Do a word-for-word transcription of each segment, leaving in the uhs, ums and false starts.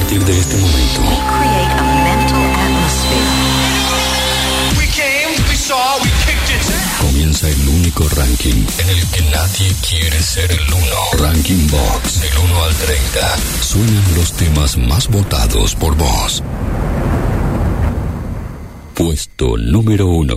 partir de este momento, comienza el único ranking en el que nadie quiere ser el uno. Ranking Box, del uno al treinta. Suenan los temas más votados por vos. Puesto número uno.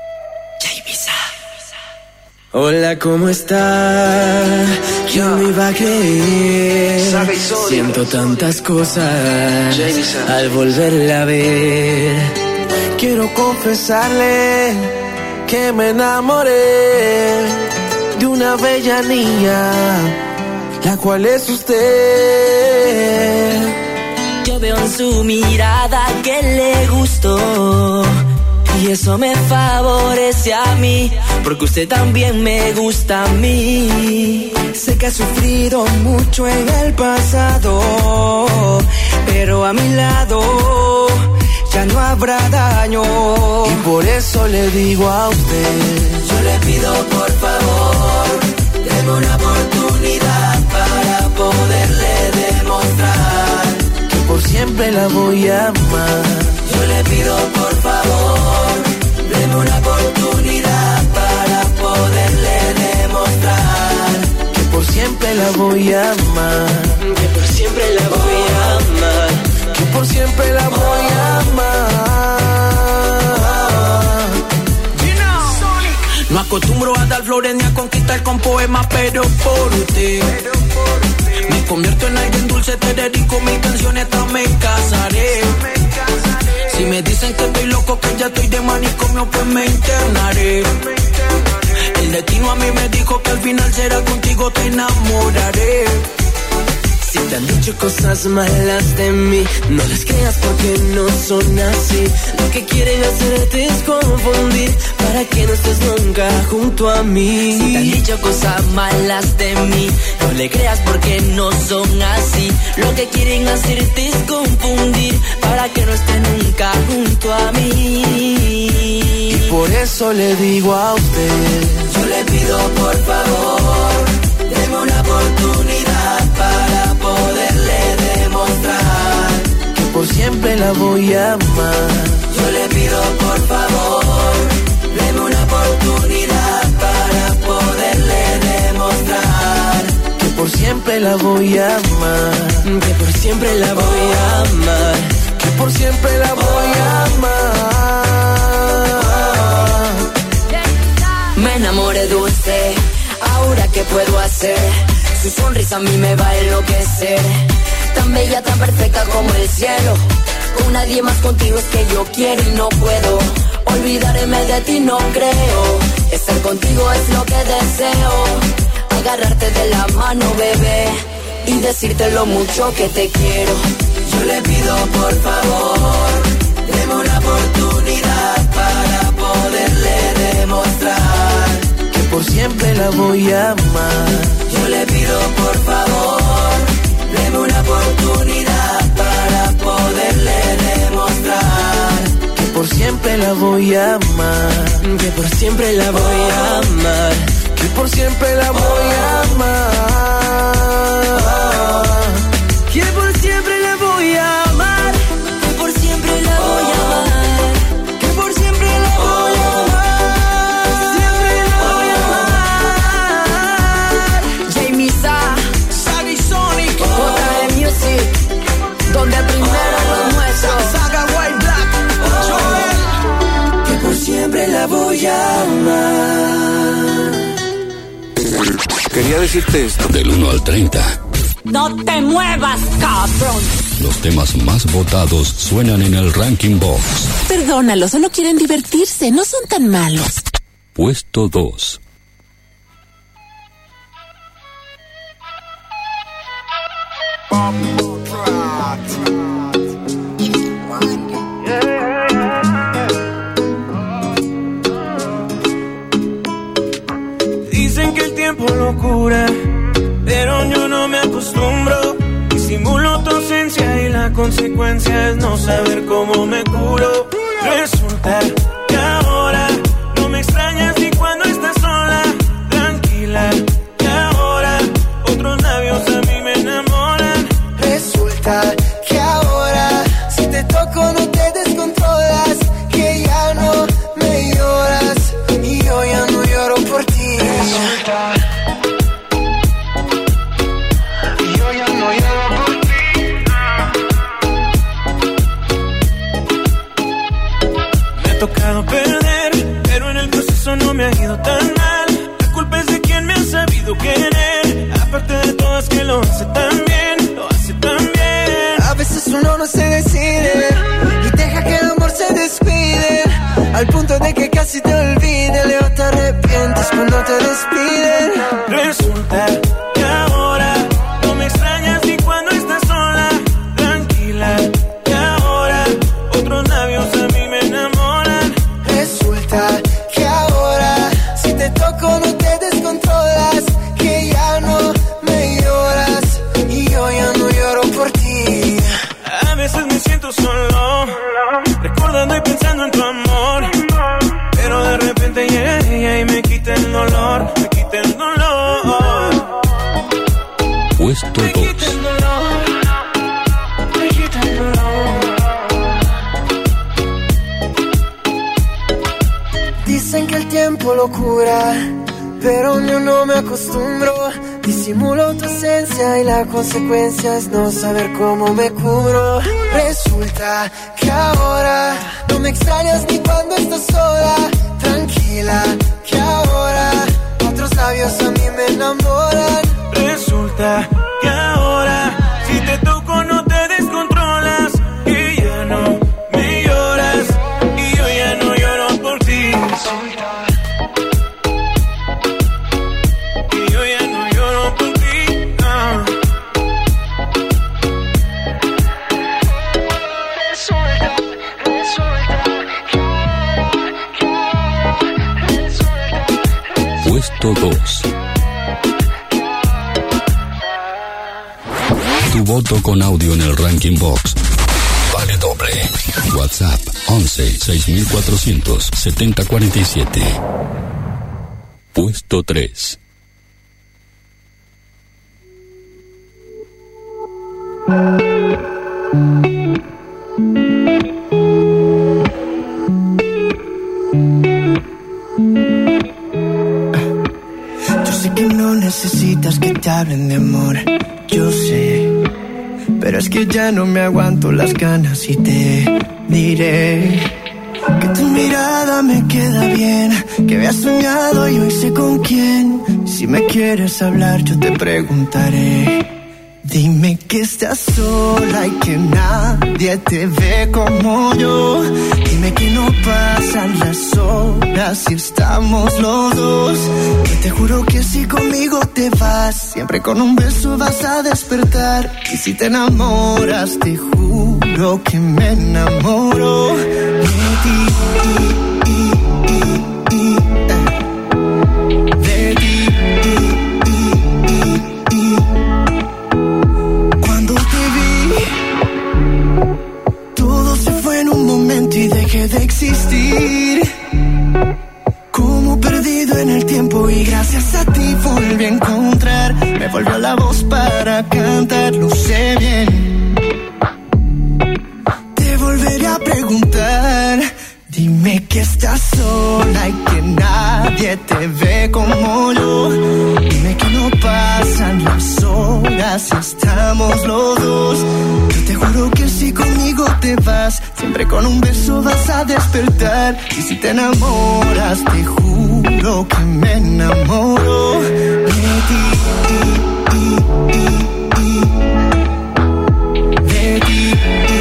Hola, ¿cómo estás? ¿Quién me iba a creer? Siento tantas cosas al volverla a ver. Quiero confesarle que me enamoré de una bella niña, la cual es usted. Yo veo en su mirada que le gustó, y eso me favorece a mí, porque usted también me gusta a mí. Sé que ha sufrido mucho en el pasado, pero a mi lado ya no habrá daño. Y por eso le digo a usted, yo le pido por favor, deme una oportunidad para poderle demostrar que por siempre la voy a amar. Yo le pido por favor, deme una oportunidad para poderle demostrar que por siempre la voy a amar. Que por siempre la voy a amar. Que por siempre la voy a amar. No acostumbro a dar flores ni a conquistar con poemas, pero por usted me convierto en alguien dulce, te dedico mis canciones, hasta me casaré. Si me dicen que estoy loco, que ya estoy de manicomio, pues me internaré. El destino a mí me dijo que al final será contigo, te enamoraré. Si te han dicho cosas malas de mí, no las creas porque no son así. Lo que quieren hacerte es confundir para que no estés nunca junto a mí. Si te han dicho cosas malas de mí, no le creas porque no son así. Lo que quieren hacerte es confundir para que no estés nunca junto a mí. Y por eso le digo a usted, yo le pido por favor, deme una oportunidad para poderle demostrar que por siempre la voy a amar. Yo le pido por favor, deme una oportunidad para poderle demostrar que por siempre la voy a amar. Que por siempre la voy a amar. Que por siempre la voy a amar. Me enamoré de usted, ahora qué puedo hacer. Su sonrisa a mí me va a enloquecer. Tan bella, tan perfecta como el cielo. Con nadie más contigo es que yo quiero y no puedo. Olvidarme de ti no creo. Estar contigo es lo que deseo. Agarrarte de la mano, bebé, y decirte lo mucho que te quiero. Yo le pido por favor, deme una oportunidad para poderle demostrar que por siempre la voy a amar. Yo le pido por favor, deme una oportunidad para poderle demostrar que por siempre la voy a amar. Que por siempre la voy a amar. Que por siempre la voy a amar. Que por siempre la voy a amar. Que por siempre la voy a amar. Que por siempre la voy a amar. Siempre la voy a amar. Jamie Sa, Saga y Sonic, J M Music, donde primero lo muestro. Saga White Black, Joel. Que por siempre la voy a amar. Quería decirte esto. Del uno al treinta. ¡No te muevas, cabrón! Los temas más votados suenan en el Ranking Box. Perdónalo, solo quieren divertirse, no son tan malos. Puesto dos. Dicen que el tiempo lo cura, pero yo no me acostumbro. Disimulo tu ausencia y la consecuencia es no saber cómo me curo. Resulta que ahora no me extrañas ni cuando estás sola. Tranquila, que ahora otros labios a mí me enamoran. Resulta que ahora querer. Aparte de todo es que lo hace tan bien, lo hace tan bien. A veces uno no se decide y deja que el amor se descuide, al punto de que casi te olvide. Luego te arrepientes cuando te despiden. Resulta que ahora no me extrañas ni cuando estás sola. Tranquila, que ahora otros labios a mí me enamoran. Resulta que ahora si te toco no te descontrolas, que ya no me lloras y yo ya no lloro por ti. A veces me siento solo, recordando y pensando en tu amor, pero de repente llega ella y me quita el dolor, me quita el dolor. Puesto Me quita el dolor, me quita el dolor. Dicen que el tiempo lo cura, pero yo no me acostumbro. Disimulo tu esencia y la consecuencia es no saber cómo me curo. Resulta que ahora no me extrañas ni cuando estás sola. Tranquila, que ahora otros labios a mí me enamoran. Resulta que ahora si te toco no te descontrolas, y ya no me lloras y yo ya no lloro por ti. Y yo ya no lloro por ti, no. Resulta, resulta que resulta. Puesto dos. Tu voto con audio en el Ranking Box vale doble. WhatsApp once seis mil cuatrocientos setenta cuarenta y siete. Puesto tres. Yo sé que no necesitas que te hablen de amor, yo sé, pero es que ya no me aguanto las ganas y te diré que tu mirada me queda bien, que había soñado y hoy sé con quién. Si me quieres hablar yo te preguntaré. Dime que estás sola y que nadie te ve como yo. Dime que no pasan las horas si estamos los dos. Yo te juro que si conmigo te vas, siempre con un beso vas a despertar. Y si te enamoras, te juro que me enamoro de ti. Y, y, y, y, eh. De ti. Y dejé de existir, como perdido en el tiempo, y gracias a ti volví a encontrar. Me volvió la voz para cantar, lo sé bien. Te volveré a preguntar. Dime que estás sola y que nadie te ve como yo. Dime que no pasan las horas si estamos los dos. Yo te juro que si conmigo te vas, siempre con un beso vas a despertar. Y si te enamoras, te juro que me enamoro de ti. Y, y, y, y, de ti.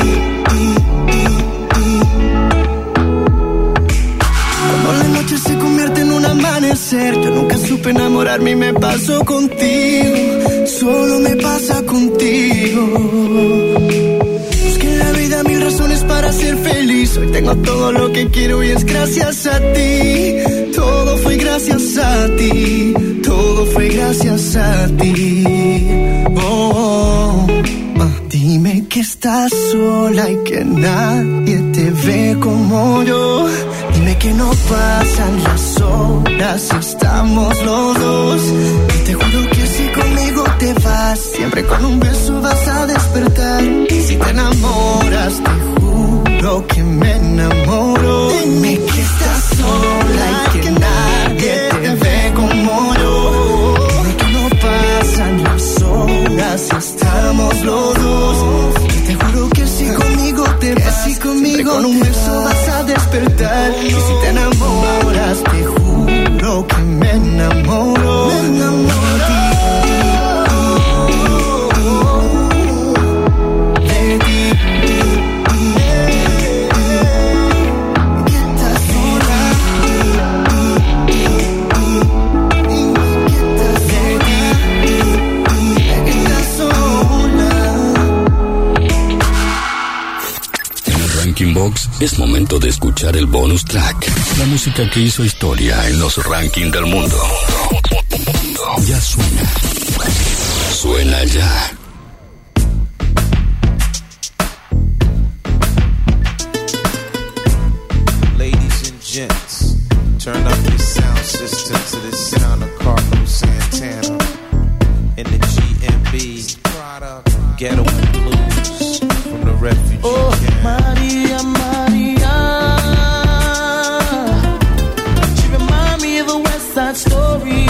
Se convierte en un amanecer. Yo nunca supe enamorarme y me pasó contigo. Solo me pasa contigo. Busqué en la vida mil razones para ser feliz. Hoy tengo todo lo que quiero y es gracias a ti. Todo fue gracias a ti. Todo fue gracias a ti. Oh, oh. Dime que estás sola y que nadie te ve como yo. Dime que no pasan las horas si estamos los dos. Y te juro que si conmigo te vas, siempre con un beso vas a despertar. Y si te enamoras, te juro que me enamoro. Dime que estás sola y que nadie te ve como yo. Dime que no pasan las horas si estamos los dos. Y te juro que si conmigo te vas, si conmigo con un beso vas a despertar. Y si te enamoras, te juro que me enamoro. Me enamoro. Box es momento de escuchar el bonus track. La música que hizo historia en los rankings del mundo. Ya suena. Suena ya. Ladies and gents, turn up your sound system to the sound of Carlos Santana in the G M B Ghetto Blues from the refugee oh, camp. Maria, Maria, she remind me of a West Side Story,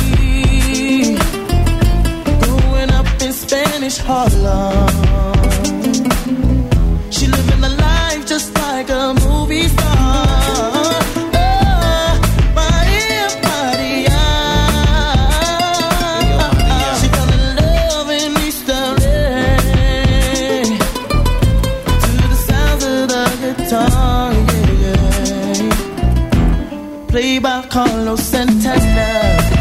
growing up in Spanish Harlem. She living a life just like a movie star. Played by Carlos Santana.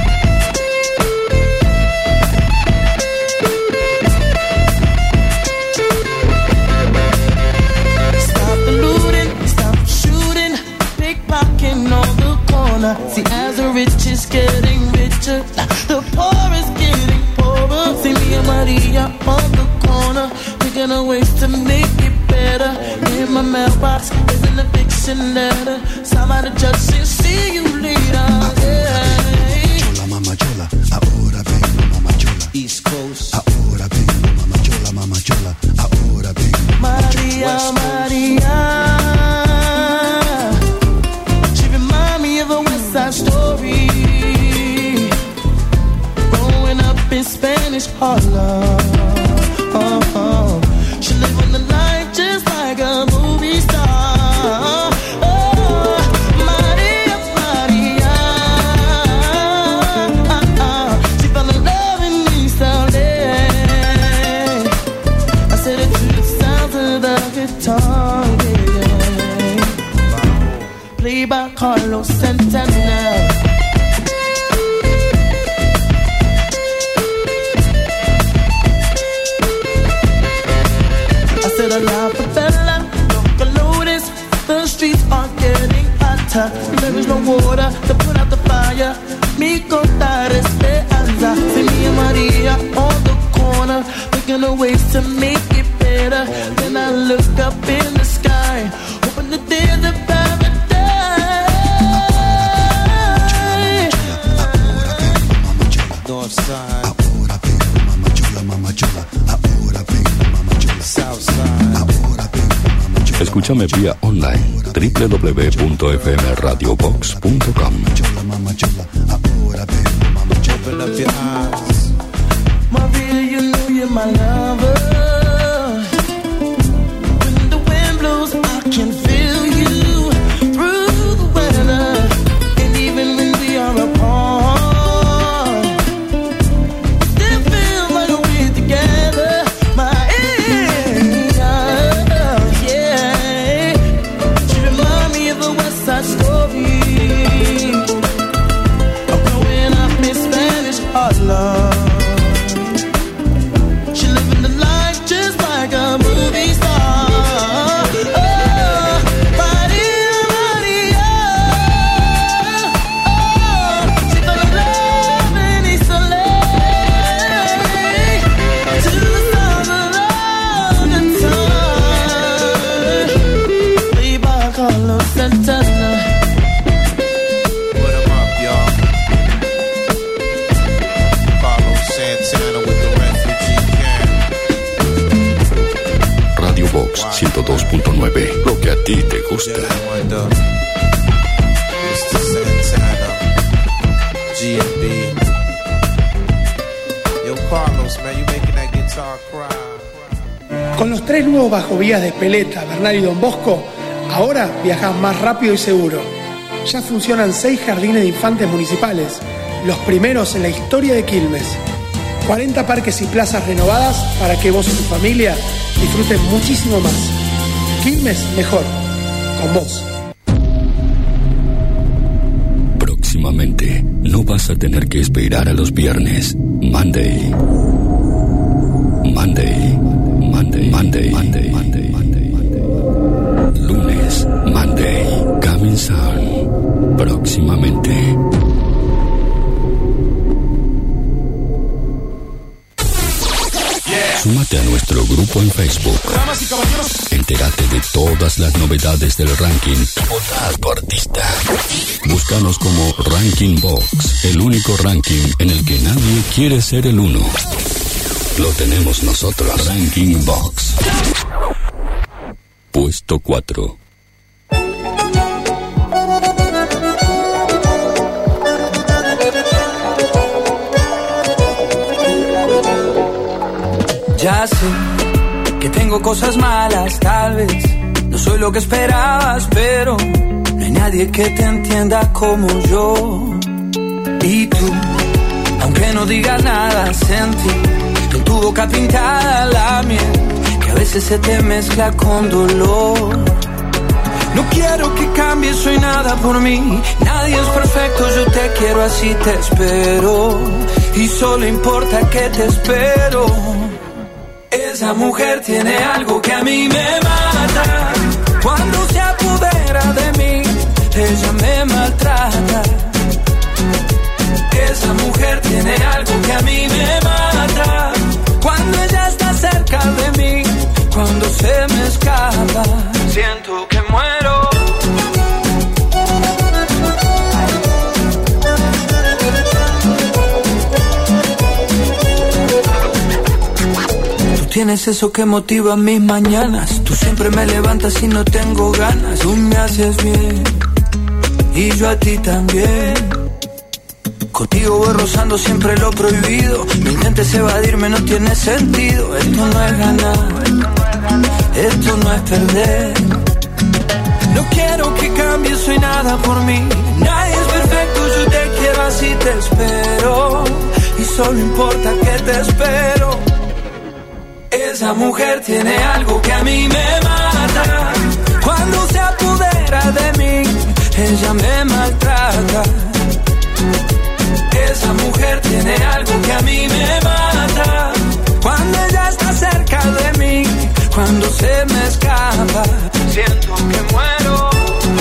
Stop the looting, stop shooting, pickpocketing on the corner. See, as the rich is getting richer, the poor is getting poorer. See me and Maria on the corner, thinking of ways to make it better. In my mailbox is an eviction letter. Somebody just said, see you later. Yeah. Chola, mama chola, ahora vengo, mama chola. East Coast, ahora vengo, mama chola, mama chola, ahora vengo. Maria, Maria, she remind me of a West Side Story, growing up in Spanish Harlem. Oh, oh. She living the life just like a movie star. Oh, Maria, Maria, she fell in love in East L A. I said it to the sounds of the guitar, yeah. Played by Carlos Santana. A la favela, local lotus, the streets are getting hotter. There is no water to put out the fire. Mi contar esperanza. See me and Maria on the corner, thinking of ways to make it better. Then I look up in the sky, hoping that there's a paradise. North Side, ahora vengo, mama chola, mama chola, ahora vengo, mama chola. South Side. Escúchame vía online doble u doble u doble u punto f m radio box punto com. Open up your eyes. Maria, you know you're my lover. When the wind blows, I can feel you through the weather. And even when we are apart, still feel like we're together. My story of growing up in Spanish Harlem. She living the life just like a movie star. Oh, Maria, Maria, oh, she fell in love in East L A. To the sound of the guitar, played by Carlos Santana. Box ciento dos punto nueve, lo que a ti te gusta. G M B. Yo, Carlos, man, you making that guitar cry. Con los tres nuevos bajovías de Espeleta, Bernal y Don Bosco, ahora viajas más rápido y seguro. Ya funcionan seis jardines de infantes municipales, los primeros en la historia de Quilmes. cuarenta parques y plazas renovadas para que vos y tu familia disfruten muchísimo más. Quilmes mejor, con vos. Próximamente no vas a tener que esperar a los viernes. Monday. Monday. Monday. Monday. Monday. Monday. Monday. Lunes. Sound. Próximamente. Súmate a nuestro grupo en Facebook. Damas y caballeros, entérate de todas las novedades del ranking y vota a tu artista. Búscanos como Ranking Box, el único ranking en el que nadie quiere ser el uno. Lo tenemos nosotros. Ranking Box. Puesto cuatro. Ya sé que tengo cosas malas, tal vez no soy lo que esperabas, pero no hay nadie que te entienda como yo. Y tú, aunque no digas nada, sentí en tu boca pintada la miel, que a veces se te mezcla con dolor. No quiero que cambies, soy nada por mí, nadie es perfecto, yo te quiero así, te espero, y solo importa que te espero. Esa mujer tiene algo que a mí me mata. Cuando se apodera de mí, ella me maltrata. Esa mujer tiene algo que a mí me mata. Cuando ella está cerca de mí, cuando se me escapa, siento que muero. Tienes eso que motiva mis mañanas. Tú siempre me levantas y no tengo ganas. Tú me haces bien y yo a ti también. Contigo voy rozando siempre lo prohibido. No intentes evadirme, no tiene sentido. Esto no es ganar, esto no es perder. No quiero que cambies, soy nada por mí. Nadie es perfecto, yo te quiero así, te espero. Y solo importa que te espero. Esa mujer tiene algo que a mí me mata. Cuando se apodera de mí, ella me maltrata. Esa mujer tiene algo que a mí me mata. Cuando ella está cerca de mí, cuando se me escapa, siento que muero.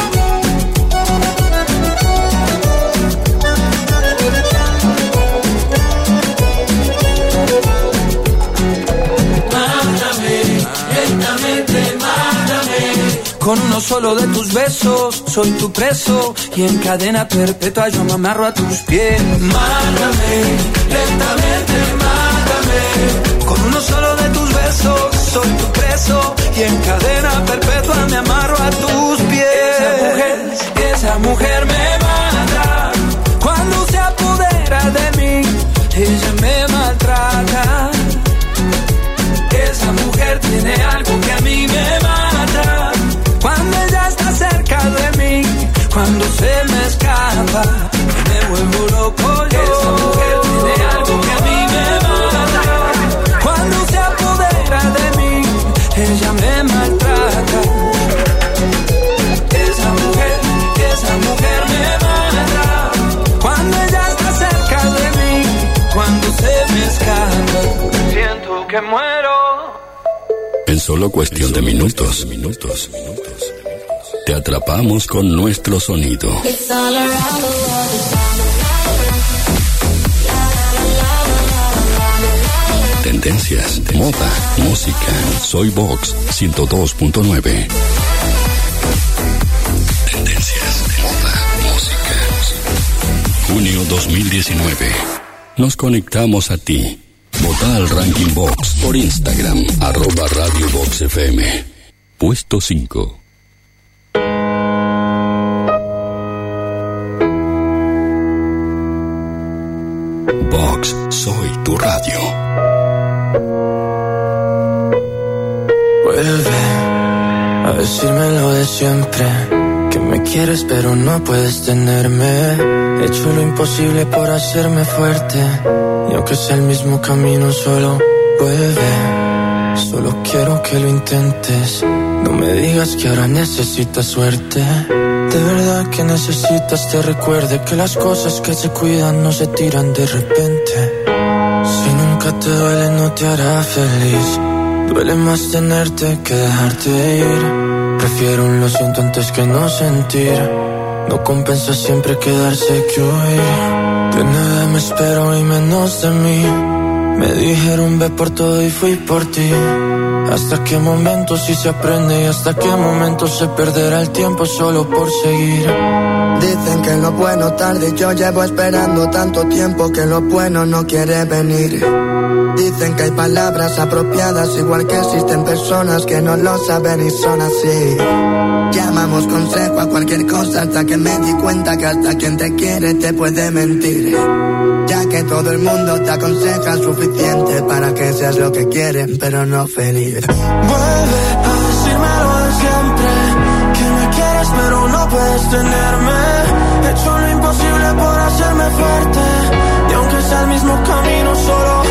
Con uno solo de tus besos soy tu preso y en cadena perpetua yo me amarro a tus pies. Mátame, lentamente mátame. Con uno solo de tus besos soy tu preso y en cadena perpetua me amarro a tus pies. Esa mujer, esa mujer me mata. Cuando se apodera de mí, ella me maltrata. Esa mujer tiene algo que a mí me mata. Cuando ella está cerca de mí, cuando se me escapa, me vuelvo loco yo. Esa mujer tiene algo que a mí me mata. Cuando se apodera de mí, ella me maltrata. Esa mujer, esa mujer me mata. Cuando ella está cerca de mí, cuando se me escapa, siento que muero. En solo cuestión de minutos, minutos, te atrapamos con nuestro sonido. Tendencias, moda, música. Soy Vox ciento dos punto nueve. Tendencias, moda, música. Junio dos mil diecinueve. Nos conectamos a ti. Vota al Ranking Box por Instagram, arroba Radio Vox F M. Puesto cinco. Vox, soy tu radio. Vuelve a decirme lo de siempre, que me quieres pero no puedes tenerme. He hecho lo imposible por hacerme fuerte, y aunque sea el mismo camino solo vuelve. Solo quiero que lo intentes, no me digas que ahora necesitas suerte. De verdad que necesitas te recuerde que las cosas que se cuidan no se tiran de repente. Si nunca te duele no te hará feliz, duele más tenerte que dejarte ir. Prefiero un lo siento antes que no sentir. No compensa siempre quedarse que hoy de nada me espero y menos de mí. Me dijeron ve por todo y fui por ti. Hasta qué momento sí se aprende y hasta qué momento se perderá el tiempo solo por seguir. Dicen que lo bueno tarde, yo llevo esperando tanto tiempo que lo bueno no quiere venir. Dicen que hay palabras apropiadas, igual que existen personas que no lo saben y son así. Llamamos consejo a cualquier cosa hasta que me di cuenta que hasta quien te quiere te puede mentir. Ya que todo el mundo te aconseja suficiente para que seas lo que quieren, pero no feliz. Vuelve a decirme lo de siempre, que me quieres pero no puedes tenerme. He hecho lo imposible por hacerme fuerte, y aunque sea el mismo camino solo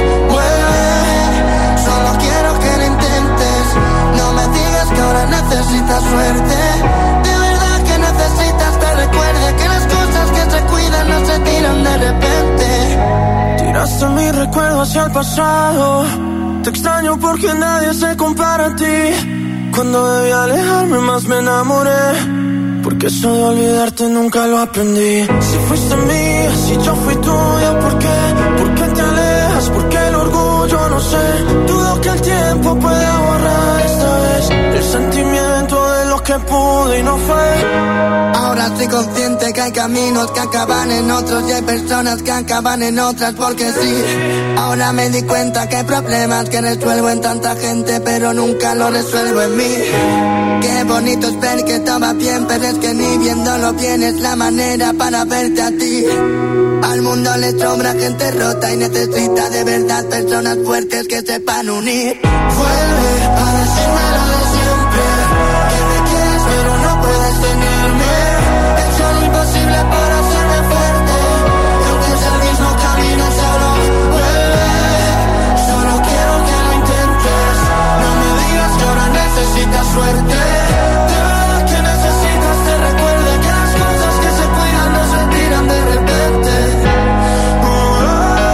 vuelve. Solo quiero que lo intentes, no me digas que ahora necesitas suerte. De verdad que necesitas te recuerde que las cosas que se cuidan no se tiran de repente. Tiraste mi recuerdo hacia el pasado, te extraño porque nadie se compara a ti. Cuando debí alejarme más me enamoré, porque eso de olvidarte nunca lo aprendí. Si fuiste mía, si yo fui tuya, ¿por qué? ¿Por qué te alejas? ¿Por qué el orgullo? No sé, dudo que el tiempo pueda borrar esta vez el sentimiento de lo que pude y no fue. Ahora estoy consciente que hay caminos que acaban en otros y hay personas que acaban en otras porque sí. Ahora me di cuenta que hay problemas que resuelvo en tanta gente pero nunca lo resuelvo en mí. Qué bonito es ver que estaba bien, pero es que ni viéndolo bien es la manera para verte a ti. Al mundo le sobra gente rota y necesita de verdad personas fuertes que sepan unir. Vuelve a decirme lo de siempre, que me quieres pero no puedes tenerme. He hecho lo imposible para hacerme fuerte, y aunque es el mismo camino solo vuelve. Solo quiero que lo intentes, no me digas que ahora necesitas suerte. De verdad que necesitas te recuerde que las cosas que se cuidan no se tiran de repente. Oh, oh,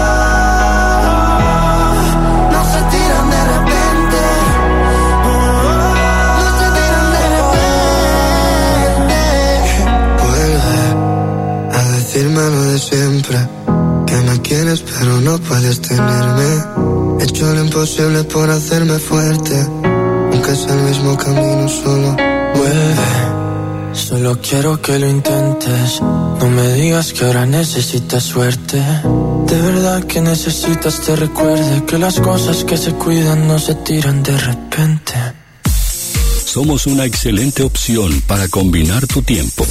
oh, no se tiran de repente. Oh, oh, no se tiran de repente. Vuelve a decirme lo de siempre, que me quieres pero no puedes tenerme. He hecho lo imposible por hacerme fuerte, aunque es el mismo camino solo. Vuelve, solo quiero que lo intentes. No me digas que ahora necesitas suerte. De verdad que necesitas te recuerde que las cosas que se cuidan no se tiran de repente. Somos una excelente opción para combinar tu tiempo.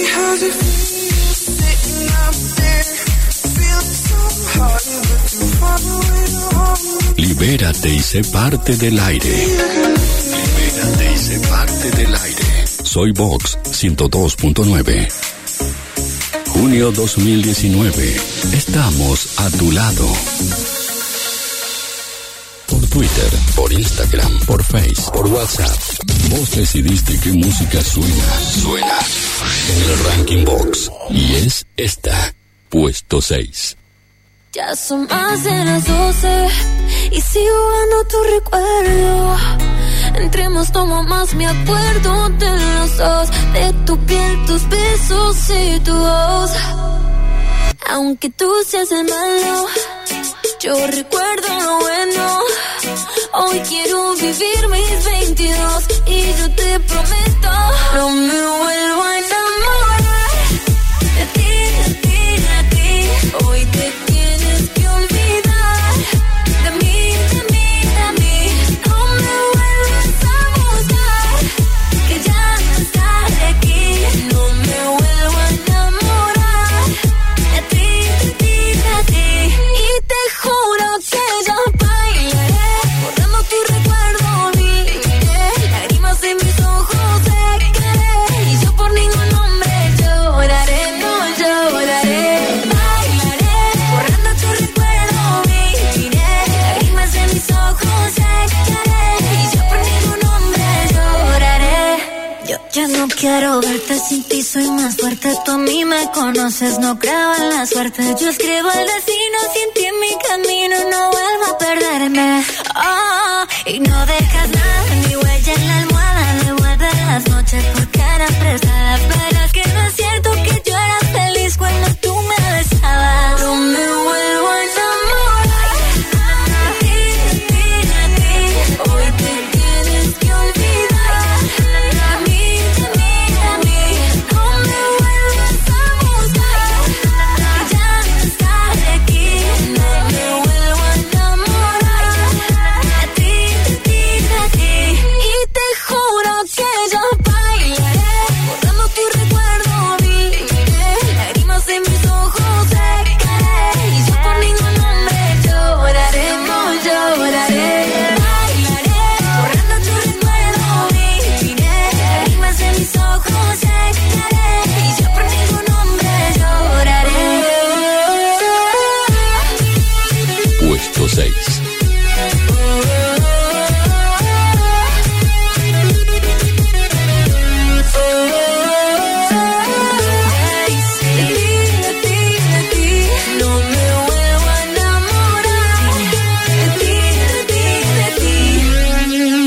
Libérate y sé parte del aire. Libérate y sé parte del aire. Soy Vox ciento dos punto nueve. Junio dos mil diecinueve. Estamos a tu lado. Por Twitter, por Instagram, por Face, por WhatsApp. Vos decidiste qué música suena. Suena en el Ranking Box. Y es esta. Puesto seis. Ya son más de las doce y sigo dando tu recuerdo. Entre más tomo más me acuerdo de los dos, de tu piel, tus besos y tu voz. Aunque tú seas el malo, yo recuerdo lo bueno. Hoy quiero vivir mis veintidós y yo te prometo no me vuelvo a enamorar de ti, de ti, de ti. Hoy te tienes que olvidar de mí, de mí, de mí. No me vuelvas a buscar, que ya no estaré aquí. No me vuelvo a enamorar de ti, de ti, de ti. Y te juro que ya bailaré, borrando tu recuerdo, viviré. Lágrimas en mis ojos secaré, y yo por ningún hombre lloraré, no lloraré. Bailaré, borrando tu recuerdo, viviré. Lágrimas en mis ojos secaré, y yo por ningún hombre lloraré. Yo ya no quiero verte sin ti, soy más fuerte. Tú a mí me conoces, no creo en la suerte. Yo escribo el destino, sin ti en mi camino no vuelvo a perderme. Oh, y no dejas nada, ni huella en la almohada. Devuelve las noches porque eran prestadas, pero es que no es cierto que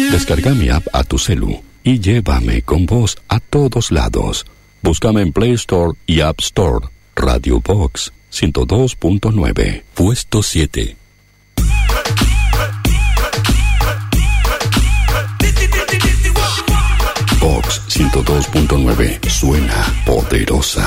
Descarga mi app a tu celu y llévame con vos a todos lados. Búscame en Play Store y App Store. Radio Box ciento dos punto nueve. Puesto siete. Box ciento dos punto nueve. Suena poderosa.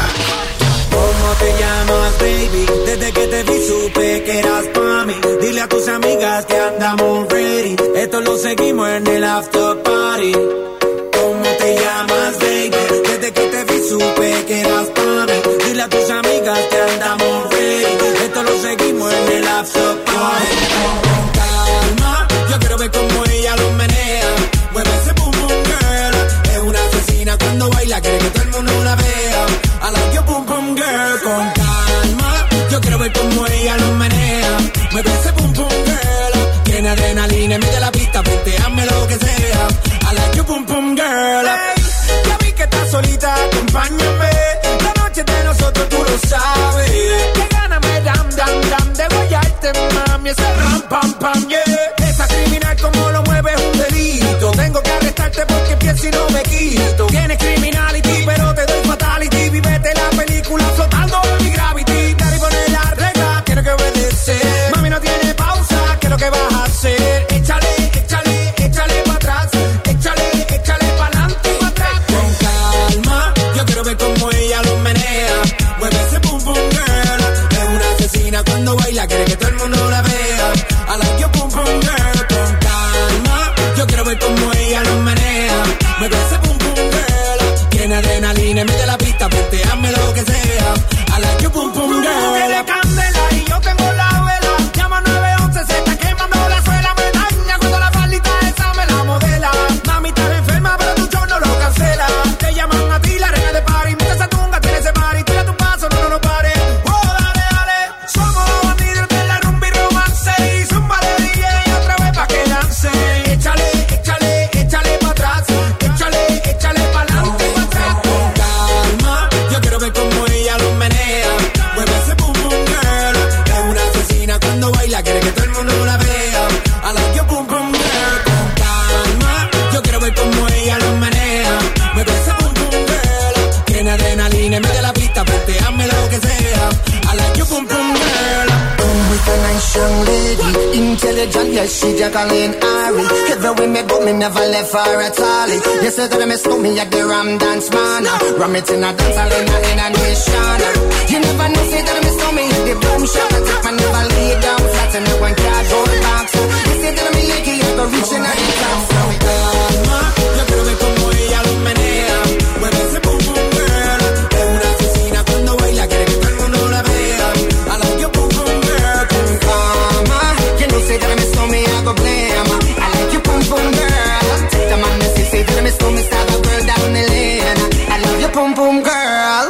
¿Cómo te llamas, baby? Desde que te vi supe que eras pa' mí. Dile a tus amigas que andamos ready. Esto lo seguimos en el after party. ¿Cómo te llamas, baby? Desde que te vi supe que eras pa' mí. Dile a tus amigas que andamos ready. Esto lo seguimos en el after party. Con calma, yo quiero ver cómo ella lo menea. Mueve ese boom boom girl. Es una asesina cuando baila, quiere que todo el mundo la vea. I like your boom boom girl. Con calma, yo quiero ver cómo ella lo menea. Mueve ese boom boom girl. Tiene adrenalina, mete la pista, penteame lo que sea. I like your boom boom girl. Hey, ya vi que estás solita, acompáñame. La noche de nosotros tú lo sabes. Que gana me dam dam dam de guayarte, mami. Ese ram pam pam yeah. Esa criminal como lo mueve es un delito. Tengo que arrestarte porque pienso y no me quito. Tienes criminality pero te doy fatality. Vivete la película flotando en mi gravity. Dale y poner la regla, quiero que obedecer. Mami no tiene pausa, ¿qué es lo que vas a hacer? Échale, échale, échale pa' atrás. Échale, échale pa'lante y pa' atrás. Con calma, yo quiero ver cómo ella lo menea. Mueve ese boom boom girl. Es una asesina cuando baila, quiere que todo el mundo la vea. I like your boom boom girl. Con calma, yo quiero ver cómo ella lo menea. Mueve ese boom boom girl. Tiene adrenalina, mete la pista, penteame lo que sea. I like your boom boom girl. Que le candela y yo tengo la vela. Llama nueve once, se está quemando la suela. Me daña cuando la palita esa me la modela. Mami estás enferma pero tu show no lo cancela. Te llaman a ti la reina de party. Mucha esa tunga tiene ese party. Tira tu paso, no, no, no pare. Oh, dale, dale. Somos los bandidos de la rumba y romance. Y zumba de D J y otra vez pa' que lance. Échale, échale, échale pa' atrás. Échale, échale pa'lante y pa' atrás. Con calma, yo quiero ver cómo ella lo menea. Mueve ese boom boom girl. Es una asesina cuando baila, quiere que todo el mundo la vea. I like your boom boom girl. Con calma, yo quiero ver cómo ella lo menea. Mueve ese boom boom girl. Tiene adrenalina, mete la pista, penteame lo que sea. I like your boom boom girl. Come with a nice young lady, intelligent, yes, she Jacqueline Ari. Everywhere me go, me never left her at all. You said that me stole me at the Ram Dance Man. Ram it in a dance hall in a, in a nation. You never know, say that me stole me at the Boom Shop. I take my never lay down flat in a one cardboard box. You said that me Yankee, I go reaching at the top. So calma, yo quiero ver cómo ella lo menea. Mueve ese boom boom girl. Es una asesina cuando baila, quiere que todo el mundo la vea. I like your boom boom girl. Con calma, you know, say that me stole me, I go blame. I like your boom boom girl. Take the man, me say that me stole me, stab a girl down the lane. I love your boom boom girl.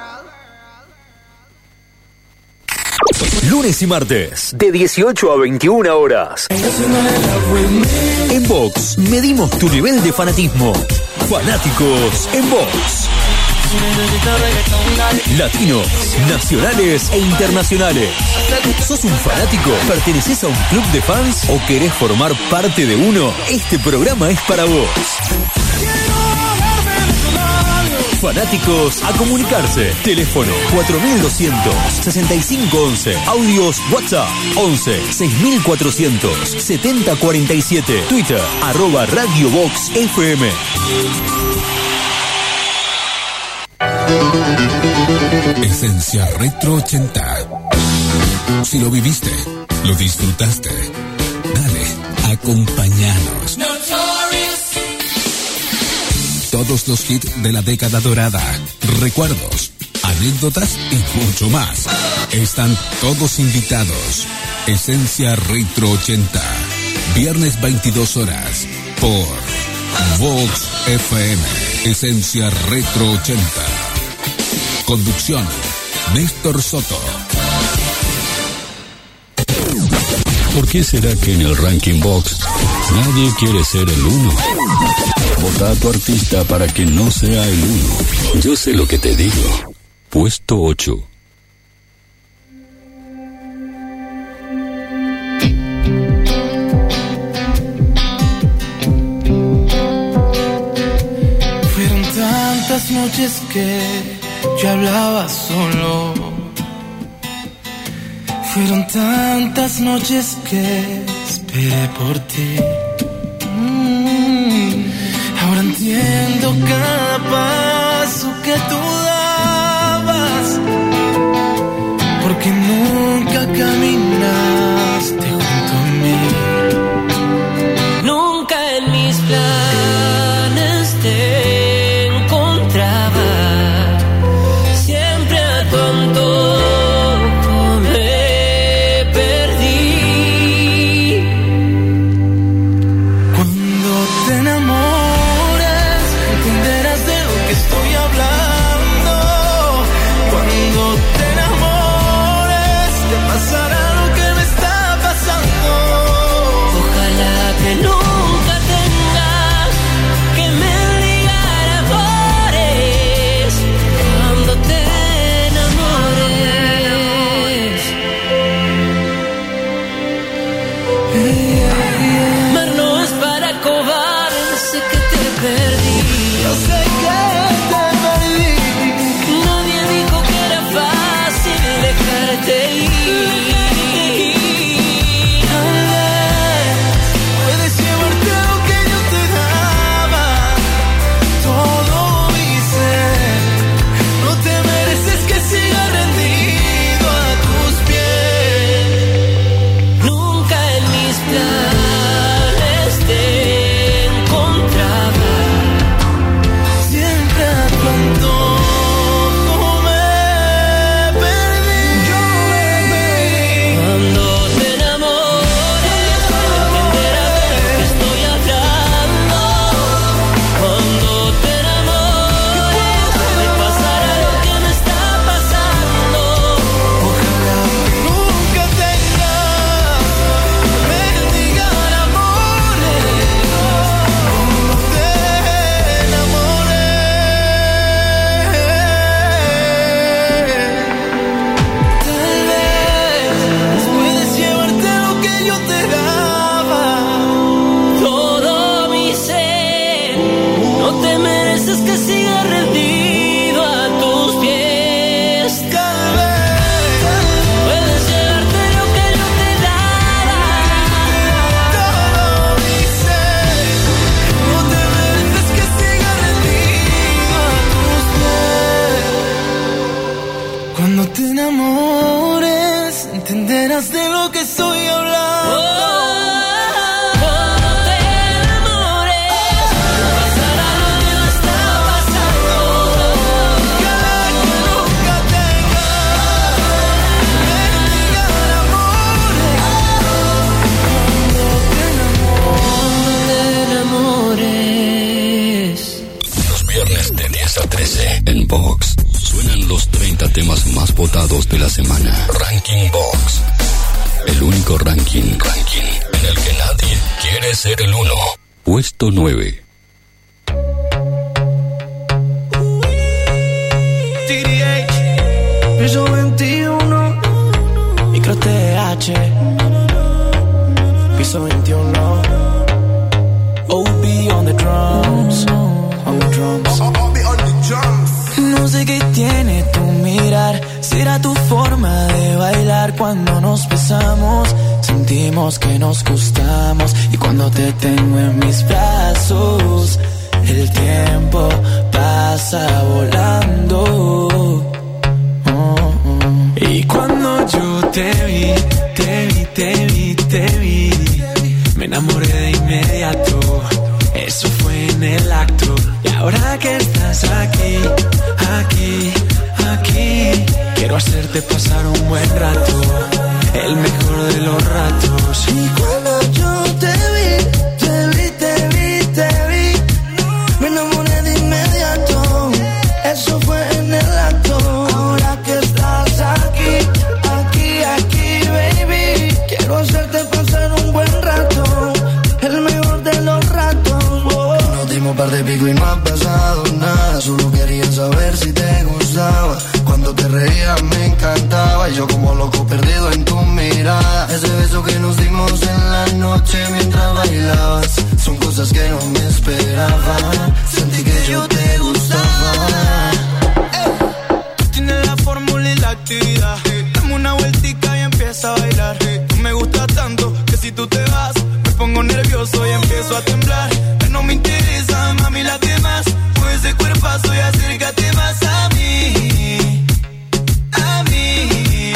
Lunes y martes, de dieciocho a veintiuna horas. En Vox, medimos tu nivel de fanatismo. Fanáticos en Vox. Latinos, nacionales e internacionales. ¿Sos un fanático? ¿Perteneces a un club de fans o querés formar parte de uno? Este programa es para vos. Fanáticos a comunicarse. Teléfono cuatro mil doscientos, sesenta y cinco once. Audios WhatsApp once, seis mil cuatrocientos, setenta cuarenta y siete. Twitter arroba Radio Vox F M. Esencia Retro ochenta. Si lo viviste, lo disfrutaste. Dale, acompáñanos. Todos los hits de la década dorada, recuerdos, anécdotas y mucho más. Están todos invitados. Esencia Retro ochenta. Viernes veintidós horas por Vox F M. Esencia Retro ochenta. Conducción, Néstor Soto. ¿Por qué será que en el Ranking Box nadie quiere ser el uno? Vota a tu artista para que no sea el uno. Yo sé lo que te digo. Puesto ocho. noches que yo hablaba solo. Fueron tantas noches que esperé por ti. Mm. Ahora entiendo cada paso que tú dabas, porque nunca caminaste junto a mí. Nunca en mis planes te encontraba, siempre a tu antojo me perdí. Cuando te enamores, entenderás de lo que estoy hablando. Cuando te enamores, te pasará lo que me está pasando. Ojalá que nunca tengas que mendigar amores cuando te enamores. Mar no es para cobardes, sé que te perdí. Yo sé que te perdí. Nadie dijo que era fácil dejarte ir. Tal vez puedes llevarte lo que yo te daba, todo hice. No te mereces que siga rendido a tus pies. Nunca en mis planes te encontraba, Siempre a tu antojo me perdí. Yo me cuando te enamores entenderás de lo que estoy hablando. Cuando te enamores te pasará lo que me está pasando. Ojalá que nunca tengas que mendigar amores cuando te enamores. Tal vez puedes llevarte lo que yo te daba. Todo mi ser, no te mereces que siga rendido a tus pies. Tal vez Puedes llevarte lo que yo te daba. todo dice, no te mereces que siga rendido a tus pies. Cuando te enamores, entenderás de lo que estoy hablando. Cuando te enamores, pasará lo que no está pasando. Ojalá que nunca tengas que mendigar amores Cuando te enamores. Los viernes de diez a trece en Vox suenan los treinta temas más votados de la semana. Ranking Vox. El único ranking, ranking en el que nadie quiere ser el uno. Puesto nueve. T D H, piso veintiuno, micro T H, piso veintiuno, O B on the drums, on the drums. No sé qué tiene tu mirar, será tu forma de bailar. Cuando nos besamos, sentimos que nos gustamos. Y cuando te tengo en mis brazos, el tiempo pasa volando. Oh, oh. Y cuando yo te vi, te vi, te vi, te vi, me enamoré de inmediato. Eso fue en el acto. Y ahora que estás aquí, aquí, aquí, quiero hacerte pasar un buen rato, el mejor de los ratos. Y cuando yo te vi, te vi, te vi, te vi, me enamoré de inmediato. Eso fue en el acto. Ahora que estás aquí, aquí, aquí, baby, quiero hacerte pasar un buen rato, el mejor de los ratos. Oh. Nos dimos un par de pico y no ha pasado nada. Solo quería saber si te gustaba. Cuando te reías me encantaba. Y yo como loco perdido en tu mirada. Ese beso que nos dimos en la noche mientras bailabas, son cosas que no me esperaba. Sentí que yo te gustaba. te vas, me pongo nervioso y empiezo a temblar. Ya no me interesa, mami, las demás. Pues ese cuerpazo y acércate más a mí, a mí.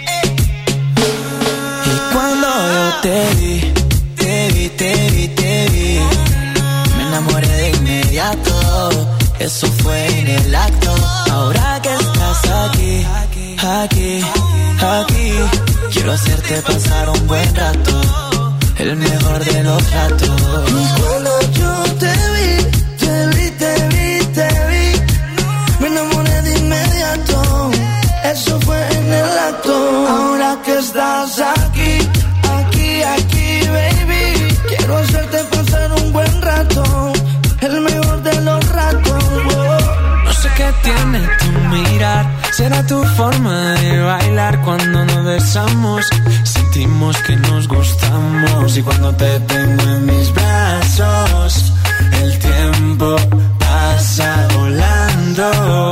Y cuando yo te vi, te vi, te vi, te vi, me enamoré de inmediato. Eso fue en el acto. Ahora que estás aquí, aquí, aquí, quiero hacerte pasar un buen rato, el mejor de los ratos. Y cuando yo te vi, te vi, te vi, te vi, me enamoré de inmediato. Eso fue en el acto. Ahora que estás aquí, aquí, aquí, baby, quiero hacerte pasar un buen rato, el mejor de los ratos. No sé qué tiene tu mirar, será tu forma de bailar. Cuando nos besamos, sentimos que nos gustamos. Y cuando te tengo en mis brazos, el tiempo pasa volando.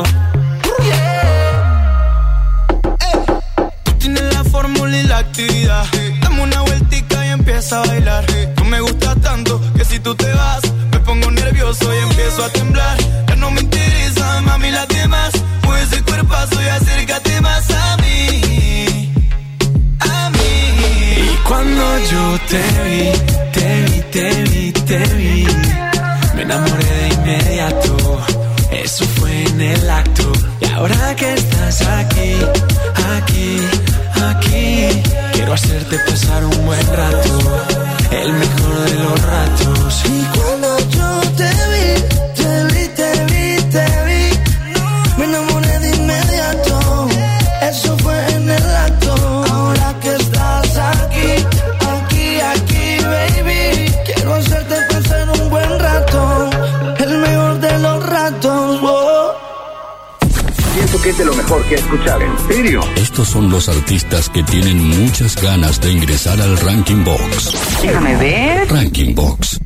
Tú tienes la fórmula y la actividad. Dame una vueltica y empieza a bailar. Tú me gustas tanto que si tú te vas, me pongo nervioso y empiezo a temblar. Ya no me interesa, mami, las demás. Pues ese cuerpazo y acércate más a mí, a mí. Y cuando yo te vi, te vi, te vi, te vi, me enamoré de inmediato. Eso fue en el acto. Y ahora que estás aquí, aquí, aquí, quiero hacerte pasar un buen rato, el mejor de los ratos. Y cuando yo te vi, te vi, te vi, te vi, me enamoré de inmediato. Eso fue en el acto. Ahora que estás aquí, aquí, aquí, baby, quiero hacerte pasar un buen rato, el mejor de los ratos. Oh. Pienso que es de lo mejor que he escuchado. ¿En serio? Estos son los artistas que tienen muchas ganas de ingresar al Ranking Box. Déjame ver. Ranking Box.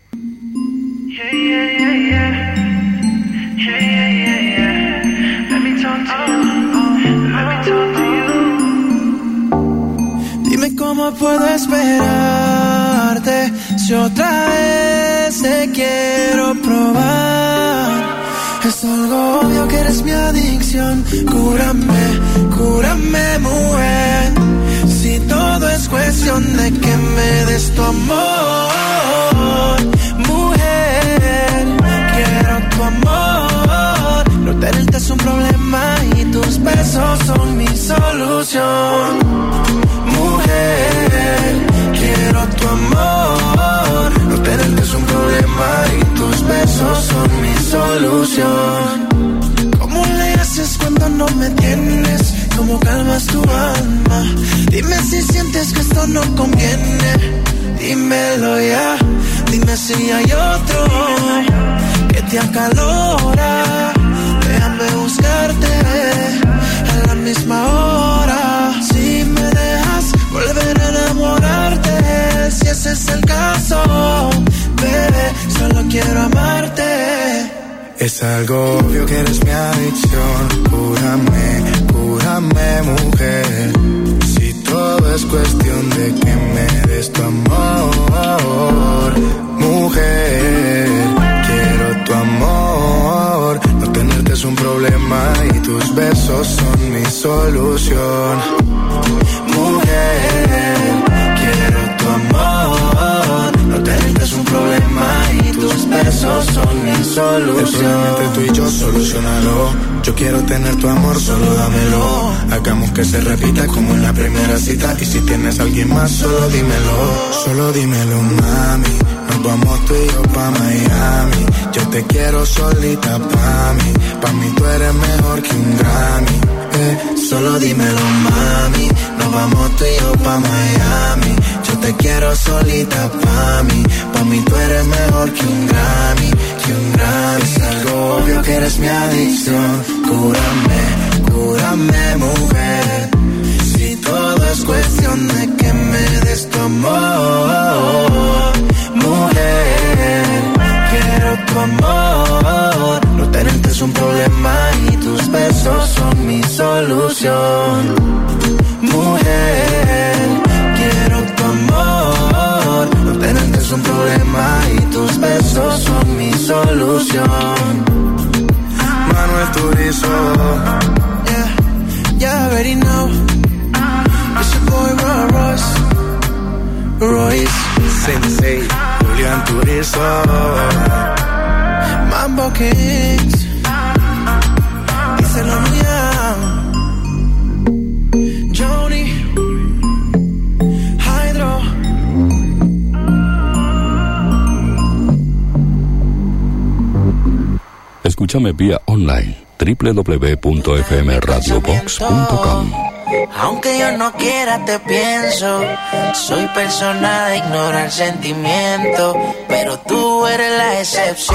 Dime cómo puedo esperarte si otra vez te quiero probar. Es algo obvio que eres mi adicción. Cúrame, cúrame, mujer. Si todo es cuestión de que me des tu amor, mujer, quiero tu amor. No tenerte es un problema y tus besos son mi solución. Mujer, quiero tu amor. No tenerte es un problema y tus besos son mi solución. ¿Cómo le haces cuando no me tienes? ¿Cómo calmas tu alma? Dime si sientes que esto no conviene. Dímelo ya. Dime si hay otro que te acalora. Déjame buscarte a la misma hora. Si me dejas volver a enamorarte, si ese es el caso, bebé, solo quiero amarte. Es algo obvio que eres mi adicción. Cúrame, cúrame, mujer. Si todo es cuestión de que me des tu amor, mujer, quiero tu amor. No tenerte es un problema y tus besos son mi solución. Mujer, quiero tu amor. No tenerte es un problema y tus besos son mi solución. El problema entre tú y yo, solucionalo. Yo quiero tener tu amor, solo dámelo. Hagamos que se repita como en la primera cita. Y si tienes a alguien más, solo dímelo. Solo dímelo, mami. Nos vamos tú y yo pa' Miami. Yo te quiero solita pa' mí. Pa' mí tú eres mejor que un Grammy. Eh, solo dímelo, mami. Nos vamos tú y yo pa' Miami. Yo te quiero solita pa' mí. Pa' mí tú eres mejor que un Grammy, que un Grammy. Es algo obvio que eres mi adicción. Cúrame, cúrame, mujer. Si todo es cuestión de que me des tu amor, mujer, quiero tu amor. No tenerte es un problema y tus besos son mi solución. Mujer, quiero tu amor. Mambo Kings, díselo Liam, Johnny, Hydro. Escúchame vía online doble u doble u doble u punto f m radio box punto com. Aunque yo no quiera te pienso, soy persona de ignorar sentimientos, pero tú eres la excepción.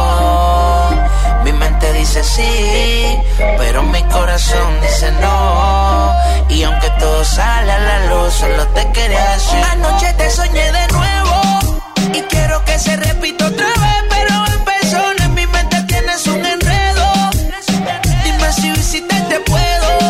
Mi mente dice sí, pero mi corazón dice no. Y aunque todo sale a la luz, solo te quería decir. Anoche te soñé de nuevo y quiero que se repita otra vez, pero en persona en mi mente tienes un enredo. Dime si visitarte puedo.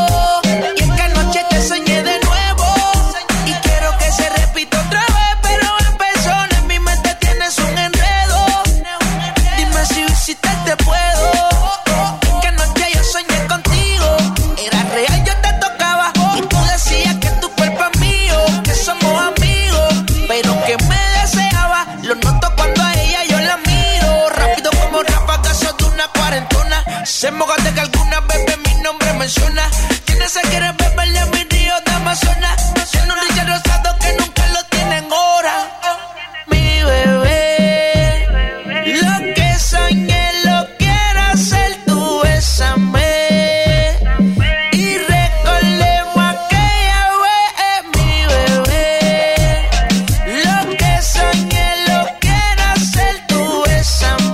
Se mogate que alguna vez mi nombre menciona. Quienes se quieren beberle a mi río de Amazonas. Tiene un Richard rosado que nunca lo tienen hora. Mi bebé, lo que soñé lo quiero hacer, tú bésame. Y recordemos aquella vez, mi bebé. Lo que soñé lo quiero hacer, tú bésame.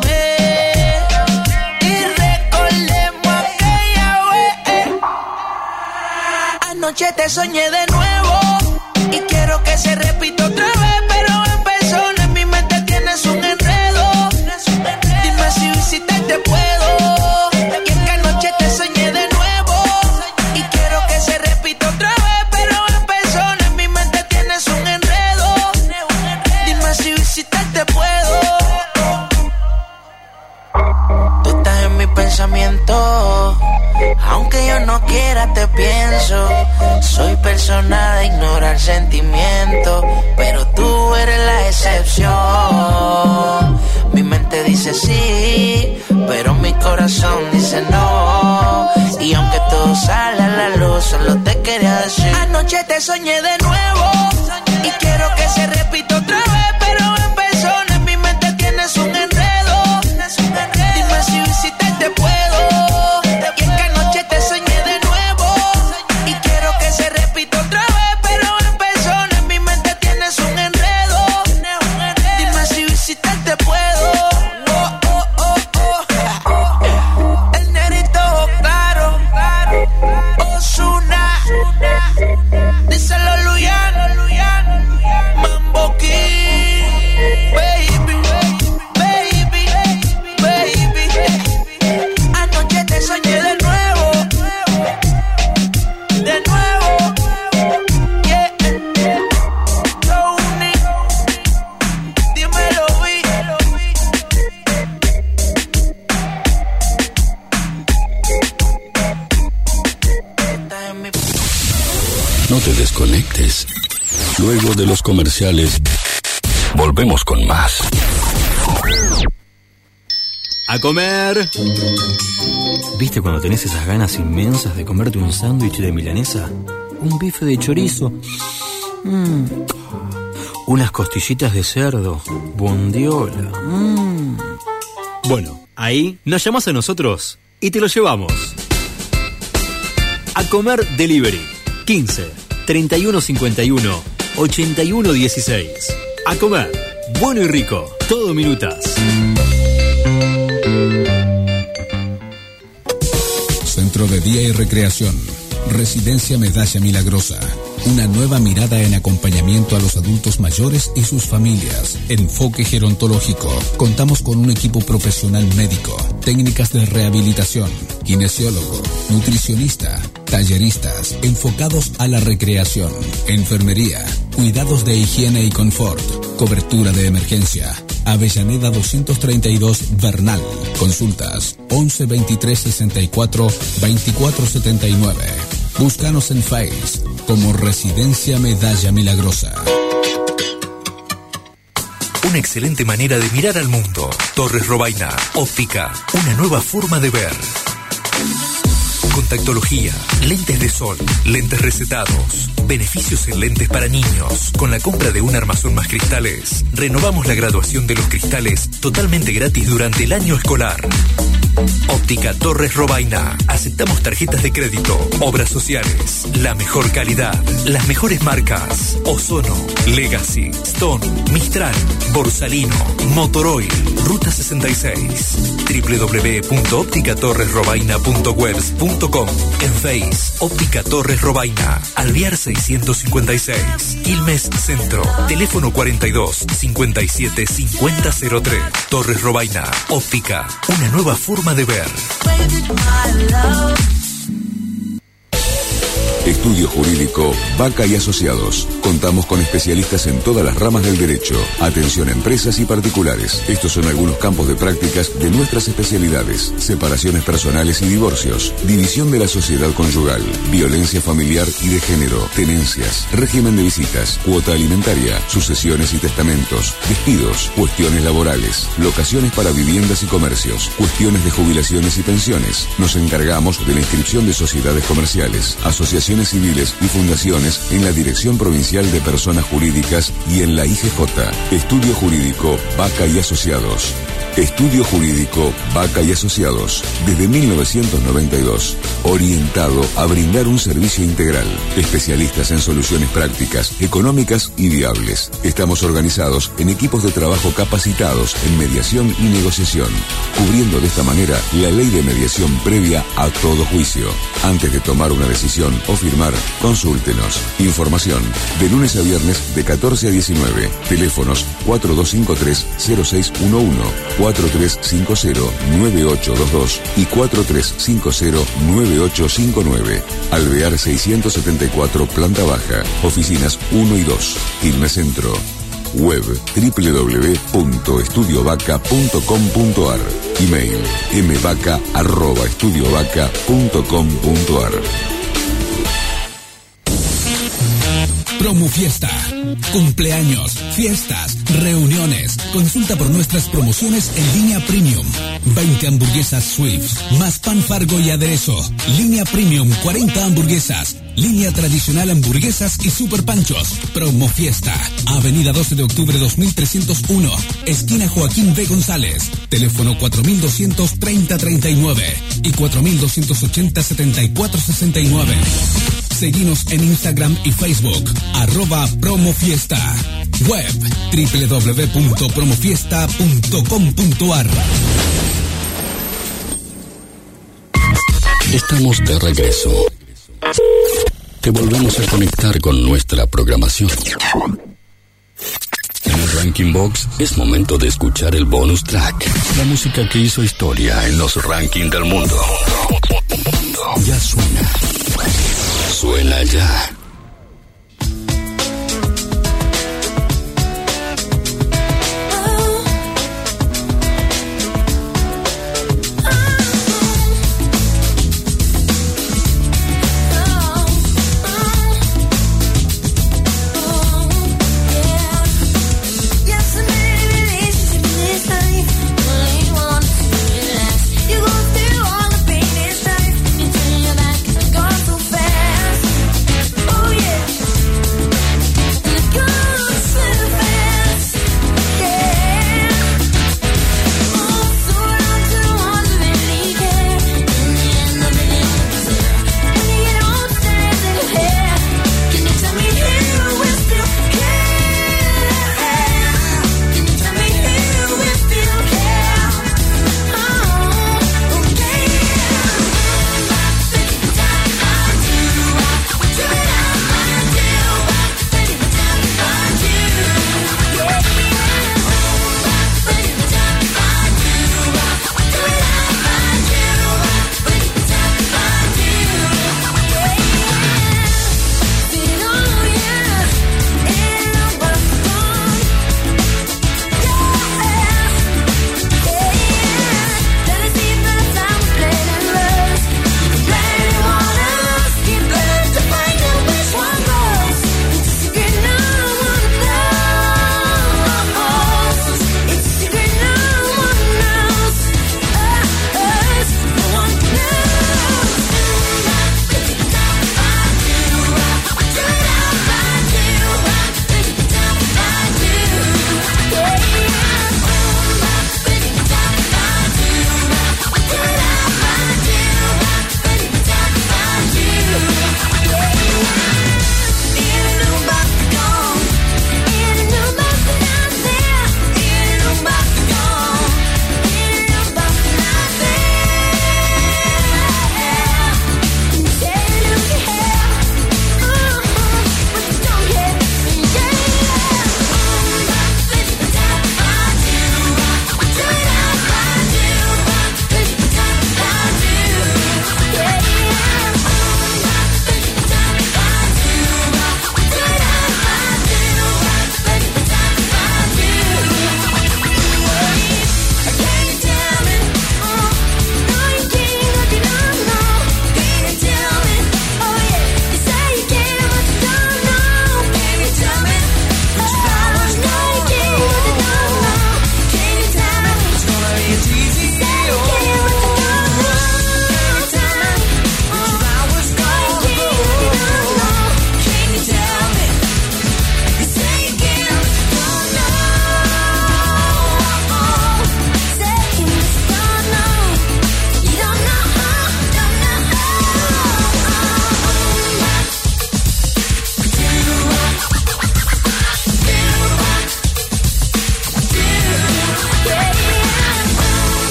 Anoche te soñé de nuevo y quiero que se repita otra vez, pero en persona en mi mente tienes un enredo. Dime si visitarte puedo. Y es que anoche te soñé de nuevo y quiero que se repita otra vez, pero en persona en mi mente tienes un enredo. Dime si visitarte puedo. Tú estás en mi pensamiento. Aunque yo no quiera te pienso. Soy persona de ignorar sentimientos, pero tú eres la excepción. Mi mente dice sí, pero mi corazón dice no. Y aunque todo sale a la luz, solo te quería decir. Anoche te soñé de nuevo y quiero que se repita otra vez, pero en persona en mi mente tienes un enredo. Dime si visitarte puedo. No te desconectes. Luego de los comerciales, volvemos con más. ¡A comer! ¿Viste cuando tenés esas ganas inmensas de comerte un sándwich de milanesa? Un bife de chorizo. Mm. Unas costillitas de cerdo. Bondiola. Mm. Bueno, ahí nos llamás a nosotros y te lo llevamos. A comer delivery. quince, treinta y uno cincuenta y uno, ochenta y uno dieciséis. A comer. Bueno y rico. Todo minutas. Centro de Día y Recreación. Residencia Medalla Milagrosa. Una nueva mirada en acompañamiento a los adultos mayores y sus familias. Enfoque gerontológico. Contamos con un equipo profesional médico, técnicas de rehabilitación, kinesiólogo, nutricionista, talleristas, enfocados a la recreación, enfermería, cuidados de higiene y confort, cobertura de emergencia. Avellaneda doscientos treinta y dos Bernal. Consultas once veintitrés sesenta y cuatro veinticuatro setenta y nueve. Búscanos en Face como Residencia Medalla Milagrosa. una excelente manera de mirar al mundo. Torres Robaina, óptica, una nueva forma de ver. Contactología, lentes de sol, lentes recetados, beneficios en lentes para niños. Con la compra de un armazón más cristales, renovamos la graduación de los cristales totalmente gratis durante el año escolar. Óptica Torres Robaina. Aceptamos tarjetas de crédito, obras sociales, la mejor calidad, las mejores marcas: Ozono, Legacy, Stone, Mistral, Borsalino, Motoroil, Ruta sesenta y seis. doble u doble u doble u punto óptica torres robaina punto webs punto com. En Face, Óptica Torres Robaina, Alvear seiscientos cincuenta y seis, Quilmes Centro. Teléfono cuarenta y dos, cincuenta y siete, cincuenta cero tres. Torres Robaina, óptica, una nueva forma de ver. Estudio Jurídico Vaca y Asociados. Contamos con especialistas en todas las ramas del derecho. Atención a empresas y particulares. Estos son algunos campos de prácticas de nuestras especialidades: separaciones personales y divorcios, división de la sociedad conyugal, violencia familiar y de género, tenencias, régimen de visitas, cuota alimentaria, sucesiones y testamentos, despidos, cuestiones laborales, locaciones para viviendas y comercios, cuestiones de jubilaciones y pensiones. Nos encargamos de la inscripción de sociedades comerciales, asociaciones civiles y fundaciones en la Dirección Provincial de Personas Jurídicas y en la I G J. Estudio Jurídico Vaca y Asociados. Estudio Jurídico Vaca y Asociados, desde mil novecientos noventa y dos, orientado a brindar un servicio integral. Especialistas en soluciones prácticas, económicas y viables. Estamos organizados en equipos de trabajo capacitados en mediación y negociación, cubriendo de esta manera la ley de mediación previa a todo juicio. Antes de tomar una decisión o firmar, consúltenos. Información de lunes a viernes de catorce a diecinueve. Teléfonos cuatro dos cinco tres, cero seis uno uno, cuatro tres cinco cero, nueve ocho dos dos y cuatro tres cinco cero, nueve ocho cinco nueve. Alvear seiscientos setenta y cuatro, planta baja. Oficinas uno y dos. Quilmes Centro. Web doble u doble u doble u punto estudio vaca punto com punto ar. Email mvaca arroba estudiovaca punto com punto ar. Promo Fiesta. Cumpleaños, fiestas, reuniones. Consulta por nuestras promociones en línea Premium. veinte hamburguesas Swifts, más pan Fargo y aderezo. Línea Premium, cuarenta hamburguesas. Línea tradicional, hamburguesas y super panchos. Promo Fiesta. Avenida doce de octubre dos mil trescientos uno. Esquina Joaquín B. González. Teléfono cuatro mil doscientos treinta treinta y nueve y cuatro mil doscientos ochenta setenta y cuatro sesenta y nueve. Seguinos en Instagram y Facebook, arroba Promofiesta. Web, doble u doble u doble u punto promofiesta punto com punto ar. Estamos de regreso. Te volvemos a conectar con nuestra programación. En el Ranking Box es momento de escuchar el bonus track. La música que hizo historia en los rankings del mundo. Ya suena. Suena ya. All the pain is life until you're back, gone so fast.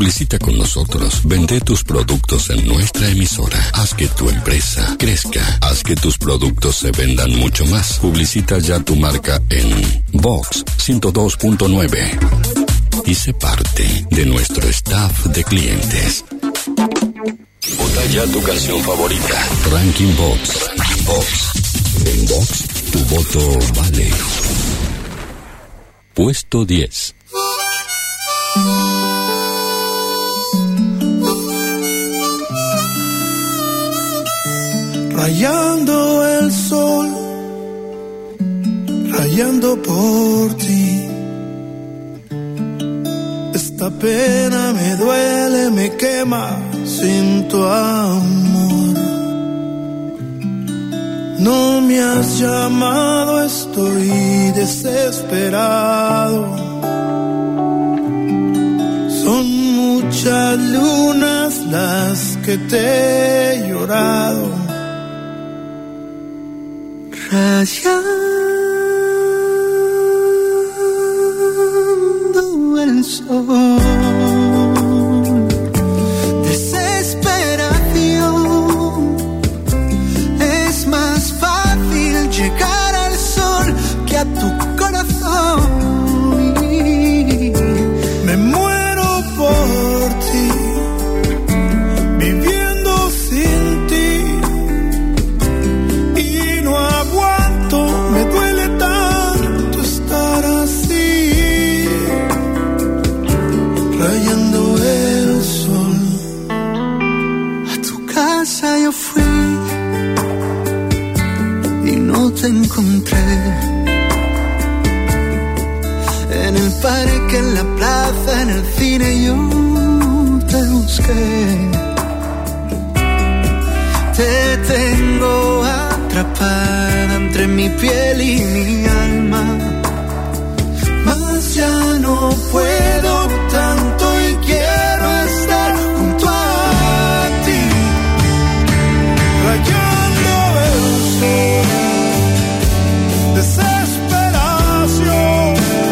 Publicita con nosotros. Vende tus productos en nuestra emisora. Haz que tu empresa crezca. Haz que tus productos se vendan mucho más. Publicita ya tu marca en Vox ciento dos punto nueve y sé parte de nuestro staff de clientes. Vota ya tu canción favorita. Ranking Vox. Ranking Vox. En Vox, tu voto vale. Puesto diez. Rayando el sol, rayando por ti. Esta pena me duele, me quema sin tu amor. No me has llamado, estoy desesperado. Son muchas lunas las que te he llorado. Rayando el sol. Desesperación. Es más fácil llegar al sol que a tu corazón. Me muero por ti, viviendo sin ti, y no aguanto, me duele tanto estar así, rayando el sol. A tu casa yo fui y no te encontré. En el parque, en la plaza, en el cine yo te busqué. Te tengo atrapada entre mi piel y mi alma. Mas ya no puedo tanto y quiero estar junto a ti, rayando el sol. Desesperación.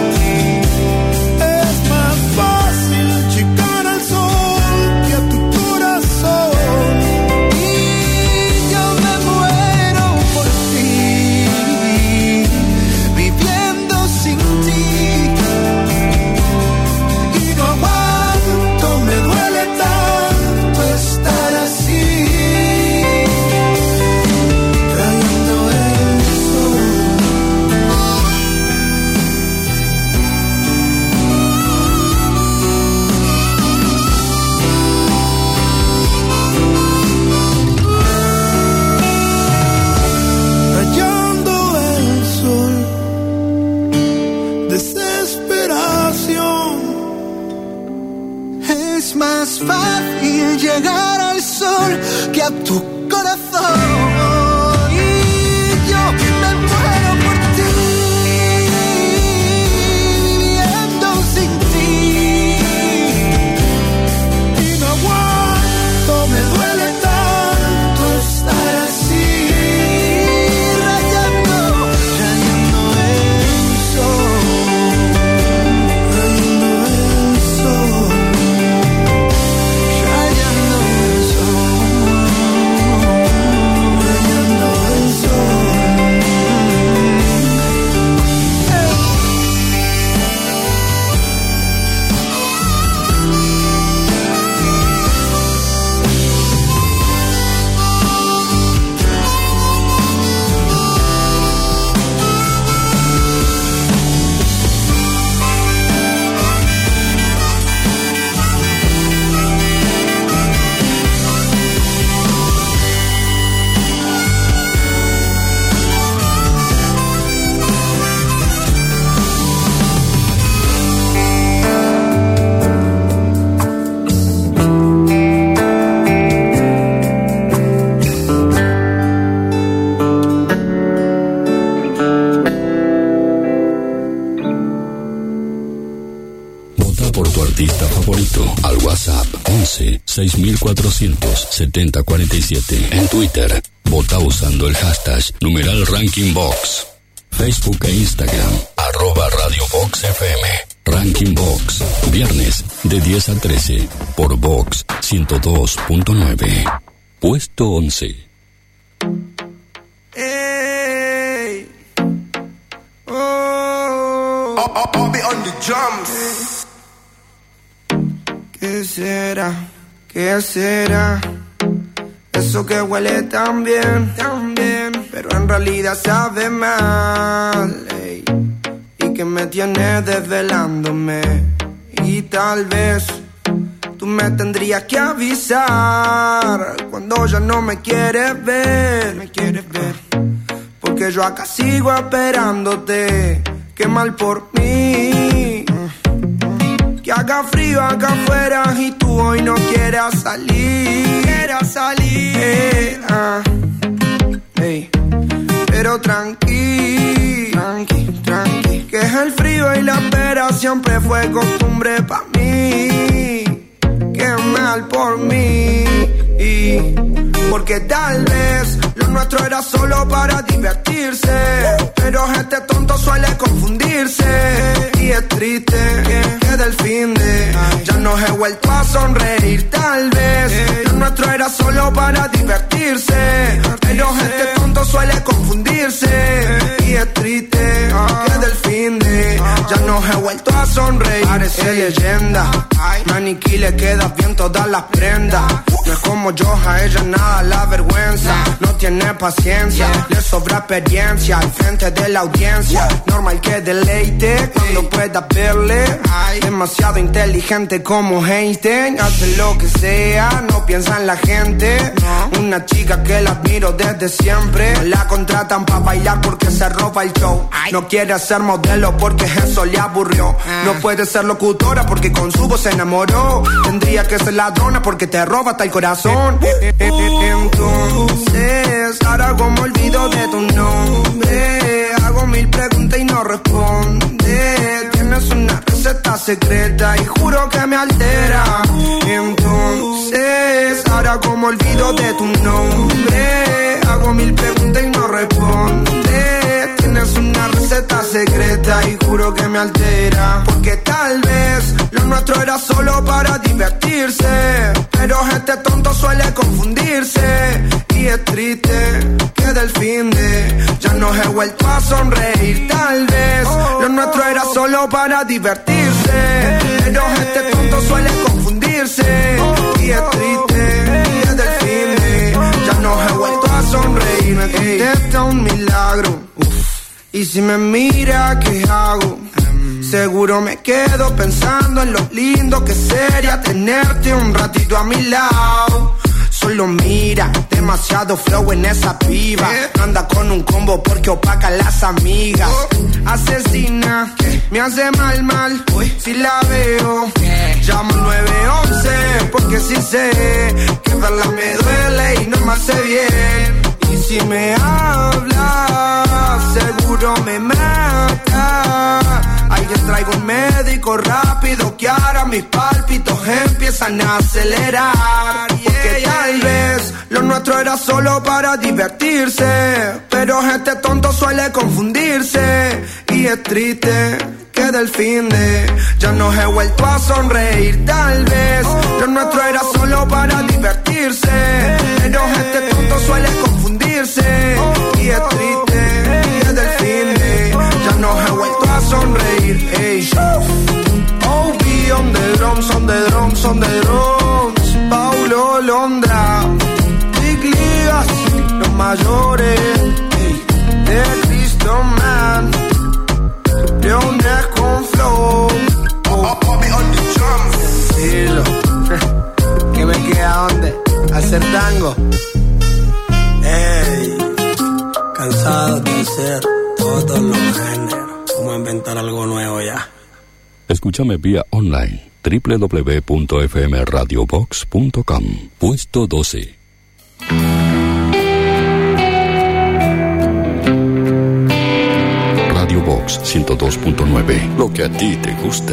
Llegar al sol que a tu corazón. Y yo me muero por ti, viviendo sin ti. Y no aguanto, me duele tanto estar así, rayando, rayando el sol, rayando el sol. Al WhatsApp once seis mil cuatrocientos setenta cuarenta y siete. En Twitter, vota usando el hashtag numeral Ranking Box. Facebook e Instagram, arroba Radio Box F M. Ranking Box, viernes de diez a trece por Box ciento dos punto nueve. Puesto once. Hey. Oh. I'll, I'll, I'll be on the drums. ¿Qué será? ¿Qué será? Eso que huele tan bien, tan bien, pero en realidad sabe mal. Ey. Y que me tiene desvelándome. Y tal vez tú me tendrías que avisar cuando ya no me quieres ver, me quieres ver. Porque yo acá sigo esperándote. Qué mal por mí. Que haga frío acá afuera y tú hoy no quieras salir. Quieras salir. Eh, ah, hey. Pero tranqui, tranqui, tranqui. Que es el frío y la espera siempre fue costumbre pa' mí. Qué mal por mí. Y porque tal vez lo nuestro era solo para divertirse, pero este tonto suele confundirse. Y es triste que del fin de ya no he vuelto a sonreír. Tal vez lo nuestro era solo para divertirse, pero este tonto suele confundirse. Y es triste que del fin de ya no he vuelto a sonreír. Parece leyenda, maniquí le queda bien todas las prendas. No es como yo, a ella nada la vergüenza. No tiene paciencia, le sobra experiencia al frente de la audiencia. Normal que deleite cuando pueda verle. Demasiado inteligente como Einstein. Hace lo que sea, no piensa en la gente. Una chica que la admiro desde siempre. La contratan pa' bailar porque se roba el show. No quiere ser modelo porque eso le aburrió. No puede ser locutora porque con su voz se enamoró. Tendría que ser ladrona porque te roba hasta el corazón. Entonces, ahora como olvido de tu nombre. Hago mil preguntas y no responde. Tienes una receta secreta y juro que me altera. Entonces, ahora como olvido de tu nombre. Hago mil preguntas y no responde. Tienes una receta secreta y juro que me altera. Porque tal vez lo nuestro era solo para divertirse, pero este tonto suele confundirse. Y es triste que del fin de ya no he vuelto a sonreír. Tal vez lo nuestro era solo para divertirse, pero este tonto suele confundirse. Y es triste que del fin de ya no he vuelto a sonreír. Me contesta un milagro. Y si me mira, ¿qué hago? Seguro me quedo pensando en lo lindo que sería tenerte un ratito a mi lado. Solo mira, demasiado flow en esa piba. Anda con un combo porque opaca a las amigas. Asesina, me hace mal, mal. Si la veo, llamo nueve once. Porque si sé que verla me duele y no me hace bien. Y si me habla, seguro me mata. Alguien traiga un médico rápido que ahora mis pálpitos empiezan a acelerar. Porque tal vez lo nuestro era solo para divertirse, pero este tonto suele confundirse. Y es triste que del fin de ya no he vuelto a sonreír. Tal vez lo nuestro era solo para divertirse, pero este tonto suele confundirse. Y es triste que del fin de ya no he vuelto a sonreír. Ey. O B on the drums, on the drums, on the drums. Paulo Londra, Big Ligas, los mayores. Ey. De Cristo Man, Leones con flow. Oh, oh, me on the drums. Tranquilo. ¿Qué me queda dónde? Hacer tango. Ey, cansado de hacer todos los géneros. Vamos a inventar algo nuevo ya. Escúchame vía online doble u doble u doble u punto f m radio box punto com. Puesto doce. Radio Box ciento dos punto nueve. Lo que a ti te gusta.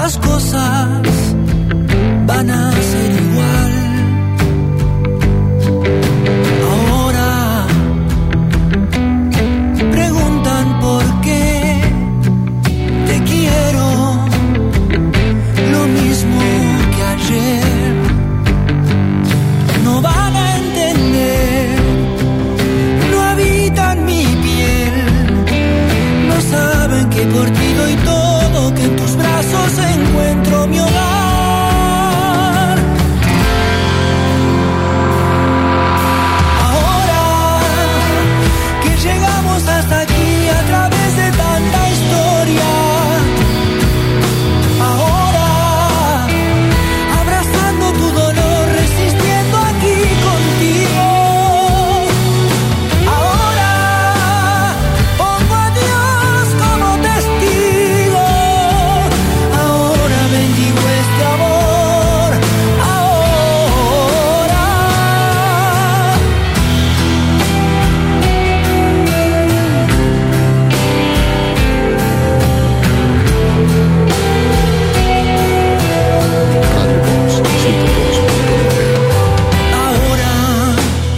las cosas van a ser igual. Ahora preguntan por qué te quiero lo mismo que ayer. No van a entender, no habitan mi piel, no saben que por ti doy todo, que en tus brazos encuentro mi hogar. Ahora que llegamos hasta aquí a través de tanta historia, ahora abrazando tu dolor, resistiendo aquí contigo. Ahora pongo a Dios como testigo. Ahora bendigo este amor. Ahora Ahora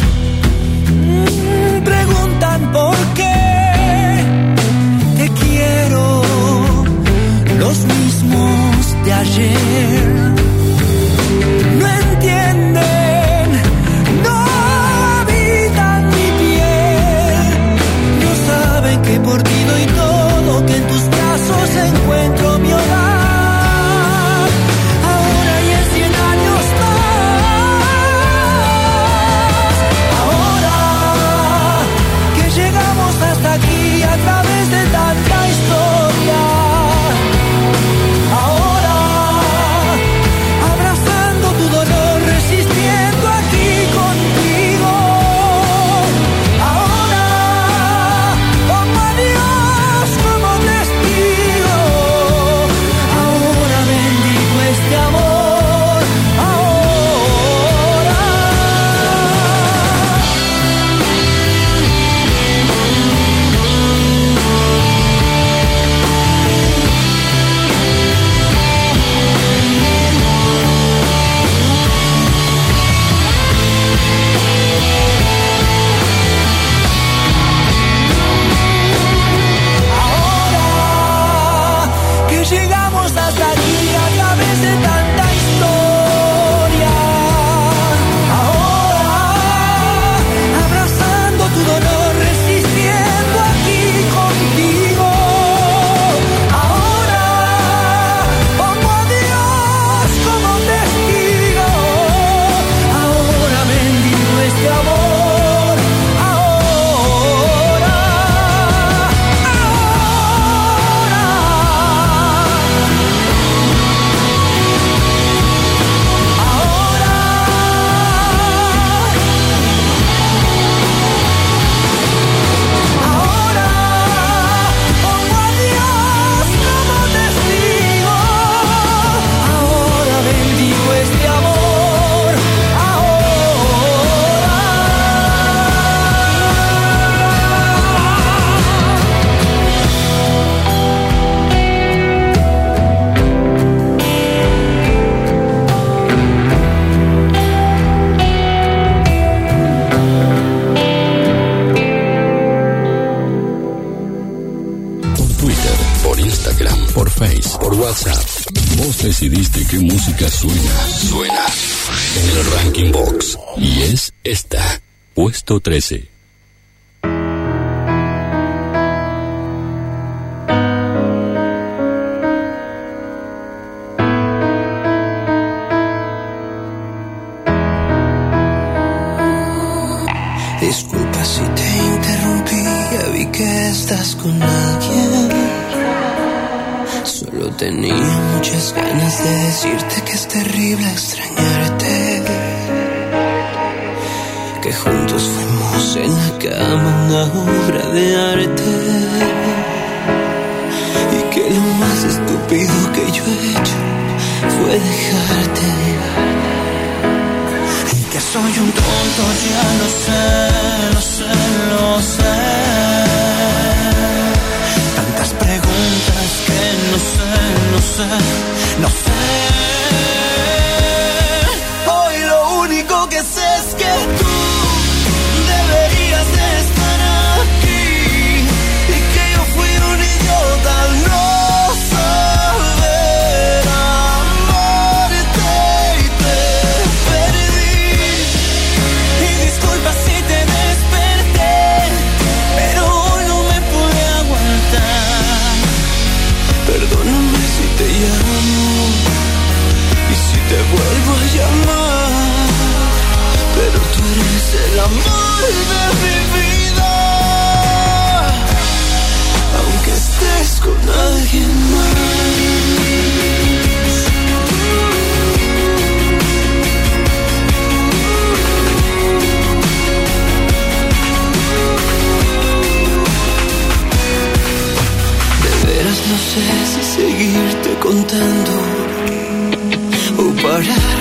mm, preguntan por qué te quiero los mismos de ayer. No entienden, no habitan mi piel, no saben que por ti doy todo, que en tus brazos encuentro mi hogar. Ahora y en cien años más. Ahora que llegamos hasta aquí a través de tanta historia. Ahora abrazando tu dolor, resistiendo aquí contigo. Ahora pongo a Dios como testigo. Ahora bendigo este amor. Ahora Ahora que llegamos hasta aquí a través de tanta historia. Ahora abrazando tu dolor, resistiendo aquí contigo. Ahora pongo a Dios como testigo. Ahora bendigo este amor. Ahora, ahora pongo a Dios como testigo. Ahora bendigo este amor. Por Twitter, por Instagram, por Face, por WhatsApp. Vos decidiste qué música suena. Suena en el Ranking Box. Y es esta. Puesto trece. Disculpa si te interrumpí, ya vi que estás con alguien. Solo tenía muchas ganas de decirte que es terrible extrañarte, que juntos fuimos en la cama una obra de arte, y que lo más estúpido que yo he hecho fue dejarte. Que soy un tonto, ya lo sé, lo sé, lo sé. Tantas preguntas que no sé, no sé, no sé. Hoy lo único que sé es que tú deberías de estar aquí y que yo fui un idiota al no saber amarte y te perdí. Y disculpa si te desperté, pero hoy no me pude aguantar. Perdóname si te llamo y si te vuelvo a llamar, pero tú eres el amor de mi vida, aunque estés con alguien más. De veras no sé si seguirte contando o parar.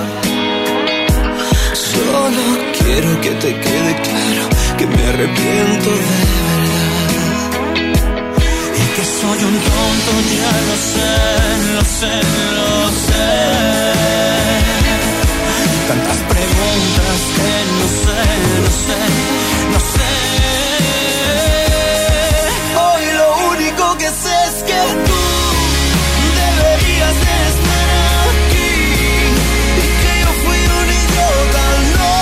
Solo quiero que te quede claro que me arrepiento de verdad y que soy un tonto, ya lo sé, lo sé, lo sé. Tantas preguntas que no sé, no sé, no sé. Hoy lo único que sé es que tú deberías de estar aquí y que yo fui un idiota al no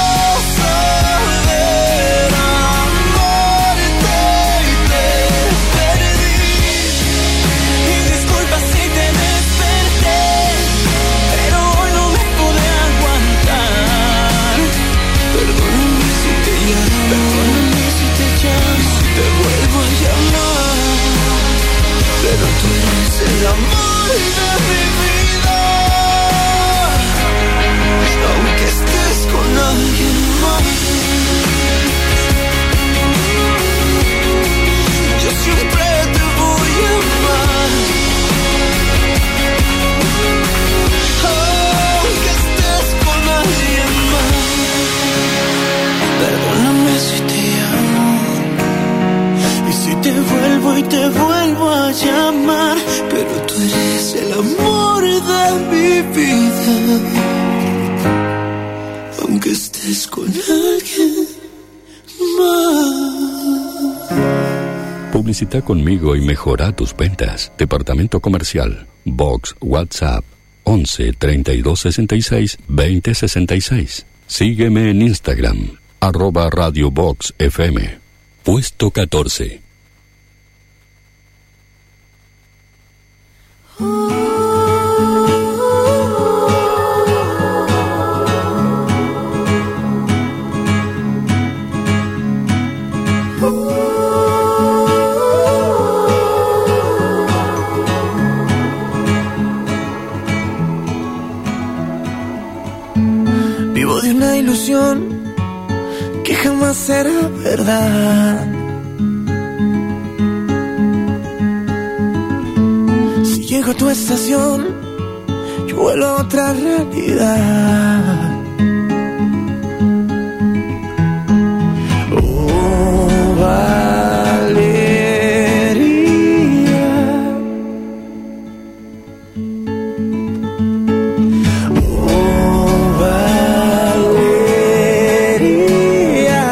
saber amarte y te perdí. Y disculpa si te desperté, pero hoy no me pude aguantar. Perdóname si te llamo, perdóname si te llamo, si te vuelvo a llamar, pero tú eres el amor de mi vida, aunque estés con alguien más. Yo siempre te voy a amar, aunque estés con alguien más. Perdóname si te amo y si te vuelvo y te vuelvo a llamar, pero tú eres el amor de mi vida, aunque estés con alguien más. Publicita conmigo y mejora tus ventas. Departamento Comercial. Vox WhatsApp once treinta y dos sesenta y seis veinte sesenta y seis. Sígueme en Instagram, arroba Radio Vox F M. Puesto catorce. Vivo de una ilusión que jamás será verdad. Si llego a tu estación, yo vuelo a otra realidad. Oh, Valeria, oh, Valeria,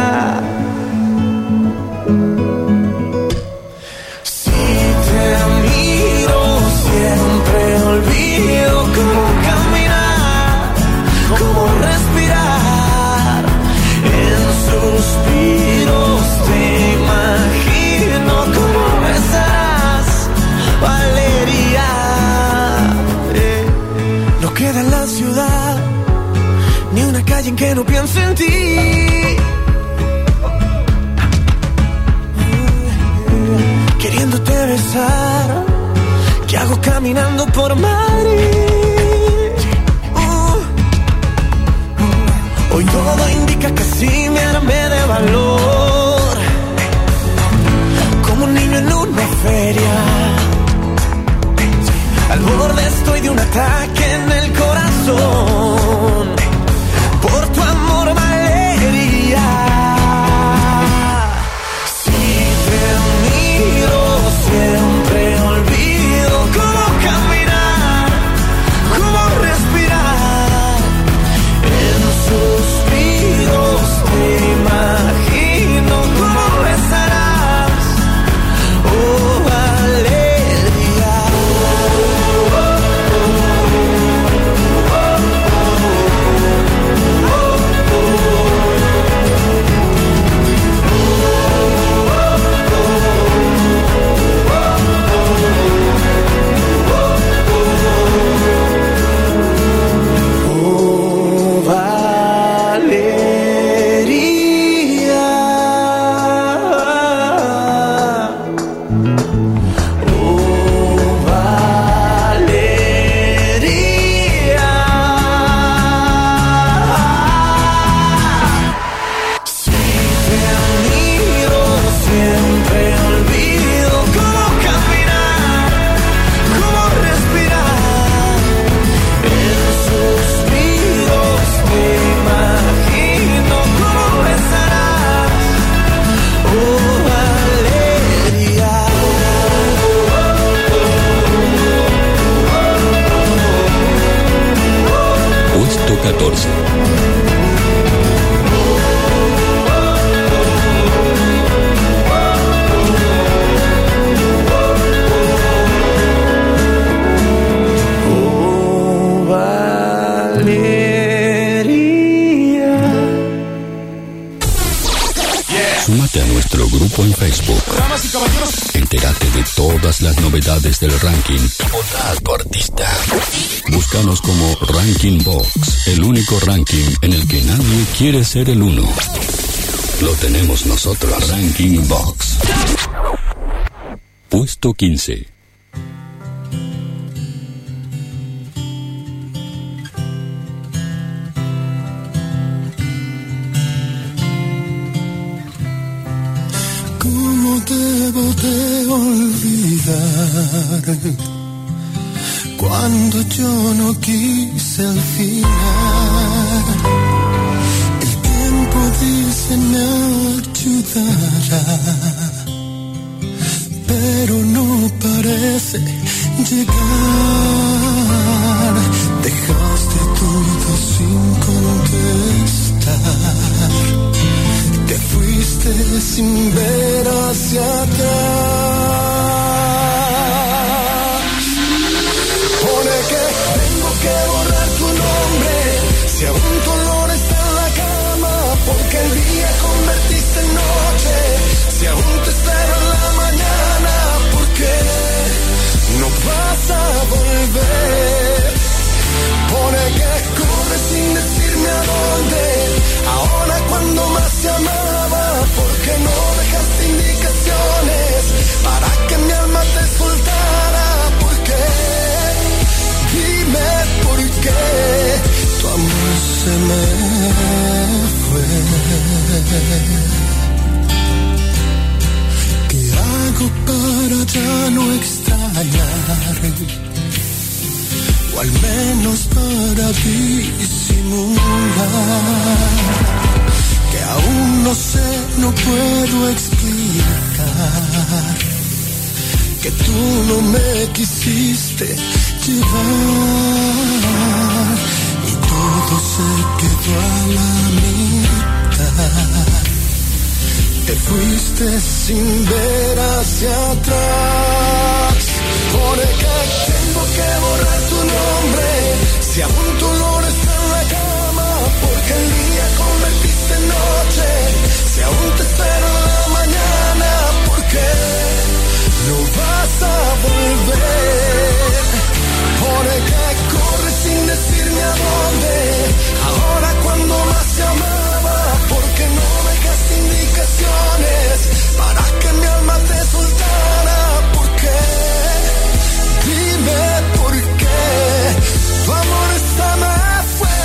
si te miro siempre olvido cómo caminar, cómo respirar. En suspiros te imagino cómo besarás, Valeria. Eh, no queda en la ciudad ni una calle en que no piense en ti. Queriéndote besar, ¿qué hago caminando por Madrid? Uh, Hoy todo indica que sí me armé de valor, como un niño en una feria. Al borde estoy de un ataque en el corazón, por tu amor, Valeria. Si te miro siempre olvido cómo caminar, Puesto catorce. Oh, Valeria. Súmate a nuestro grupo en Facebook. Damas y caballeros, Entérate de todas las novedades del ranking. Vota a tu artista. Búscanos como Ranking Box, el único ranking en el que nadie quiere ser el uno. Lo tenemos nosotros. Ranking Box. Puesto quince. ¿Cómo debo de olvidar cuando yo no quise al final? El tiempo dice me ayudará, pero no parece llegar. Dejaste todo sin contestar. Te fuiste sin ver hacia atrás. Pone que tengo que borrar tu nombre, si aún tu olor está en la cama, porque el día convertiste en noche, si aún te espero en la mañana, porque no vas a volver. Pone que corre sin decirme a dónde, ahora cuando más te amaba, porque no dejaste indicaciones para que mi alma te soltara. ¿Por qué? Dime por qué tu amor se me fue. ¿Qué hago para ya no extrañar? O al menos para disimular que aún no sé, no puedo explicar que tú no me quisiste llevar y todo se quedó a la mitad. Te fuiste sin ver hacia atrás. Por que tengo que borrar tu nombre, si aún tu olor está en la cama, porque el día convertiste en noche, si aún te espero en la mañana, porque no vas a volver. Por que corres sin decirme a dónde, ahora cuando más te amaba, porque no dejaste indicaciones para que mi alma te soltara. ¿Por qué? Dime por qué tu amor está me fue.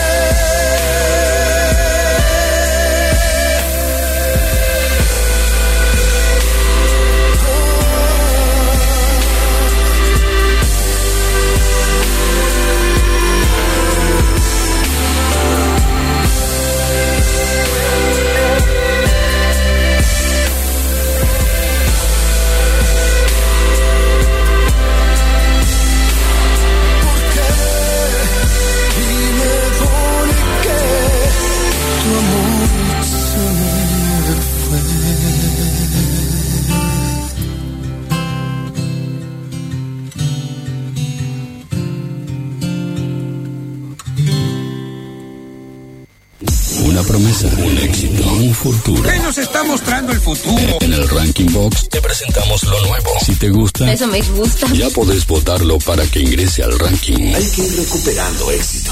Una promesa, un éxito, un futuro. ¿Qué nos está mostrando el futuro? En el Ranking Box te presentamos lo nuevo. Si te gusta, Eso me gusta. ya podés votarlo para que ingrese al ranking. Hay que ir recuperando éxitos.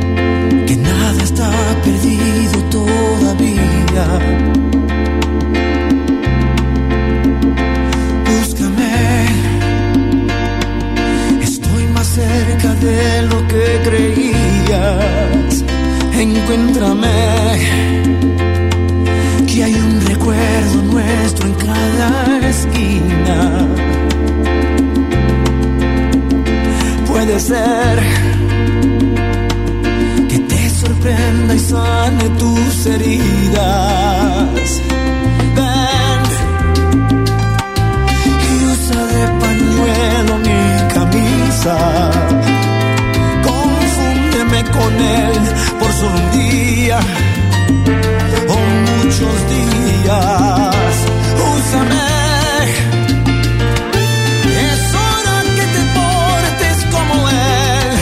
Que nada está perdido todavía. él por solo un día o muchos días. Úsame. Es hora que te portes como él.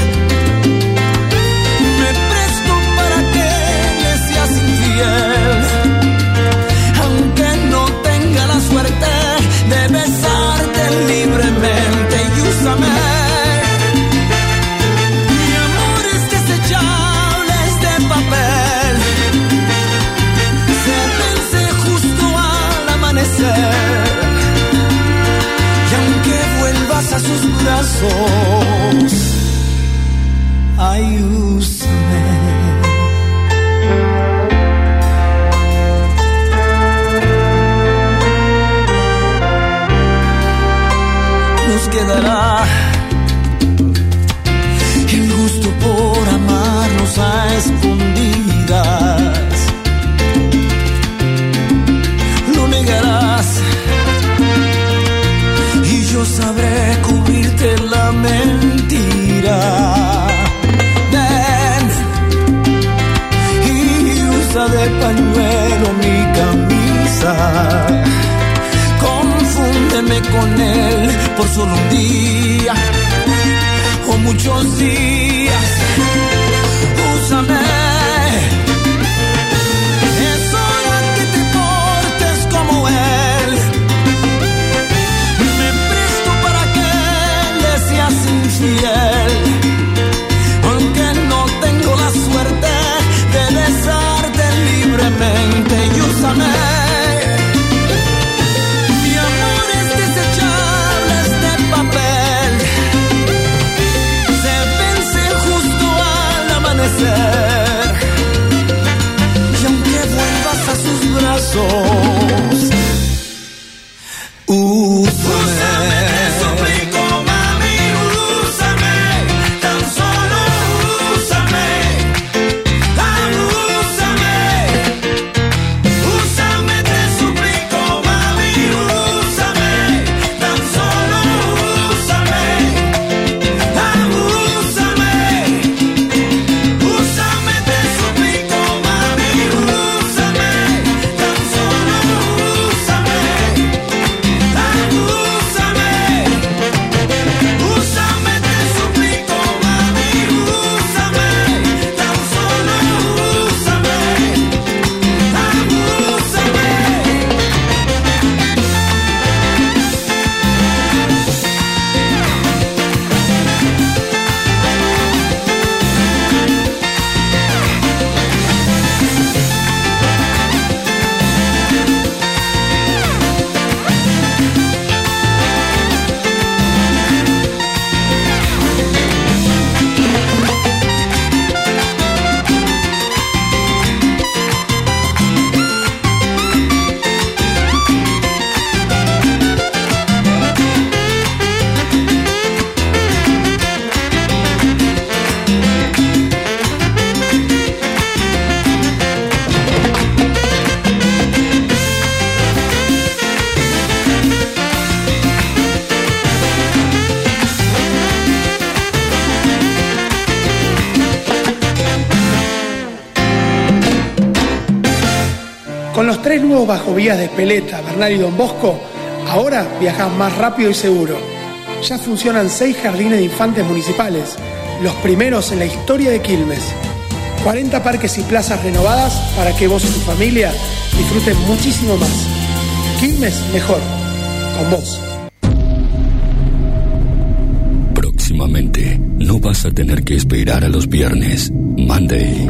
Me presto para que le seas infiel, aunque no tenga la suerte de besarte libremente. Y úsame. Mi amor es desechable, es de papel. Se vence justo al amanecer. Y aunque vuelvas a sus brazos, ay, úsame. Nos quedará el gusto por amarnos a escondidas. Lo negarás y yo sabré cubrirte la mentira. Ven y usa de pañuelo mi camisa. Confúndeme con él por solo un día o muchos días. Úsame. Es hora que te portes como él. Me presto para que le seas infiel, aunque no tengo la suerte de besarte libremente. Y úsame. Y aunque vuelvas a sus brazos, úsame. Te suplico, mami, úsame. Tan solo úsame. Abúsame. Úsame, te suplico, mami, úsame. Tan solo úsame. Abúsame. Úsame, te suplico, mami, úsame. Tan solo úsame. Abúsame. Úsame, te suplico, mami, úsame. Tan solo úsame. Abúsame. Con los tres nuevos bajovías de Espeleta, Bernal y Don Bosco, ahora viajas más rápido y seguro. Ya funcionan seis jardines de infantes municipales, los primeros en la historia de Quilmes. cuarenta parques y plazas renovadas para que vos y tu familia disfruten muchísimo más. Quilmes mejor, con vos. Próximamente no vas a tener que esperar a los viernes. Monday.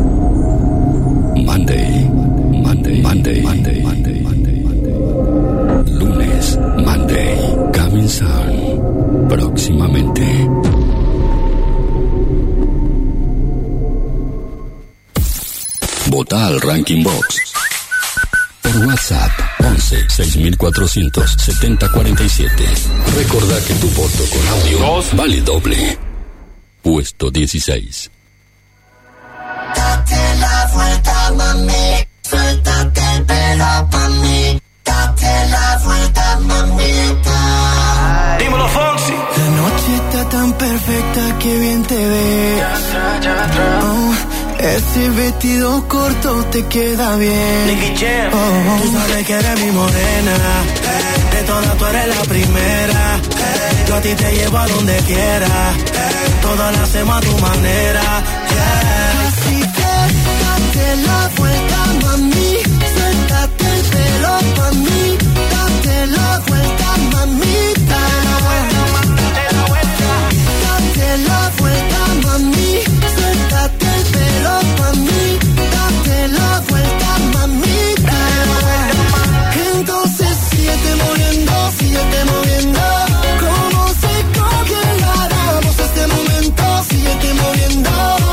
Monday. Monday. Monday. Monday. Monday. Monday. Lunes. Monday. Coming soon. Próximamente. Vota al Ranking Box por WhatsApp once seis mil cuatrocientos setenta cuarenta y siete. Recordá que tu voto con audio Dos. vale doble. Puesto dieciséis. Date la vuelta, mami. Suéltate el pelo pa' mí. Date la vuelta, mamita. Dímelo, Foxy. La noche está tan perfecta que bien te ves. Oh, Ese vestido corto te queda bien. Oh, oh. Tú sabes que eres mi morena, hey. De todas tú eres la primera, hey. Yo a ti te llevo a donde quiera, hey. Todo lo hacemos a tu manera, yeah. Así que date la vuelta, mami. Suéltate el pelo pa' mí. Date la vuelta, mamita. Date la vuelta, date la vuelta, mami. Suéltate el pelo pa' mí. Date la vuelta, mamita. Entonces síguete moviendo, síguete moviendo. Como se congelaramos este momento, síguete moviendo.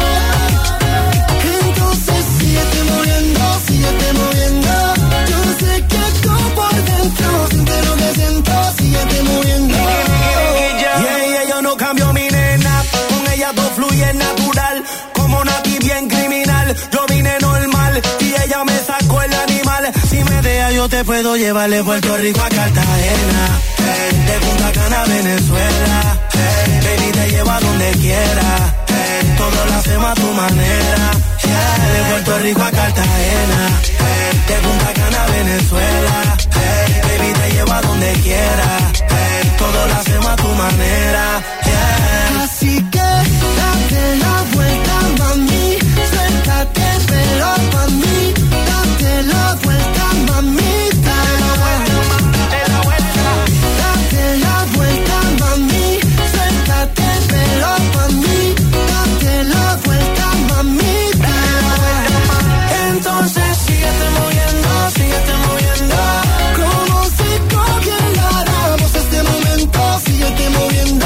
Entonces síguete moviendo, síguete moviendo. Yo sé que tú por dentro sientes lo que siento, síguete moviendo. Yeah, yeah, yo no cambio mi nena, con ella todo fluye natural, como Nati bien criminal. Yo vine normal y ella me sacó el animal. Si me deja yo te puedo llevar de Puerto Rico a Cartagena, hey, de Punta Cana a Venezuela, hey, baby te llevo a donde quiera, hey, todo lo hacemos a tu manera, yeah, de Puerto Rico a Cartagena, hey, de Punta Cana a Venezuela, hey, baby te llevo a donde quiera, hey, todo lo hacemos a tu manera, yeah. Así que date la vuelta, mami, suéltate el pelo pa' mí, date la vuelta, mamita. Date la vuelta, date la vuelta, mami, suéltate el pelo pa' mí, date la vuelta, mamita. Entonces síguete moviendo, síguete moviendo. Como si congeláramos este momento, síguete moviendo.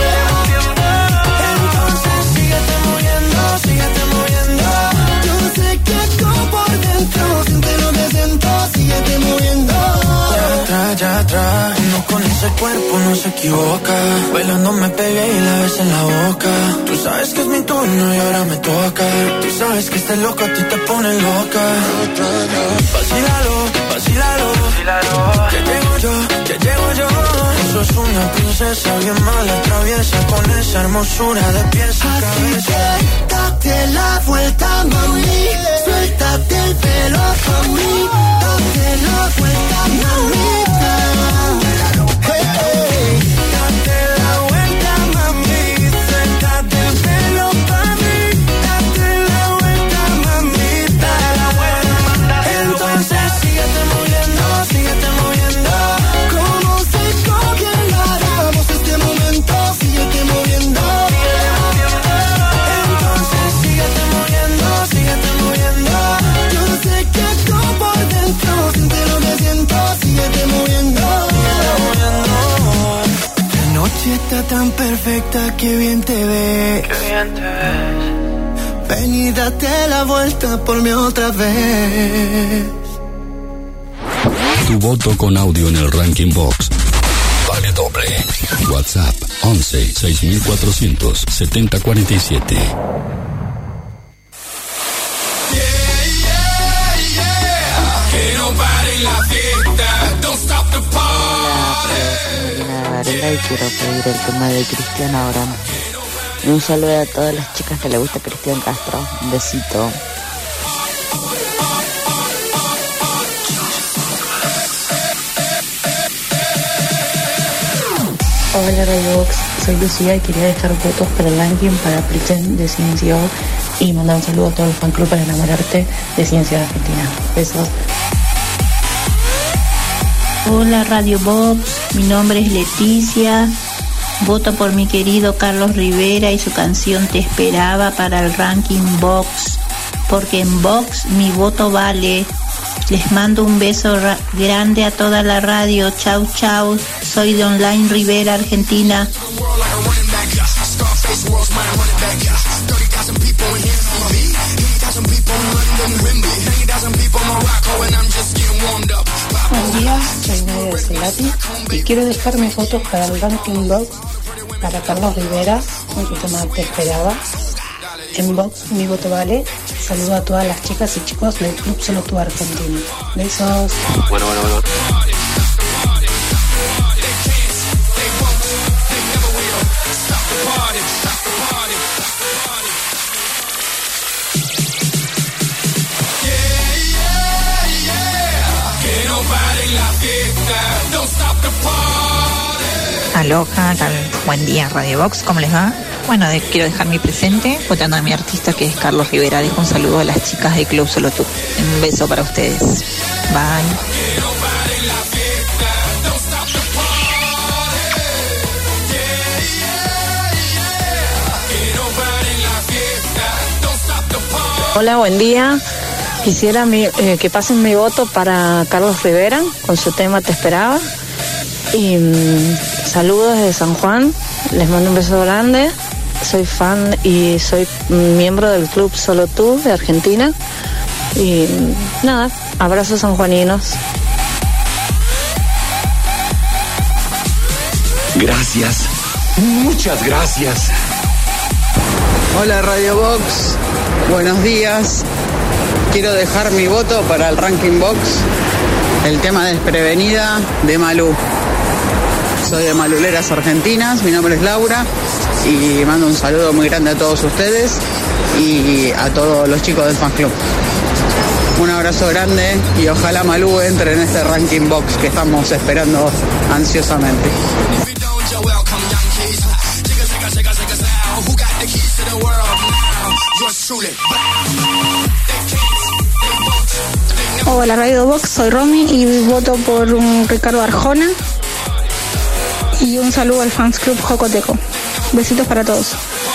Entonces síguete moviendo, síguete moviendo. Yo sé que tú por dentro sientes lo que siento, síguete moviendo. Ya atrás, ya atrás, uno con ese cuerpo no se equivoca. Bailando me pegué y la ves en la boca. Tú sabes que es mi turno y ahora me toca. Tú sabes que este loco a ti te pone loca. Vacílalo, vacílalo, que llego yo, que llego yo. Sos una princesa bien mala, traviesa, con esa hermosura de pies a cabeza. Así que date la vuelta, mami, suéltate el pelo pa' mí, date la vuelta, mamita. Hey, hey. Date la vuelta, mami, suéltate el pelo pa' mí, date la vuelta, mamita. Entonces síguete moviendo, síguete moviendo. Como si congeláramos este momento, síguete moviendo. Entonces síguete moviendo, síguete moviendo. Yo sé que tú por dentro sientes lo que siento, síguete moviendo. La noche está tan perfecta, que bien te ves. Qué bien te ves. Ven y date la vuelta por mí otra vez. Tu voto con audio en el Ranking Box vale doble. WhatsApp once seis mil cuatrocientos setenta cuarenta y siete. Y quiero pedir el tema de Cristian ahora. Y un saludo a todas las chicas que le gusta Cristian Castro. Un besito. Hola Radio Box, soy Lucía y quería dejar votos para el ranking para Pretend de Ciencia y mandar un saludo a todo el fan club para enamorarte de Ciencia de Argentina. Besos. Hola Radio Box, mi nombre es Leticia, voto por mi querido Carlos Rivera y su canción Te Esperaba para el Ranking Box, porque en Box mi voto vale. Les mando un beso ra- grande a toda la radio, chau chau, soy de Online Rivera, Argentina. Buen día, soy Nadia de Cerati y quiero dejar mis votos para el Ranking Box para Carlos Rivera, un tema Te Esperaba. En Box mi voto vale. Saludo a todas las chicas y chicos del Club Solo Tu Argentina. Besos. Bueno, bueno, bueno. Aloha, tal, buen día Radio Box, ¿cómo les va? Bueno, de, quiero dejar mi presente votando a mi artista que es Carlos Rivera. Dejo un saludo a las chicas de Club Solo Tú. Un beso para ustedes. Bye. Hola, buen día. Quisiera mi, eh, que pasen mi voto para Carlos Rivera con su tema Te Esperaba. Y mmm, saludos desde San Juan. Les mando un beso grande. Soy fan y soy miembro del Club Solo Tú de Argentina. Y nada, abrazos sanjuaninos. Gracias. Muchas gracias. Hola Radio Box, buenos días. Quiero dejar mi voto para el Ranking Box, el tema Desprevenida de Malú. Soy de Maluleras Argentinas, mi nombre es Laura y mando un saludo muy grande a todos ustedes y a todos los chicos del fan club. Un abrazo grande y ojalá Malú entre en este Ranking Box que estamos esperando ansiosamente. Hola Radio Box, soy Romy y voto por un Ricardo Arjona y un saludo al Fans Club Jocoteco. Besitos para todos.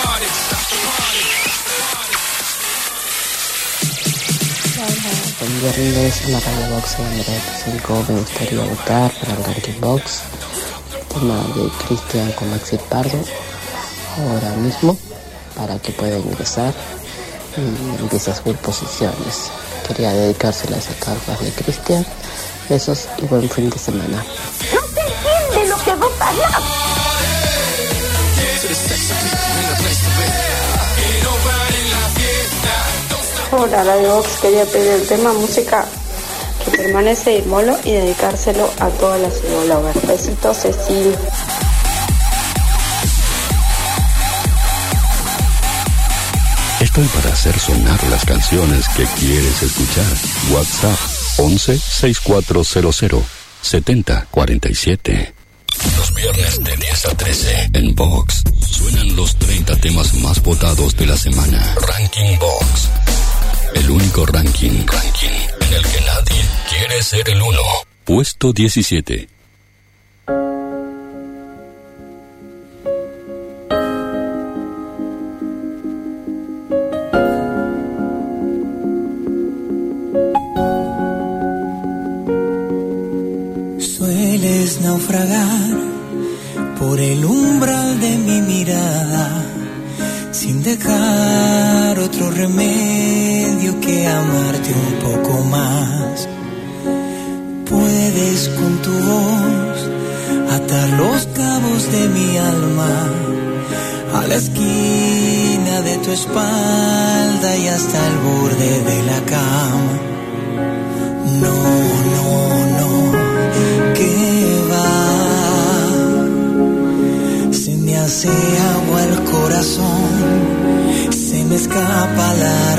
Buen día, Rindes, en la Radio Box de cinco me gustaría votar para el Ranking Box. El tema de Cristian con Maxi Pardo ahora mismo para que pueda ingresar y empiece a subir posiciones. Quería dedicárselas a Carlos de Cristian. Besos y buen fin de semana. No se entiende lo que vos hablas. Hola Radio Box, quería pedir el tema música que permanece Irmolo y dedicárselo a todas las Irmolovers. Besitos, Cecil. Estoy para hacer sonar las canciones que quieres escuchar. WhatsApp once sesenta y cuatro cero cero setenta cuarenta y siete. Los viernes de diez a trece en Vox suenan los treinta temas más votados de la semana. Ranking Vox. El único ranking, ranking en el que nadie quiere ser el uno. Puesto diecisiete. Sueles naufragar por el umbral de mi mirada, sin dejar otro remedio que amarte un poco más. Puedes con tu voz atar los cabos de mi alma a la esquina de tu espalda y hasta el borde de la cama. No, no, no, que va. Se me hace agua el corazón, se me escapa la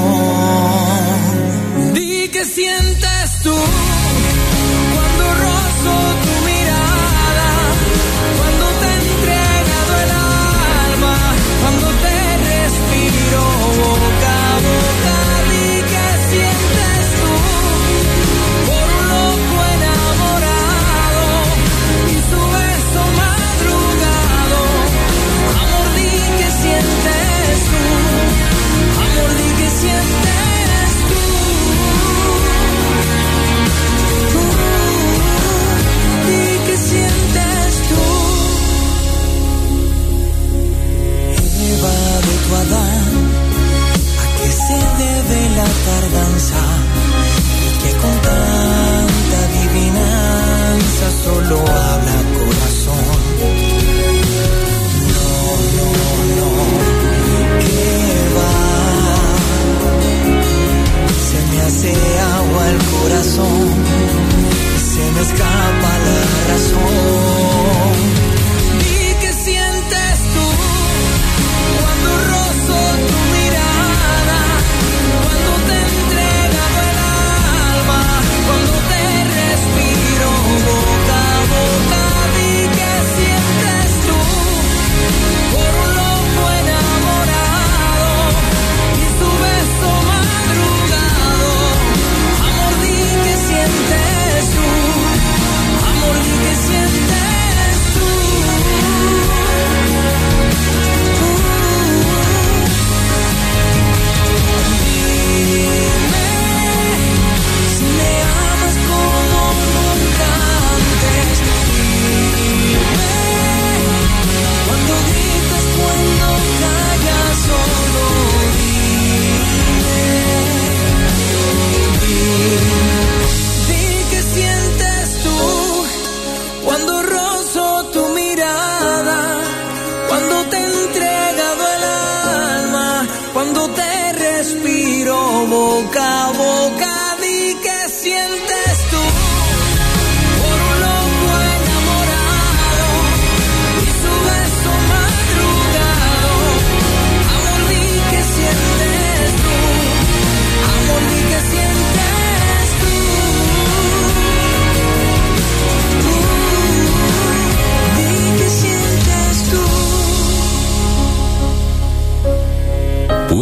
razón. Di que sientes tú cuando rozo tu mirada, cuando te he entregado el alma, cuando te respiro boca a boca. Di que sientes tú por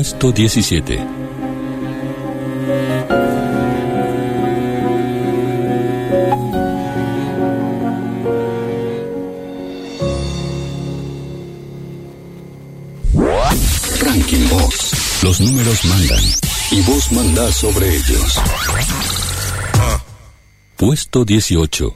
puesto diecisiete. Ranking Box. Los números mandan y vos mandás sobre ellos. Puesto dieciocho.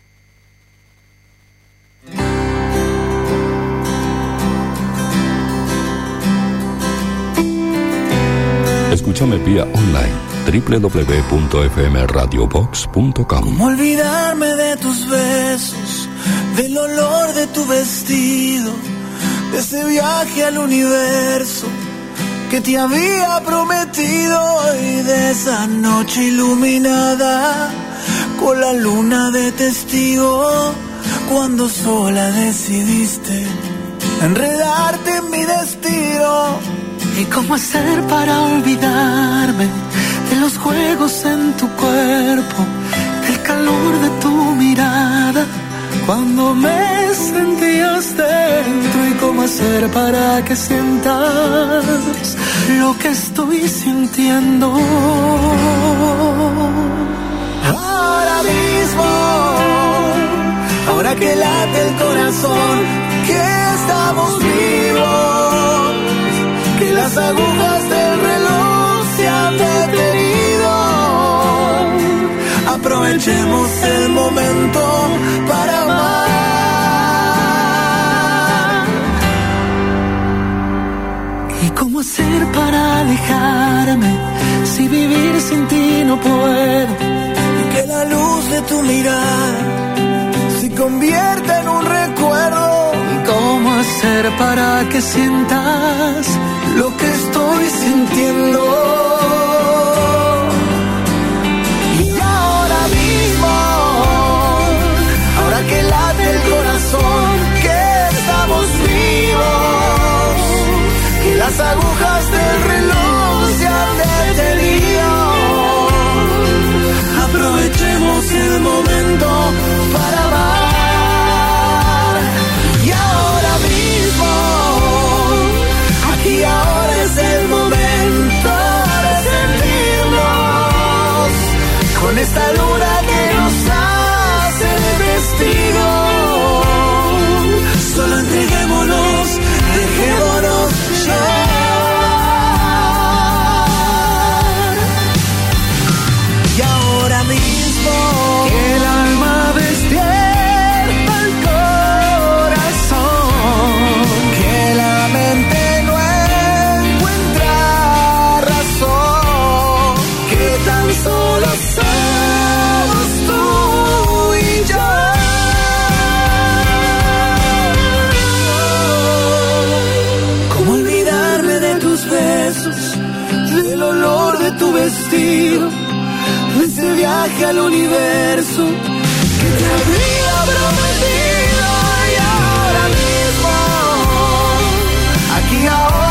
Escúchame vía online doble u doble u doble u punto f m radio box punto com. ¿Cómo olvidarme de tus besos, del olor de tu vestido, de ese viaje al universo que te había prometido y de esa noche iluminada con la luna de testigo cuando sola decidiste enredarte en mi destino? ¿Y cómo hacer para olvidarme de los juegos en tu cuerpo, del calor de tu mirada cuando me sentías dentro? ¿Y cómo hacer para que sientas lo que estoy sintiendo ahora mismo? Ahora que late el corazón, que estamos vivos, que las agujas del reloj se han detenido. Aprovechemos el momento para amar. ¿Y cómo hacer para alejarme si vivir sin ti no puedo? Y que la luz de tu mirada se convierta en un recuerdo. ¿Y cómo hacer para que sientas lo que estoy sintiendo? Y ahora mismo, ahora que late el corazón, que estamos vivos, que las agujas del reloj se han detenido. Aprovechemos el momento para amar. Y ahora mismo, aquí ahora es el momento de sentirnos con esta luna que nos hace de testigo. Solo entreguémonos, dejémonos llevar. Y ahora mismo que el alma despierta el corazón, que la mente solo somos tú y yo. ¿Cómo olvidarme de tus besos, del olor de tu vestido, de ese viaje al universo que te había prometido? Y ahora mismo, aquí ahora,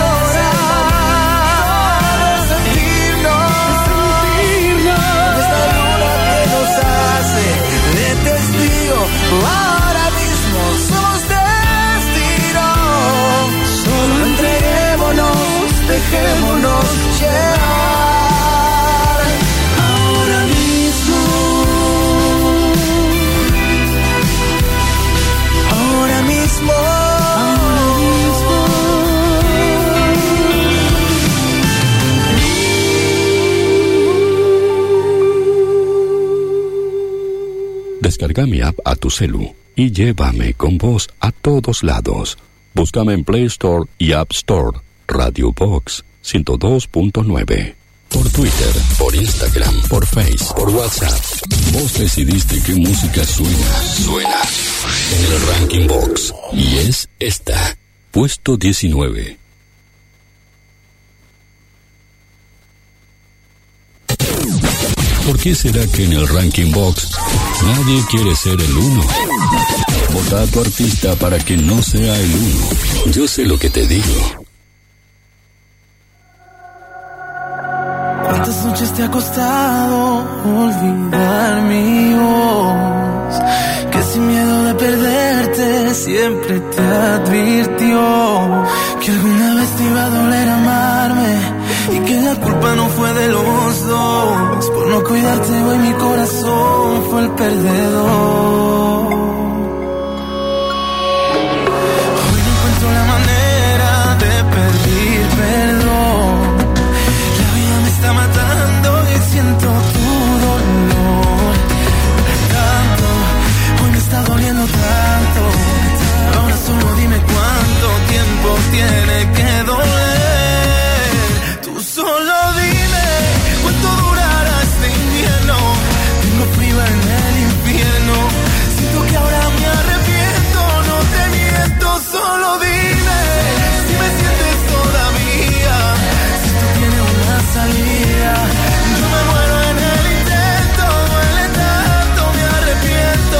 ahora mismo somos destino. Solo entreguémonos, dejémonos llevar. Ahora mismo, ahora mismo, ahora mismo. Descarga mi app a tu celu y llévame con vos a todos lados. Búscame en Play Store y App Store, Radio Box ciento dos punto nueve. Por Twitter, por Instagram, por Face, por WhatsApp. Vos decidiste qué música suena. Suena en el Ranking Box. Y es esta. Puesto diecinueve. ¿Por qué será que en el Ranking Box nadie quiere ser el uno? Vota a tu artista para que no sea el uno. Yo sé lo que te digo. ¿Cuántas noches te ha costado olvidar mi voz? Que sin miedo de perderte siempre te advirtió que alguna vez te iba a doler amarme. de los dos. Por no cuidarte hoy mi corazón fue el perdedor. Hoy no encuentro la manera de pedir perdón. La vida me está matando y siento tu dolor. Tanto, hoy me está doliendo tanto. Ahora solo dime cuánto tiempo tiene que doler. Tú solo dime cuánto durará este invierno. Tengo frío en el infierno. Siento que ahora me arrepiento. No te miento, solo dime si me sientes todavía. Si esto tiene una salida. Yo me muero en el intento. Duele tanto, me arrepiento.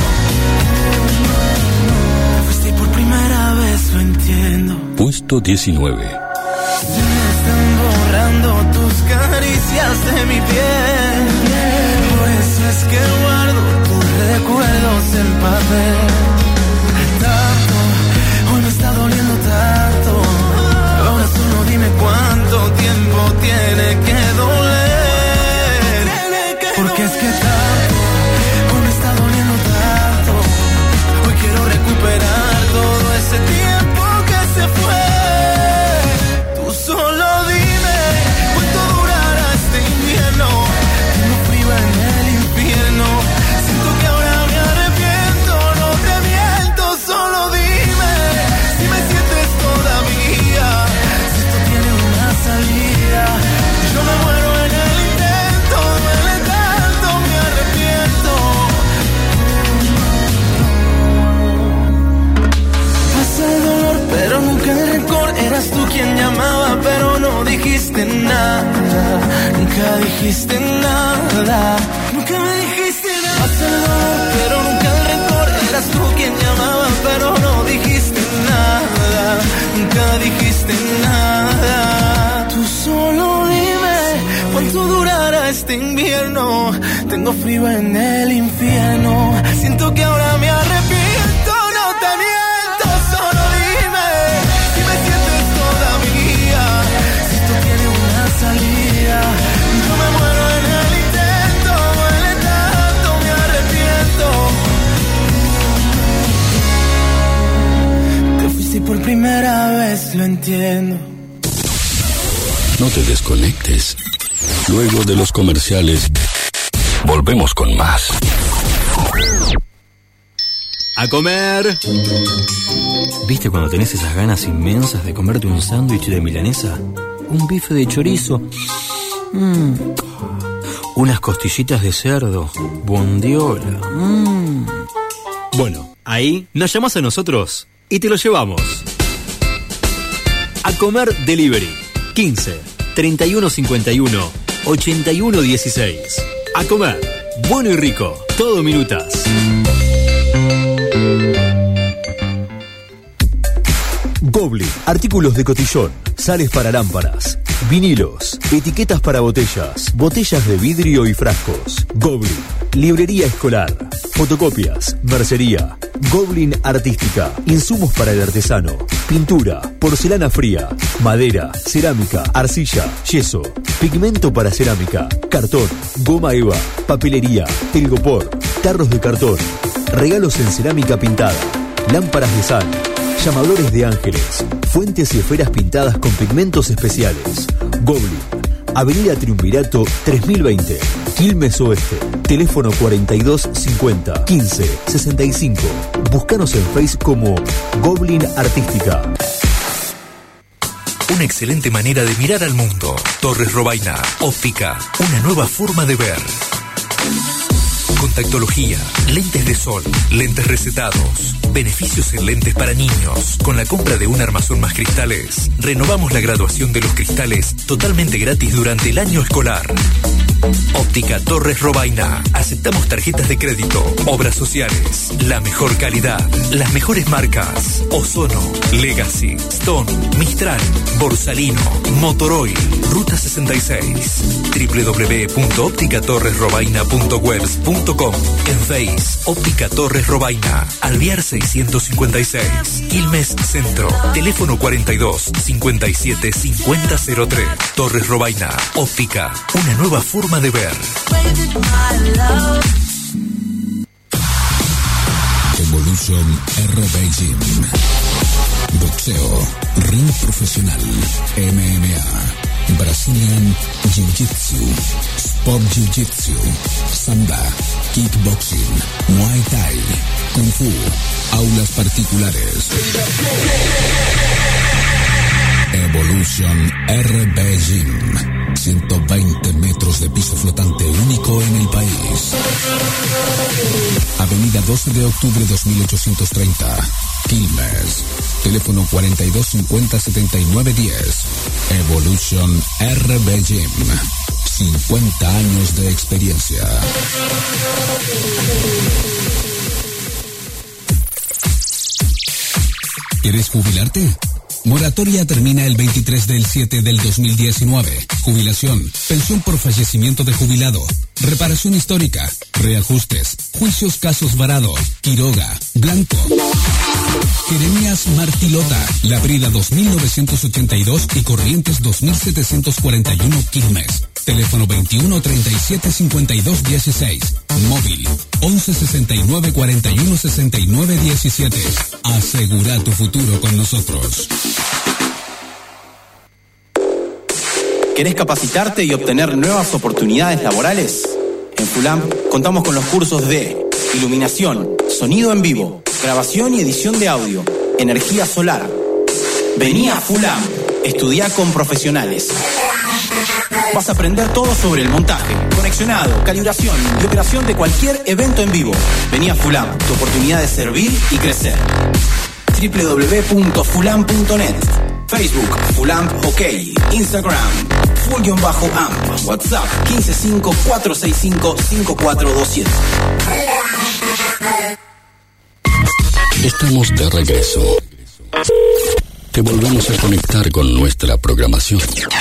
Fuiste por primera vez, lo entiendo. Puesto diecinueve. Se me están borrando tus caricias de mi piel. Por eso es que guardo tus recuerdos en papel. Tanto, hoy me está doliendo tanto. Ahora solo dime cuánto tiempo tiene que doler. Porque es que tanto, hoy me está doliendo tanto. Hoy quiero recuperar todo ese tiempo que se fue. Solo dime cuánto durará este invierno. Tengo frío en el infierno. Siento que ahora me arrepiento. No te miento, solo dime si me sientes todavía. Si esto tiene una salida. Yo me muero en el intento. Duele tanto, me arrepiento. Pasa el dolor, pero nunca el rencor. Eras tú quien llamaba, pero no dijiste nada. Nunca dijiste nada. Nunca me dijiste nada. Pasa el dolor, pero nunca el rencor. Eras tú quien llamaba, pero no dijiste nada. Nunca dijiste nada. Tú solo dime cuánto durará este invierno. Tengo frío en el infierno. Siento que ahora me arrepiento. No te miento, solo dime si me sientes todavía. Si esto tiene una salida. Yo me muero en el intento. Duele tanto, me arrepiento. Te fuiste por primera vez, lo entiendo. No te desconectes. Luego de los comerciales, volvemos con más. ¡A comer! ¿Viste cuando tenés esas ganas inmensas de comerte un sándwich de milanesa? Un bife de chorizo. Mm. Unas costillitas de cerdo. Bondiola. Mm. Bueno, ahí nos llamás a nosotros y te lo llevamos. A comer delivery. quince, treinta y uno cincuenta y uno, ochenta y uno dieciséis. A comer. Bueno y rico. Todo minutas. Goblin, artículos de cotillón, sales para lámparas, vinilos, etiquetas para botellas, botellas de vidrio y frascos. Goblin, librería escolar, fotocopias, mercería. Goblin Artística, insumos para el artesano, pintura, porcelana fría, madera, cerámica, arcilla, yeso, pigmento para cerámica, cartón, goma eva, papelería, telgopor, tarros de cartón, regalos en cerámica pintada, lámparas de sal, llamadores de ángeles, fuentes y esferas pintadas con pigmentos especiales. Goblin, Avenida Triunvirato tres mil veinte, Quilmes Oeste. Teléfono cuarenta y dos cincuenta, quince, sesenta y cinco. Búscanos en Facebook como Goblin Artística. Una excelente manera de mirar al mundo. Torres Robaina, óptica, una nueva forma de ver. Contactología, lentes de sol, lentes recetados, beneficios en lentes para niños. Con la compra de un armazón más cristales, renovamos la graduación de los cristales totalmente gratis durante el año escolar. Óptica Torres Robaina. Aceptamos tarjetas de crédito, obras sociales, la mejor calidad, las mejores marcas: Ozono, Legacy, Stone, Mistral, Borsalino, Motoroil, Ruta sesenta y seis. doble u doble u doble u punto óptica torres robaina punto webs punto punto com. En Face, Óptica Torres Robaina, Alvear seiscientos cincuenta y seis, Quilmes Centro, teléfono cuarenta y dos, cincuenta y siete, cincuenta cero tres. Torres Robaina, óptica, una nueva forma de ver. Evolution R B Gym. Boxeo, ring profesional, M M A, Brazilian Jiu-Jitsu, Sport Jiu-Jitsu, Samba, Kickboxing, Muay Thai, Kung Fu, aulas particulares. Evolution R B Gym. ciento veinte metros de piso flotante único en el país. Avenida doce de octubre dos mil ochocientos treinta, Quilmes. Teléfono cuarenta y dos, cincuenta, setenta y nueve, diez. Evolution R B Gym. cincuenta años de experiencia. ¿Quieres jubilarte? Moratoria termina el veintitrés del siete del dos mil diecinueve. Jubilación, pensión por fallecimiento de jubilado, reparación histórica, reajustes, juicios casos varados, Quiroga, Blanco. Jeremías Martilota, Labrida dos mil novecientos ochenta y dos y Corrientes dos mil setecientos cuarenta y uno, Quilmes. Teléfono veintiuno, treinta y siete, cincuenta y dos, dieciséis. Móvil once, sesenta y nueve, cuarenta y uno, sesenta y nueve, diecisiete. Asegura tu futuro con nosotros. ¿Querés capacitarte y obtener nuevas oportunidades laborales? En Fulam contamos con los cursos de iluminación, sonido en vivo, grabación y edición de audio, energía solar. Vení a Fulam, estudiá con profesionales. Vas a aprender todo sobre el montaje, conexionado, calibración y operación de cualquier evento en vivo. Vení a Fulam, tu oportunidad de servir y crecer. doble u doble u doble u punto fulam punto net. Facebook, Fulam OK. Instagram, Full-Amp. WhatsApp, quince cinco, cuatro seis cinco, cinco cuatro dos siete. Estamos de regreso. Te volvemos a conectar con nuestra programación.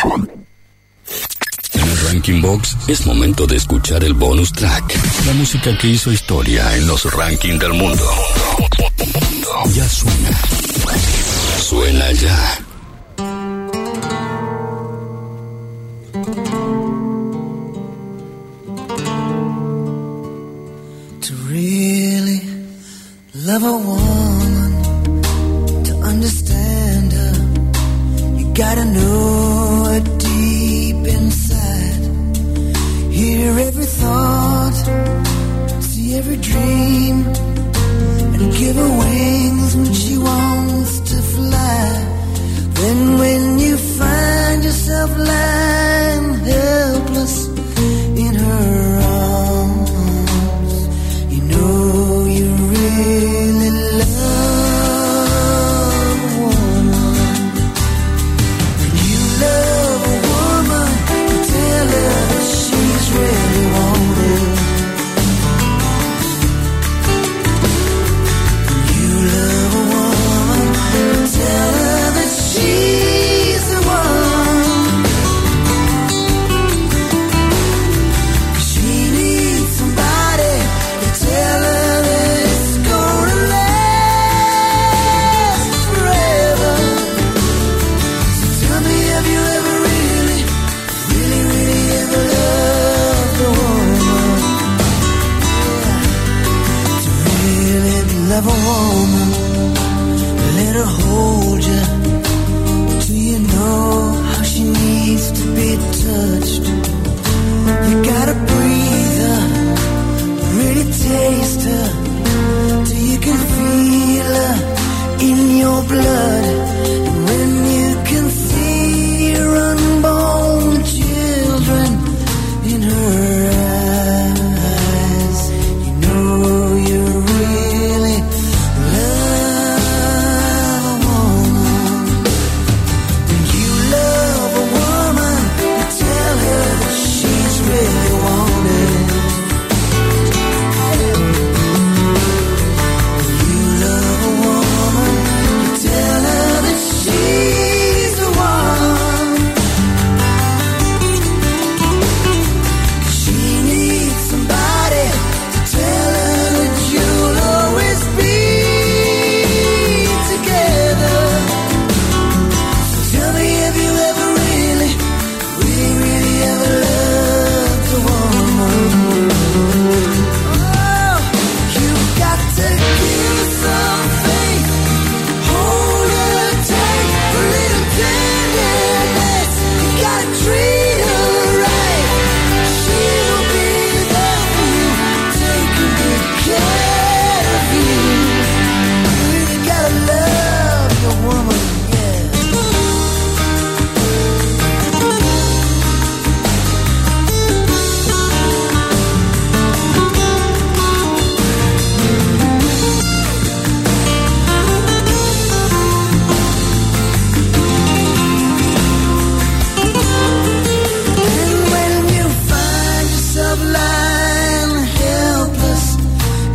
En el Ranking Box es momento de escuchar el bonus track. La música que hizo historia en los rankings del mundo. Ya suena. Suena ya. To really love a woman, to understand her, you gotta know her deep inside. Hear every thought, see every dream, and give her wings when she wants to fly. Then when you find yourself lying helpless in her arms, you know you really love a woman. When you love a woman, you tell her that she's really wanted. When you love a woman, you tell her that she's the one. She needs somebody to tell her that it's gonna last forever. So tell me, have you ever really, really, really ever loved a woman? Yeah. To really love a woman, let her hold you till you know how she needs to be touched. You gotta breathe her, really taste her, till you can feel her in your blood. And when you can see your unborn children in her eyes, you know you really love a woman. When you love a woman, you tell her that she's really wanted.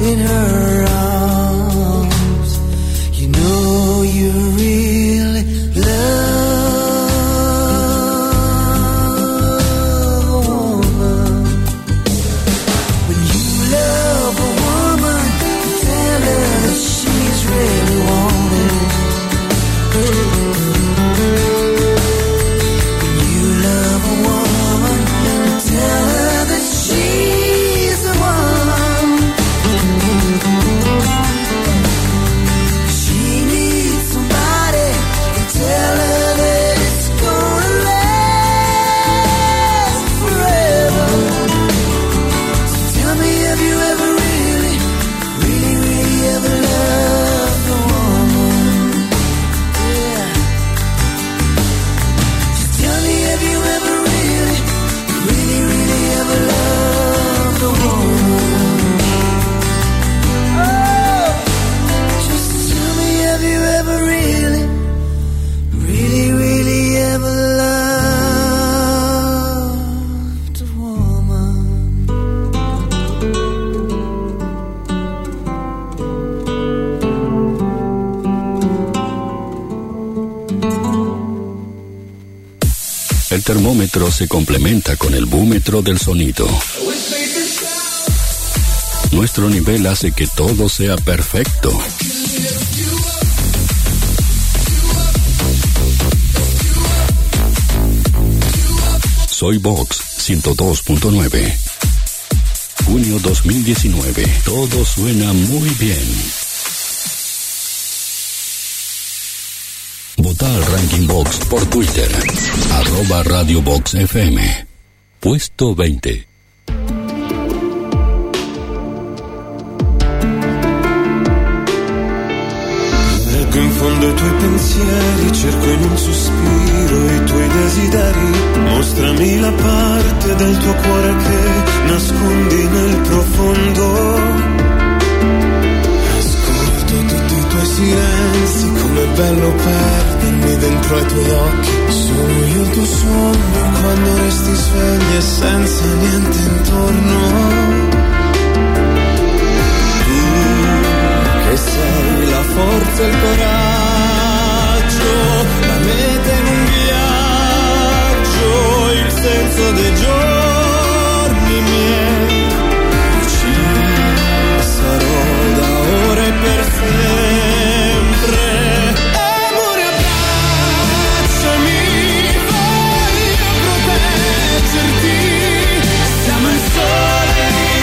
in her arms. You know you really love a woman. When you love a woman, tell her that she's really wanted. When you love a woman, tell her that she's the one. She needs somebody to tell her that it's gonna last forever. So tell me, have you ever really, really, really ever loved a woman? Yeah. Just tell me, have you ever really, really, really ever loved a woman? Oh, just tell me, have you ever really, really, really ever loved a woman? El termómetro se complementa con el búmetro del sonido. Nuestro nivel hace que todo sea perfecto. Soy Vox ciento dos punto nueve. Junio dos mil diecinueve. Todo suena muy bien. Vota al Ranking Box por Twitter. Arroba Radio Box F M. Puesto veinte. Leggo in fondo i tuoi pensieri, cerco in un sospiro i tuoi desideri. Mostrami la parte del tuo cuore che nascondi nel profondo. Ascolto tutti i tuoi silenzi, com'è bello perdermi dentro ai tuoi occhi. Sono io il tuo sogno quando resti svegli e senza niente intorno. Tu che sei la forza e il coraggio, la meta in un viaggio, il senso dei giorni miei. Ci sarò da ora e per sempre. Amore, abbracciami, voglio proteggerti. Siamo il sole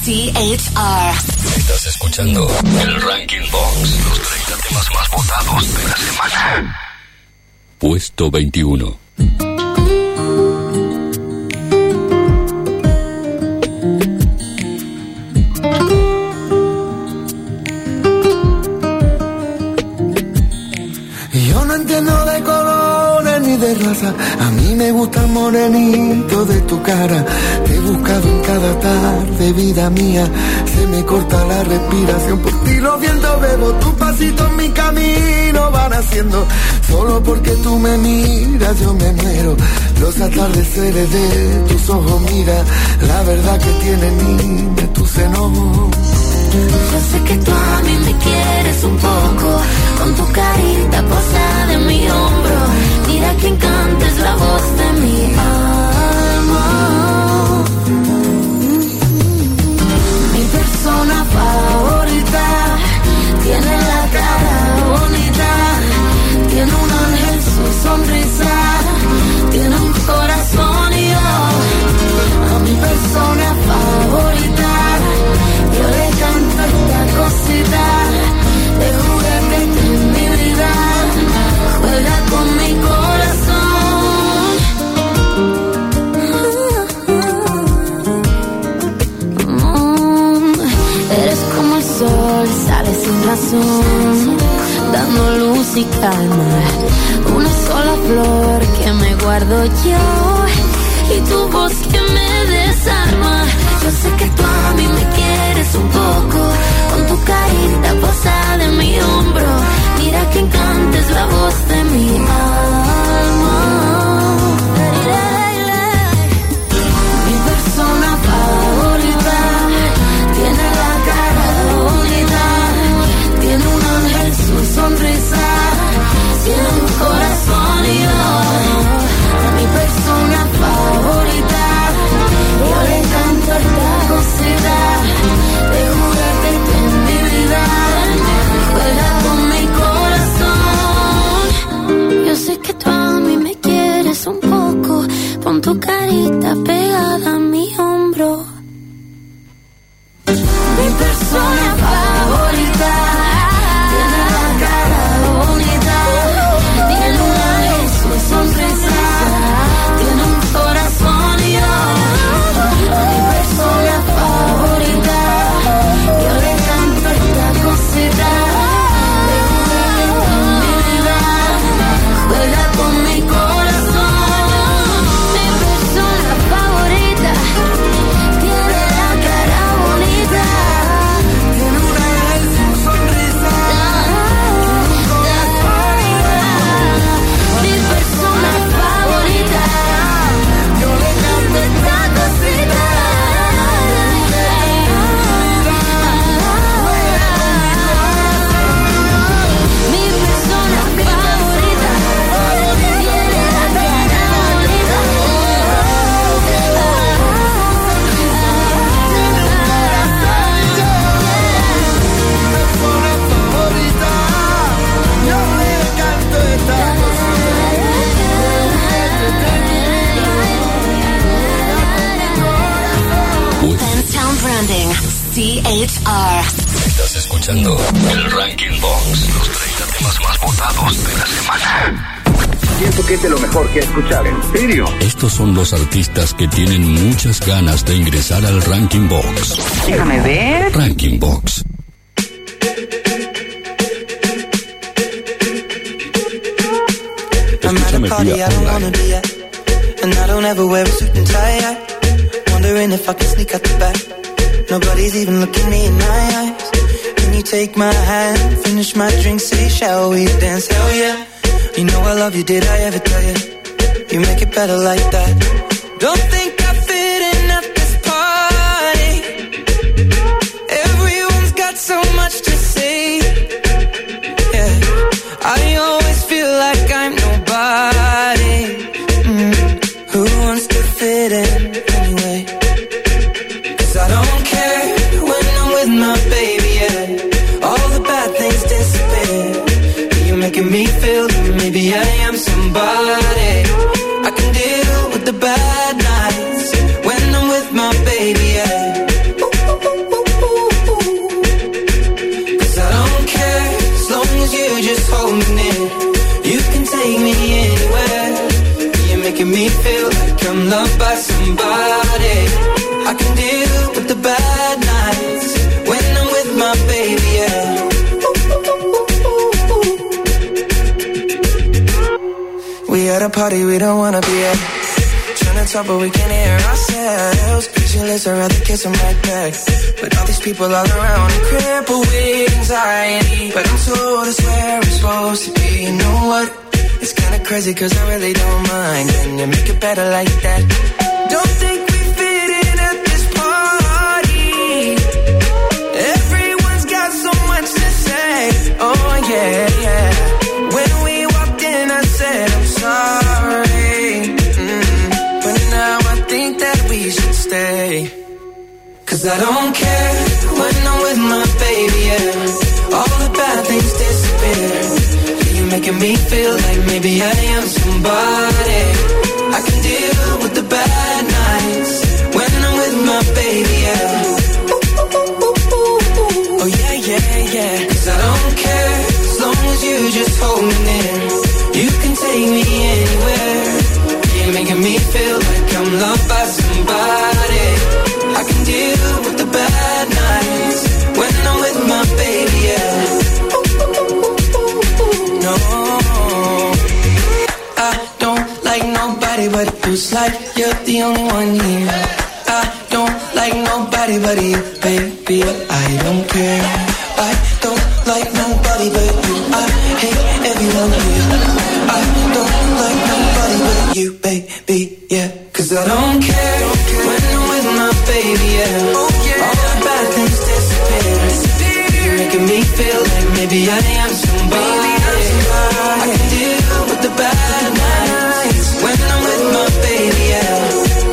C H R. Estás escuchando el Ranking Box, los treinta temas más votados de la semana. Puesto veintiuno. Yo no entiendo de colores ni de raza, a mí me gusta el morenito de tu cara. Te he buscado en cada tarde, vida mía, se me corta la respiración. Por ti los vientos bebo, tus pasitos en mi camino van haciendo. Solo porque tú me miras yo me muero. Los atardeceres de tus ojos, mira la verdad que tienen niña tus enojos. Yo sé que tú a mí me quieres un poco, con tu carita posada en mi hombro. Mira que encanta es la voz de mi alma. Mi persona favorita tiene la cara bonita, tiene un ángel su sonrisa, tiene un corazón y yo a mi persona favorita yo le canto esta cosita de juguete en mi vida, juega con mi corazón. Mm, eres como el sol, sale sin razón, dando luz y calma. Una sola flor que me guardo yo y tu voz que me desarma. Yo sé que tú a mí me quieres un poco, con tu carita posada en mi hombro. Mira que encanta es la voz de mi alma. Mi persona favorita tiene la cara bonita, tiene un ángel su sonrisa, tiene un corazón y yo a mi persona favorita yo le canto esta cosita de juguete en mi vida, juega con mi corazón. Yo sé que tú a mí me quieres un poco, pon tu carita pegada a mi hombro. Mi persona favorita tiene la cara bonita, tiene un ángel su sonrisa, tiene un corazón y yo a mi persona favorita yo le canto esta cosita de juguete en mi vida, juega con mi corazón. Mi persona favorita tiene la cara bonita, tiene un ángel su sonrisa, mi persona favorita yo le canto esta cosita. Mi persona favorita tiene la cara bonita. Yo le canto esta Benstown Branding, C H R. Estás escuchando el Ranking Box, los treinta temas más votados de la semana. Siento que es de lo mejor que he escuchado. ¿En serio? Estos son los artistas que tienen muchas ganas de ingresar al Ranking Box. Déjame ver. Ranking Box. I'm at a party I don't wanna be at, and I don't ever wear a suit and tie. Wondering if I can sneak out the back. Nobody's even looking me in my eyes. Can you take my hand, finish my drink, say shall we dance? Hell yeah. You know I love you, did I ever tell you? You make it better like that. Don't think I fit in at this party. Everyone's got so much to say. Yeah, I always feel like I'm nobody. Mm. Who wants to fit in anyway? 'Cause I don't care when I'm with my baby, yeah. All the bad things disappear. You're making me feel that maybe I am somebody. I can deal with the bad nights just hold me near. You can take me anywhere. You're making me feel like I'm loved by somebody. I can deal with the bad nights when I'm with my baby, yeah. We at a party we don't wanna be at. Trying to talk but we can't hear ourselves. Pictureless, I'd rather kiss them right back. But all these people all around are crippled with anxiety. But I'm told it's where I'm supposed to be. You know what? It's kinda crazy cause I really don't mind. Can you make it better like that? Don't think we fit in at this party. Everyone's got so much to say. Oh yeah, yeah. When we walked in I said I'm sorry. Mm. But now I think that we should stay. Cause I don't care when I'm with my baby, yeah. All the bad things disappear. You're making me feel like maybe I am somebody. I can deal with the bad nights when I'm with my baby, yeah. Oh yeah, yeah, yeah. Cause I don't care as long as you just hold me near. You can take me anywhere. You're making me feel like I'm loved by somebody. I can deal with the bad nights when I'm with my baby, yeah. No, I don't like nobody but you. It's like you're the only one here. I don't like nobody but you, baby. I don't care. I don't like nobody but you. I hate everyone here. I don't like nobody but you, baby, yeah. Cause I don't care when I'm with my baby, yeah. All the bad things disappear. You're making me feel like maybe I am somebody. I can deal with the bad nights when I'm with my baby, yeah.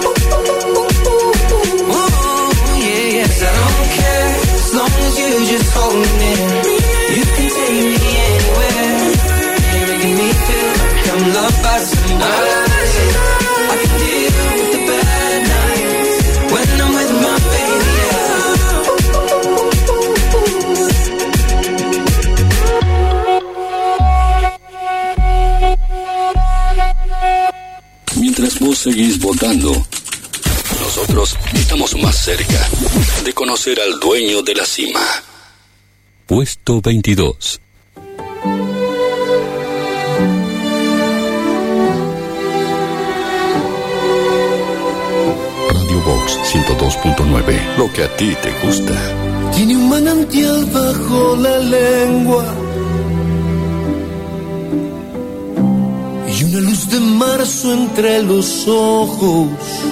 Ooh, yeah, yeah. Cause I don't care as long as you just hold me near. You can take me anywhere. You're making me feel like I'm loved by somebody. I can deal with the bad nights when I'm with my baby, yeah. Mientras vos seguís votando, nosotros estamos más cerca de conocer al dueño de la cima. Puesto veintidós. Radio Box ciento dos punto nueve. Lo que a ti te gusta. Tiene un manantial bajo la lengua y una luz de marzo entre los ojos.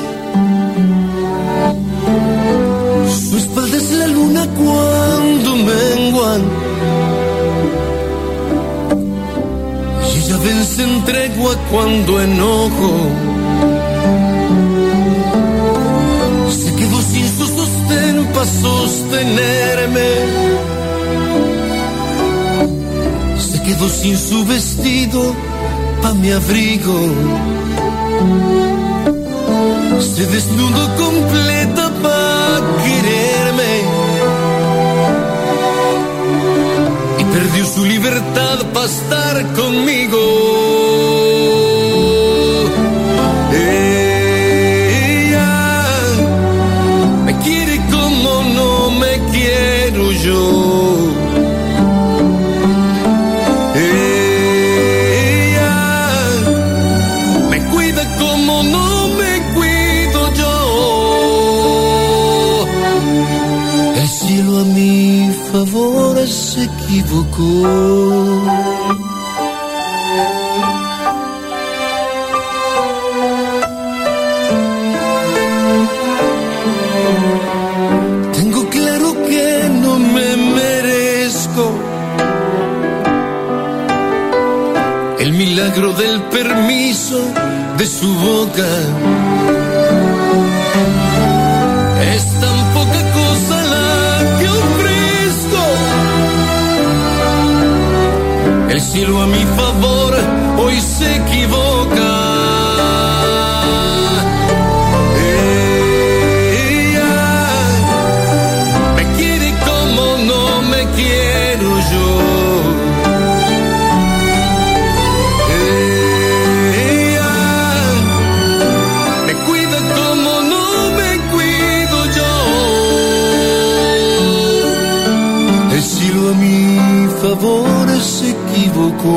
Su espalda es la luna cuando menguan y ella vence en tregua cuando enojo. Se quedó sin su sostén para sostenerme. Se quedó sin su vestido pa' mi abrigo. Se desnudó completa pa' quererme y perdió su libertad pa' estar conmigo. Ella me quiere como no me quiero yo. Favor se equivocó. Tengo claro que no me merezco el milagro del permiso de su boca. Es tan poca cosa la que ofrezco. El cielo a mi favor hoy se equivoca. Ella me quiere como no me quiero yo. se equivocó.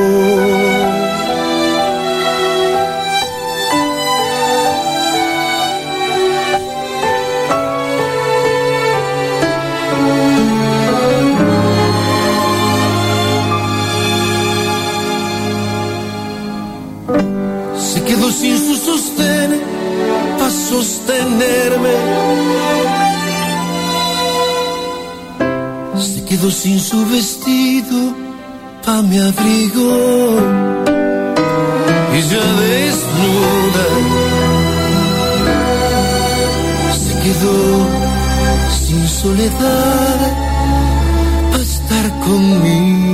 Se quedó sin su sostén para sostenerme. Se quedó sin su vestido pa' mi abrigo. Y ya desnuda se quedó sin soledad pa' estar conmigo.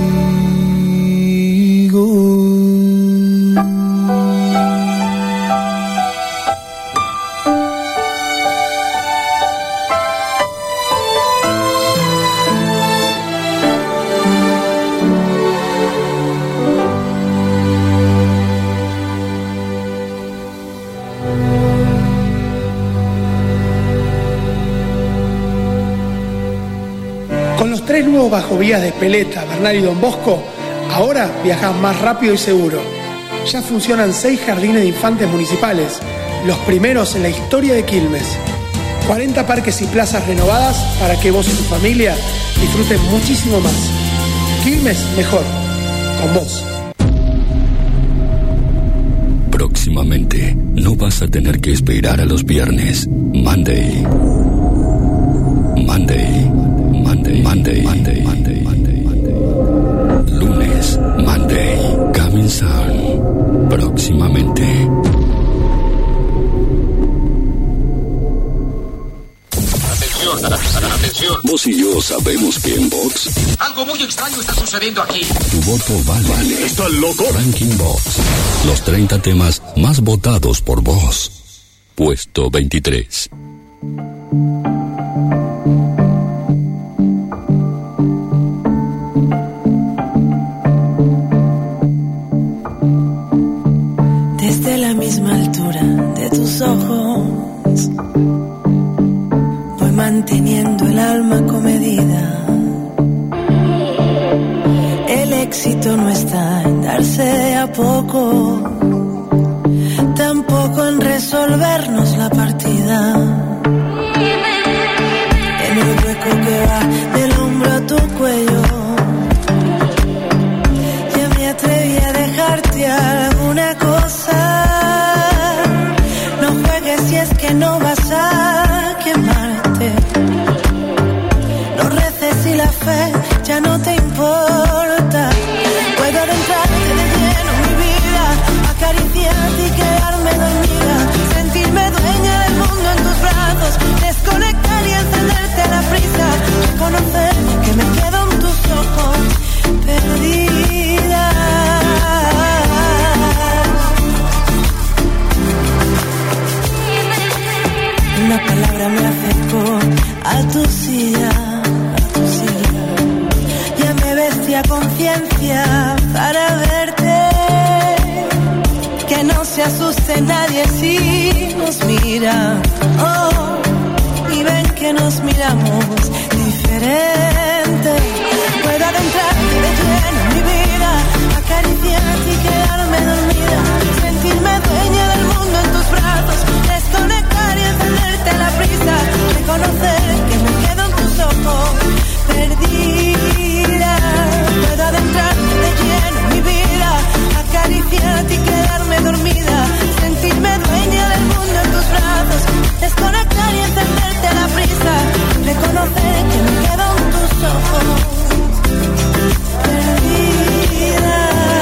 Tres nuevos bajovías de Espeleta, Bernal y Don Bosco, ahora viajas más rápido y seguro. Ya funcionan seis jardines de infantes municipales, los primeros en la historia de Quilmes. cuarenta parques y plazas renovadas para que vos y tu familia disfruten muchísimo más. Quilmes mejor, con vos. Próximamente, no vas a tener que esperar a los viernes. Monday. Monday. Monday, Monday, Monday, Monday, Monday, Monday. Lunes, Monday, coming soon. Próximamente. Atención, atención. Vos y yo sabemos que en Vox algo muy extraño está sucediendo aquí. Tu voto vale. Vale, ¿estás loco? Ranking Vox. Los treinta temas más votados por vos. Puesto veintitrés. Desde la misma altura de tus ojos voy manteniendo el alma comedida. El éxito no está en darse a poco, tampoco en resolvernos la partida. En el hueco que va del hombro a tu cuello, ya me atreví a dejarte alguna cosa. No juegues si es que no vas a quemarte. No reces si la fe ya no te importa. Puedo adentrarte de lleno en mi vida, acariciarte y quedarme dormida, sentirme dueña del mundo en tus brazos, desconectar y encenderte a la prisa, reconocer que me quedo en tus ojos perdida. Una palabra me acercó a tu silla, a tu silla. Ya me vestí a conciencia para verte. Que no se asuste nadie si nos mira. Oh, y ven que nos miramos diferente. Puedo adentrarte de lleno en mi vida, acariciarte y quedarme dormida, sentirme dueña del mundo en tus brazos, desconectar y encenderte a la prisa, reconocer que me quedo en tus ojos perdida. Puedo adentrarte de lleno en mi vida, acariciarte y quedarme dormida, sentirme dueña del mundo en tus brazos, desconectar y encenderte a la prisa, reconocer que me quedo en tus ojos perdida.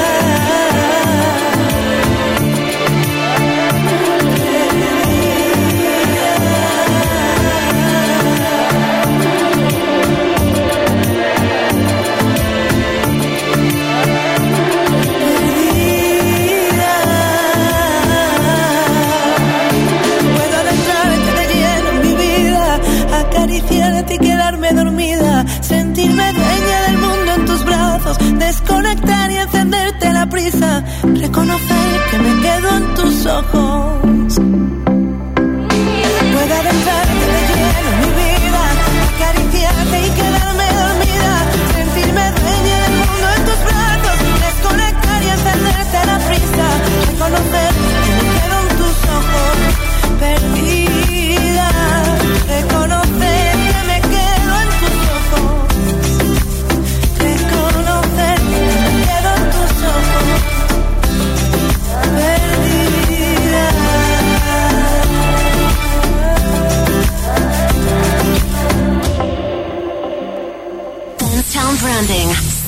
Acariciarte y quedarme dormida, sentirme dueña del mundo en tus brazos, desconectar y encenderte a la prisa, reconocer que me quedo en tus ojos. Puedo adentrarte de lleno en mi vida, acariciarte y quedarme dormida, sentirme dueña del mundo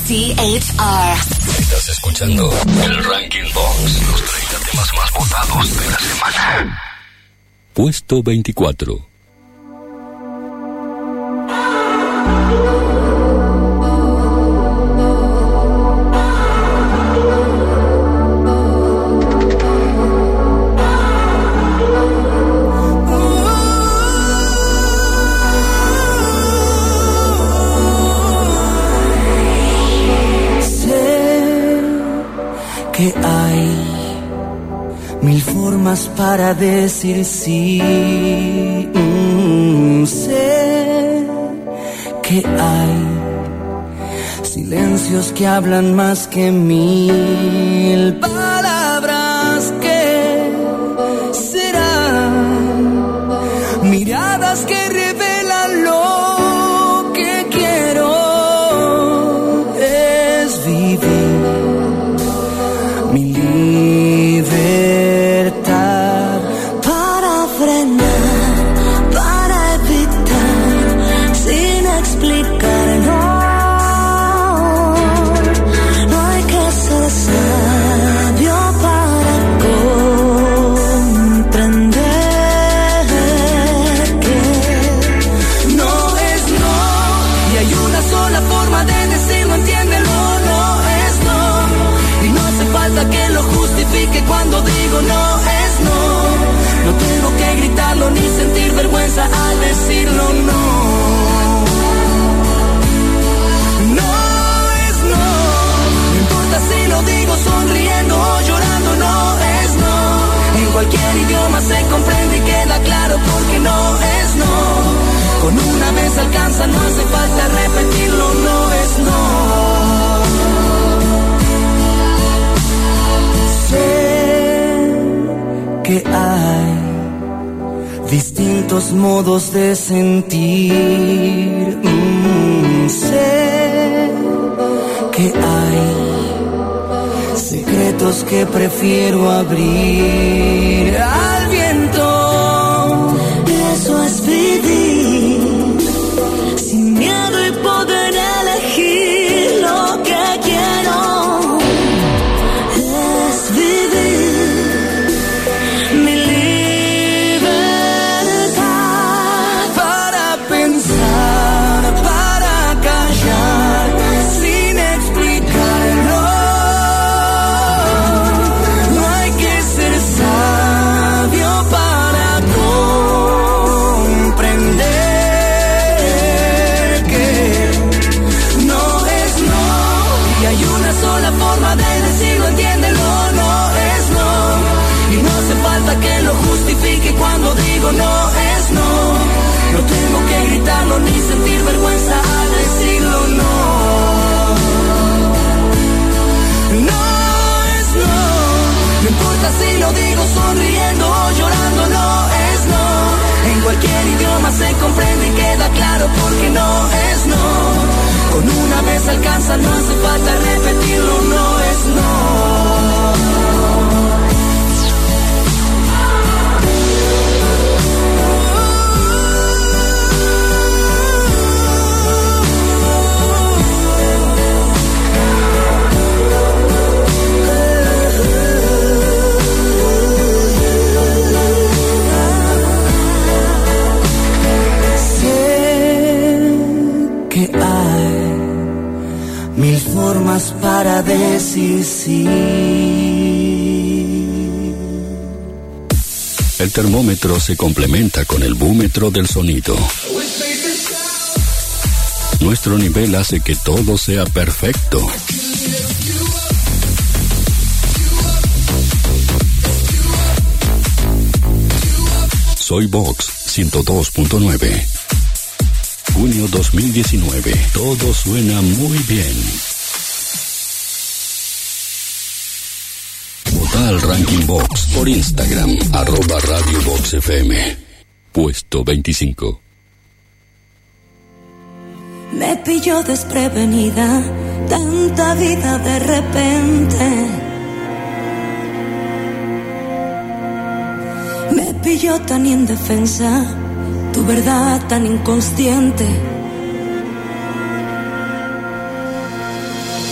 C H R. Estás escuchando el Ranking Box, los treinta temas más votados de la semana. Puesto veinticuatro. Que hay mil formas para decir sí. Mm, sé que hay silencios que hablan más que mil palabras. Que serán miradas que revelan lo que quiero es vivir mi libertad para frenar, para evitar, sin explicar, no, no hay que ser sabio para comprender que no es no, y hay una sola forma de decirlo, entiéndelo, no es no. Y no hace falta que lo justifique cuando digo no es no. No tengo que gritarlo ni sentir vergüenza al decirlo no. No es no. No importa si lo digo sonriendo o llorando, no es no. En cualquier idioma se comprende y queda claro porque no es no. Con una vez alcanza, no hace falta repetirlo, no es no. Que hay distintos modos de sentir. Mm, sé que hay secretos que prefiero abrir al viento. Eso es vivir sin miedo y poder elegir lo que quiero. Es vivir que lo justifique cuando digo no es no. No tengo que gritarlo ni sentir vergüenza al decirlo no. No es no. No importa si lo digo sonriendo o llorando, no es no. En cualquier idioma se comprende y queda claro porque no es no. Con una vez alcanza, no hace falta repetirlo, no es no. Que hay mil formas para decir sí. El termómetro se complementa con el búmetro del sonido. Nuestro nivel hace que todo sea perfecto. Soy Vox ciento dos punto nueve. Junio dos mil diecinueve. Todo suena muy bien. Vota al Ranking Box por Instagram, arroba Radio Box F M. Puesto veinticinco. Me pilló desprevenida, tanta vida de repente. Me pilló tan indefensa, tu verdad tan inconsciente.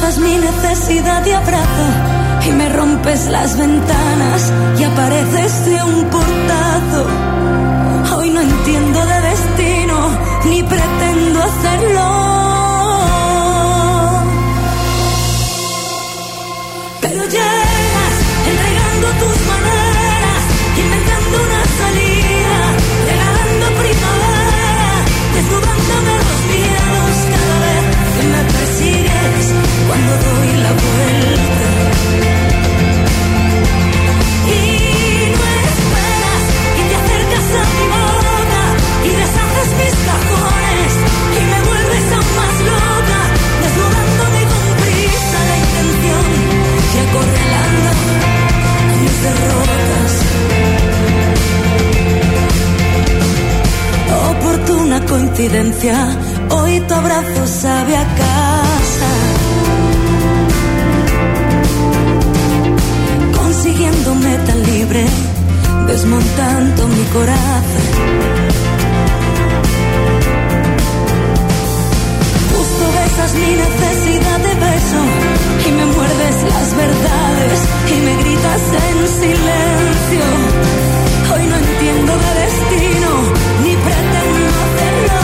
besas mi necesidad de abrazo y me rompes las ventanas y apareces de un portazo. Hoy no entiendo de destino ni pretendo hacerlo. Pero llegas entregando tus maneras, inventando una salida, regalando primavera, desnudándome los miedos cada vez que me persigues cuando doy la vuelta. Y no esperas y te acercas a mi boca y deshaces mis cajones y me vuelves aún más loca, desnudándome con prisa la intención y acorralando mis derrotas. Oportuna coincidencia, hoy tu abrazo sabe a casa, consiguiéndome tan libre, desmontando mi corazón. Justo besas mi necesidad de beso y me muerdes las verdades y me gritas en silencio. Hoy no entiendo de destino ni pretendo hacerlo.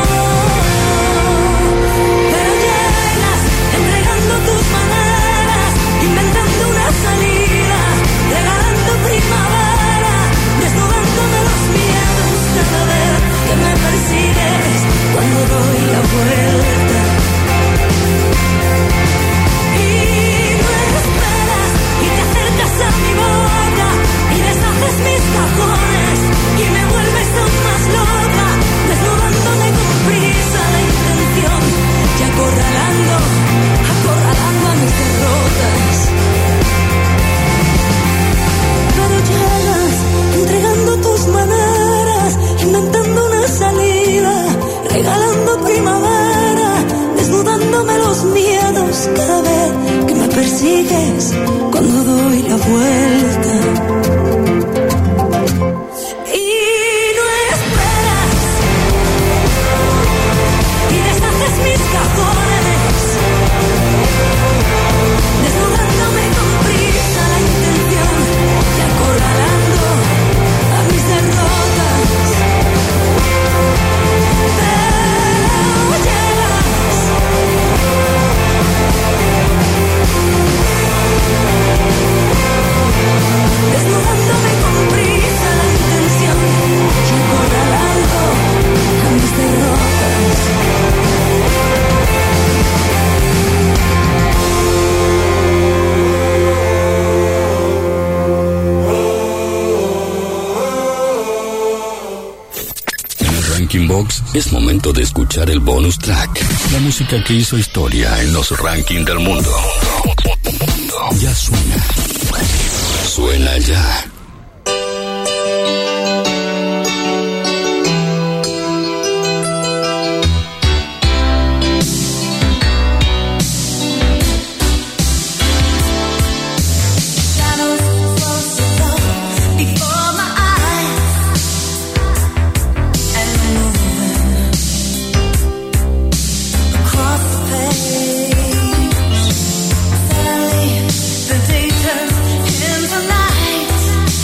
Pero llegas entregando tus maneras, inventando una salida, regalando primavera, desnudándome los miedos cada vez que me persigues cuando doy la vuelta. Y no esperas y te acercas a mi boca y deshaces mis cajones y me vuelves aún más loca, desnudándome con prisa la intención y acorralando, acorralando a mis derrotas. Pero llegas entregando tus maneras, inventando una salida, regalando primavera, desnudándome los miedos cada vez que me persigues cuando doy la vuelta. Y no esperas y deshaces mis cajones, desnudándome con prisa la intención y acorralando a mis derrotas. Pero llegas desnudándome con prisa la intención y acorralando a mis derrotas. En el Ranking Box es momento de escuchar el bonus track, la música que hizo historia en los rankings del mundo. Ya suena. Suena ya. The data in the night.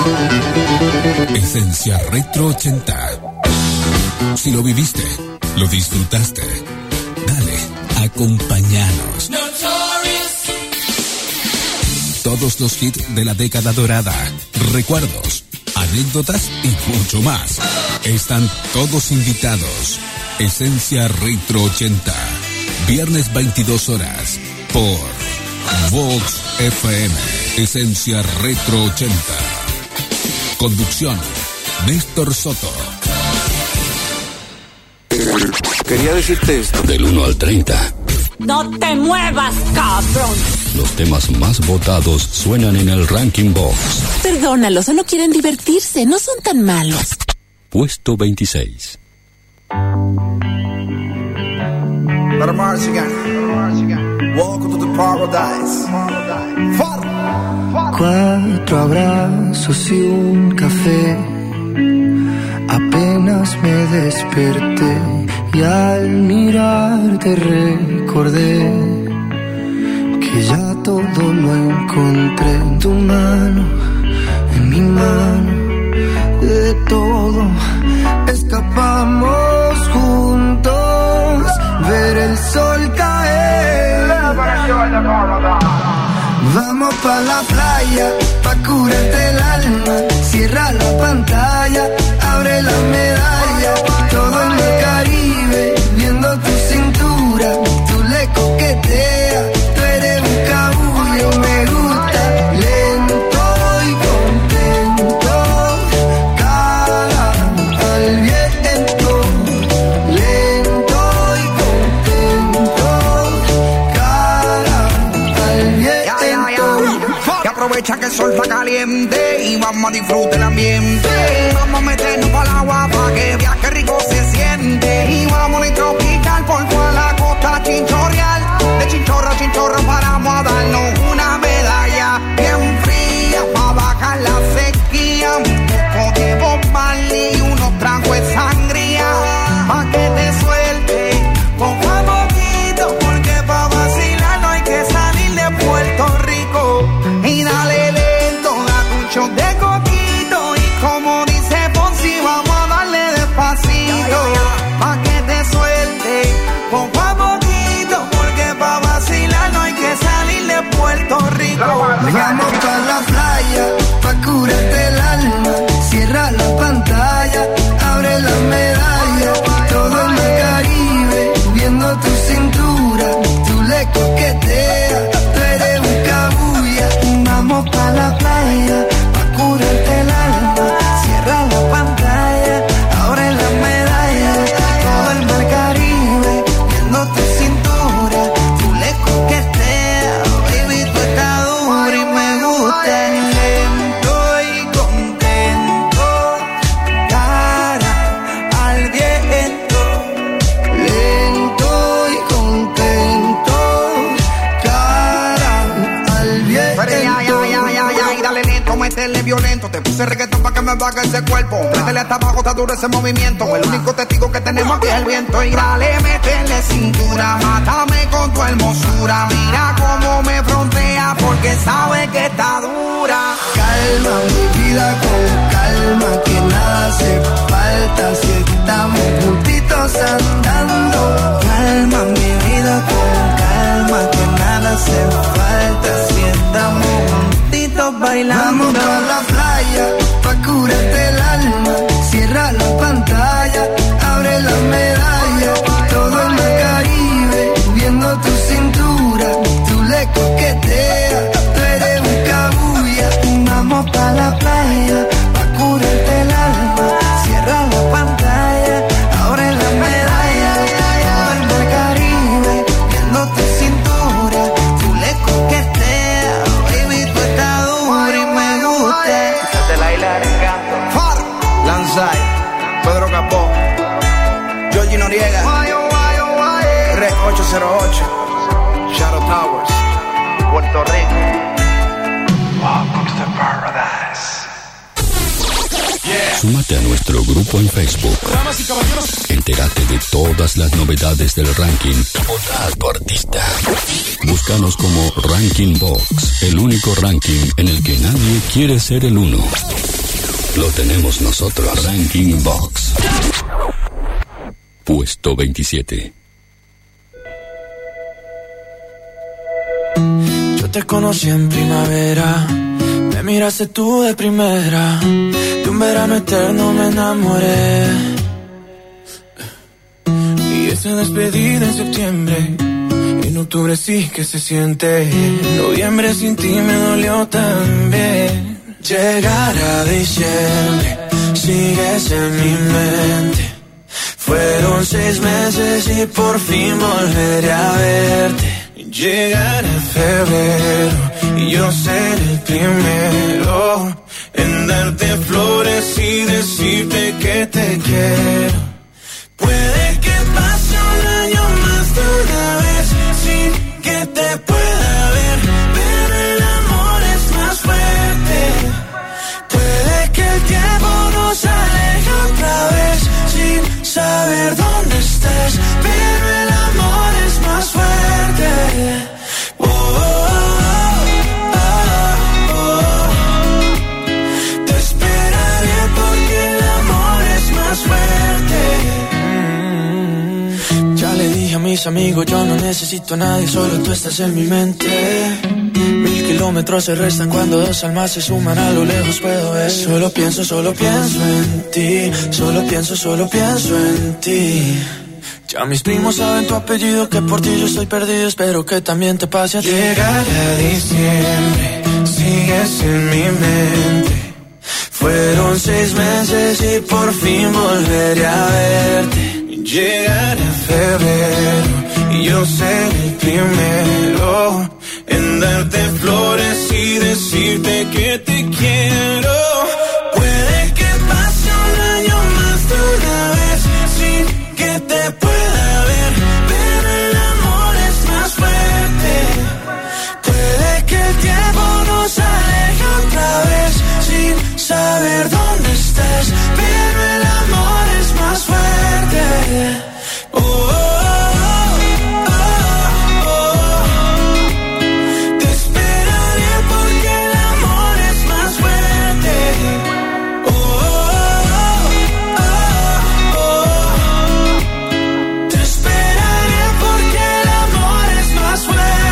Esencia Retro ochenta. Si lo viviste, lo disfrutaste. Dale, acompáñanos. Todos los hits de la década dorada, recuerdos, anécdotas y mucho más. Están todos invitados. Esencia Retro ochenta. Viernes veintidós horas por Vox F M. Esencia Retro ochenta. Conducción, Néstor Soto. Quería decirte esto. Del uno al treinta. ¡No te muevas, cabrón! Los temas más votados suenan en el Ranking Box. Perdónalo, solo quieren divertirse, no son tan malos. Puesto veintiséis. Welcome to the paradise. Cuatro abrazos y un café. Apenas me desperté y al mirarte recordé que ya todo lo encontré en tu mano, en mi mano, de todo escapamos juntos, ver el sol caer. Vamos pa' la playa, pa' curarte el alma, cierra la pantalla, abre la medalla, todo en el Caribe, viendo tu cintura, tú le coqueteas, tú eres un cabullo, me gusta, lento y contento, cara al viento, lento y contento, cara al viento. Que aprovecha que el sol está caliente y vamos a disfrutar el ambiente. Vamos a meternos para el agua para que viaje rico se siente. Y vamos a tropical por toda la costa chinchorreal. De chinchorra a chinchorra paramos a darnos una medalla bien fría para bajar la sequía. Un poco de Bob Marley y unos tragos de sangría pa' que te suelte poco a poquito, porque pa' vacilar no hay que salir de Puerto Rico. Y dale lento, date un shot de coquito y como dice Ponzi, vamos a darle despacito pa' que te suelte poco a poquito, porque pa' vacilar no hay que salir de Puerto Rico. Vamos pa' la playa, pa' curarte el alma, cierra la pantalla, abre la medalla, todo en el Caribe, viendo tu cintura, tú le coqueteas, tú eres un cabulla. Vamos pa' la playa, pa' curarte el alma, cierra la pantalla, abre la medalla, todo el mar Caribe, viendo tu cintura, tú le coqueteas, baby, tú estás dura y me gusta. Lento y contento, cara al viento. Lento y contento, cara al viento. Pero ya, ya, ya, ya, ya, y dale lento, métele violento. Te puse reggaetón pa' que me baje ese cuerpo. Métele hasta abajo, está duro ese movimiento. El único testigo que tenemos aquí es el viento. Y dale, métele cintura, mátame con tu hermosura. Mira cómo me frontea porque sabe que está dura. Calma mi vida con calma, que nada hace falta si estamos juntitos andando. Calma mi vida con calma, que nada hace falta si estamos juntitos bailando. Vamos pa' la playa, pa' curarte el alma, cierra la pantalla, abre la medalla, todo en el Caribe, viendo tu cintura, tú le coqueteas, tú eres un cabulla. Vamos pa' la playa, pa' curarte el alma, cierra la pantalla, abre la medalla, todo en el Caribe, viendo tu cintura, tú le coqueteas, baby, tú estás dura y me gusta. De la isla del encanto. Lanzai, Pedro Capó, Georgie Noriega, Rec ocho cero ocho, Shadow Towers, Puerto Rico. Welcome to paradise. Súmate a nuestro grupo en Facebook. Damas y caballeros, En Entérate de todas las novedades del ranking. Vota a tu artista. Búscanos como Ranking Box, el único ranking en el que nadie quiere ser el uno. Lo tenemos nosotros. Ranking Box. Puesto veintisiete. Yo te conocí en primavera, me miraste tú de primera, de un verano eterno me enamoré. Y esa despedida en septiembre, en octubre sí que se siente, en noviembre sin ti me dolió también. Llegar a diciembre, sigues en mi mente. Fueron seis meses y por fin volveré a verte. Llegar a febrero y yo seré el primero en darte flores y decirte que te quiero. Puede que pase un año más de una vez sin que te pueda ver, pero el amor es más fuerte. Puede que el tiempo nos aleje otra vez sin saber dónde estés, pero el amor es más fuerte. Oh, oh, oh, oh, oh. Te esperaré porque el amor es más fuerte. Mm. Ya le dije a mis amigos, yo no necesito a nadie, solo tú estás en mi mente. Mil kilómetros se restan cuando dos almas se suman, a lo lejos puedo ver. Solo pienso, solo pienso en ti, solo pienso, solo pienso en ti. Ya mis primos saben tu apellido, que por ti yo estoy perdido, espero que también te pase a ti. Llegar a diciembre, sigues en mi mente. Fueron seis meses y por fin volveré a verte. Llegar a febrero y yo seré el primero en darte flores y decirte que te quiero. Puede que pase un año más de una vez sin que te pueda ver, pero el amor es más fuerte. Puede que el tiempo nos aleje otra vez sin saber dónde estés, pero el amor es más fuerte. Oh, oh, oh, oh, oh. Te esperaré porque el amor es más fuerte. Oh, oh, oh, oh. Te esperaré porque el amor es más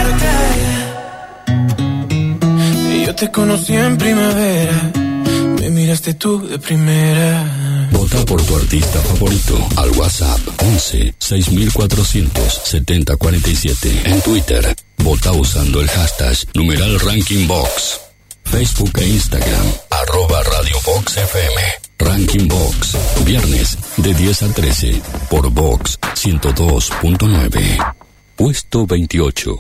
fuerte. Y yo te conocí en primavera, me miraste tú de primera. Vota por tu artista favorito al WhatsApp once seis mil cuatrocientos setenta cuarenta y siete. En Twitter, vota usando el hashtag numeral Ranking Box. Facebook e Instagram, arroba Radio Box F M. Ranking Box, viernes de diez a trece por Box ciento dos punto nueve. Puesto veintiocho.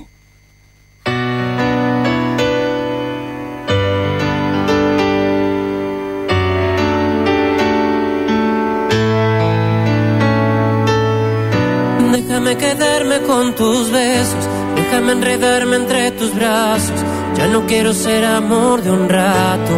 Déjame quedarme con tus besos, déjame enredarme entre tus brazos. Ya no quiero ser amor de un rato.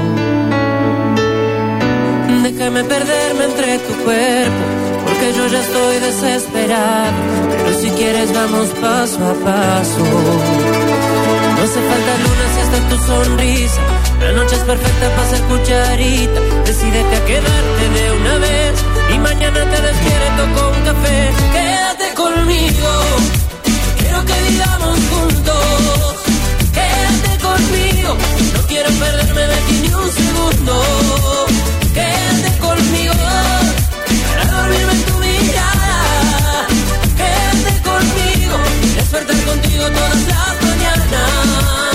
Déjame perderme entre tu cuerpo, porque yo ya estoy desesperado. Pero si quieres vamos paso a paso. No hace falta luna si está tu sonrisa. La noche es perfecta para ser cucharita. Decídete a quedarte de una vez y mañana te despierto con café. Quédate conmigo, quiero que vivamos juntos. Quédate conmigo, no quiero perderme de ti ni un segundo. Quédate conmigo, para dormirme en tu mirada. Quédate conmigo, despertar contigo todas las mañanas.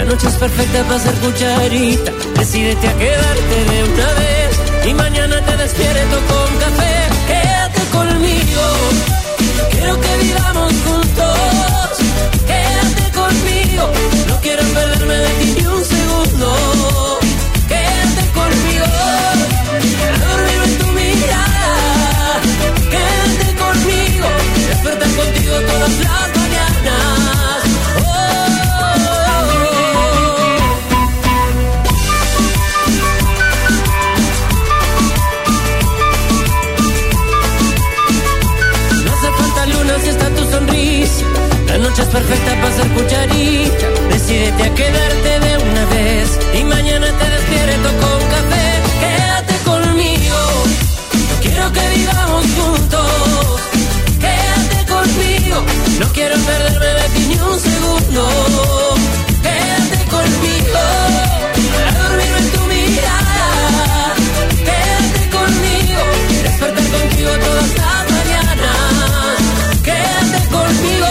noche es perfecta para ser cucharita. Decídete a quedarte de una vez y mañana te despierto con café. Quédate conmigo, quiero que vivamos juntos. Quédate conmigo, no quiero perderme de ti ni un segundo. Quédate conmigo, quiero dormir en tu mirada. Quédate conmigo, despertar contigo todas las mañanas. Oh, oh, oh. No hace falta luna si está tu sonrisa. La noche es perfecta para ser cucharita. Decídete a quedarte de una vez y mañana te despierto con café. Quédate conmigo, no quiero que vivamos juntos. Quédate conmigo, no quiero perderme de ti ni un segundo. Quédate conmigo, para dormir en tu mirada. Quédate conmigo, despertar contigo todas las mañanas. Quédate conmigo.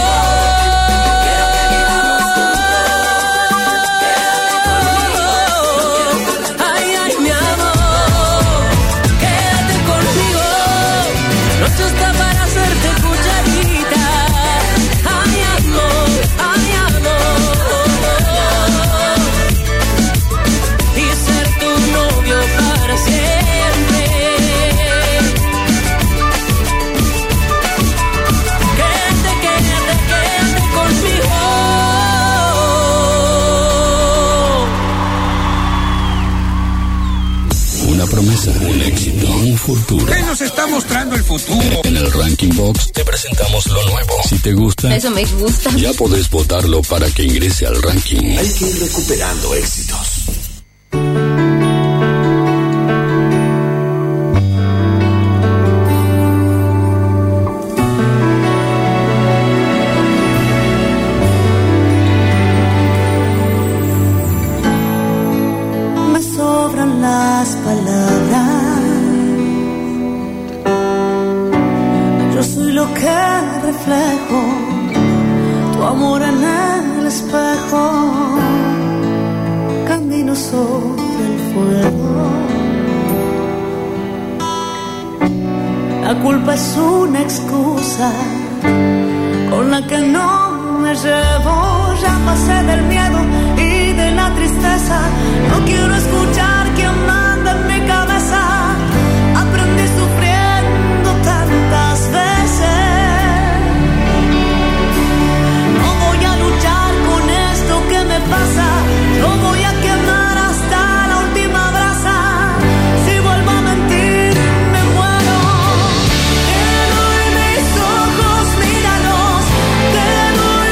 Promesa, un éxito, un futuro. ¿Qué nos está mostrando el futuro? En el Ranking Box te presentamos lo nuevo. Si te gusta, eso me gusta. Ya podés votarlo para que ingrese al ranking. Hay que ir recuperando éxitos. Es una excusa con la que no me llevo. Ya pasé del miedo y de la tristeza. No quiero escuchar quién manda en mi cabeza. Aprendí sufriendo tantas veces. No voy a luchar con esto que me pasa. No voy a quemar hasta la última brasa. Si vuelvo a mentir, me muero.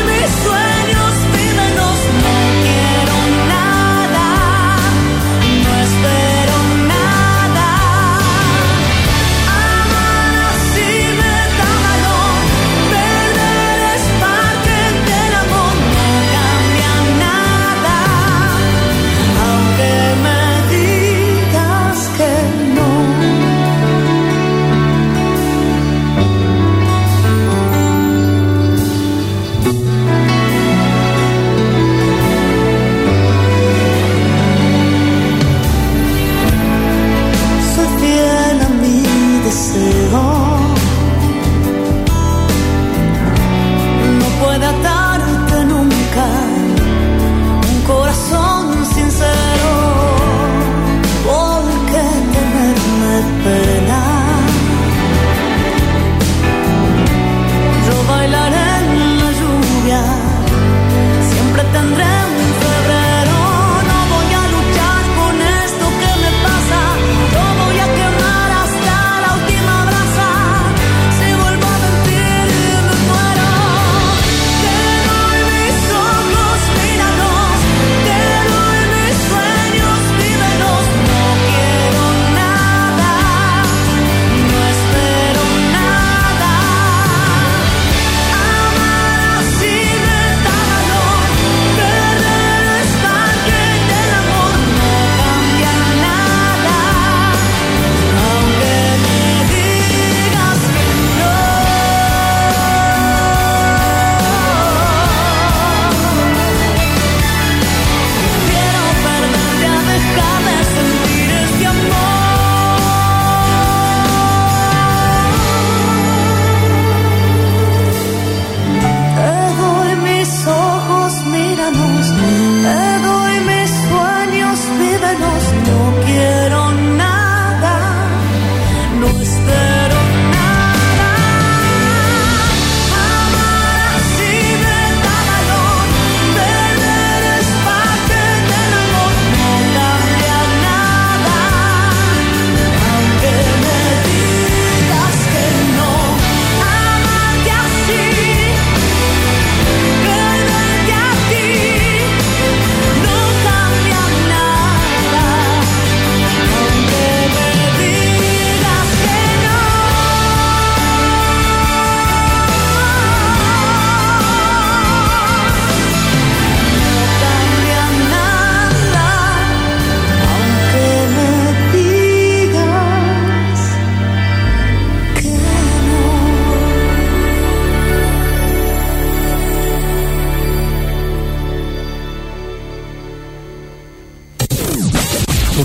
No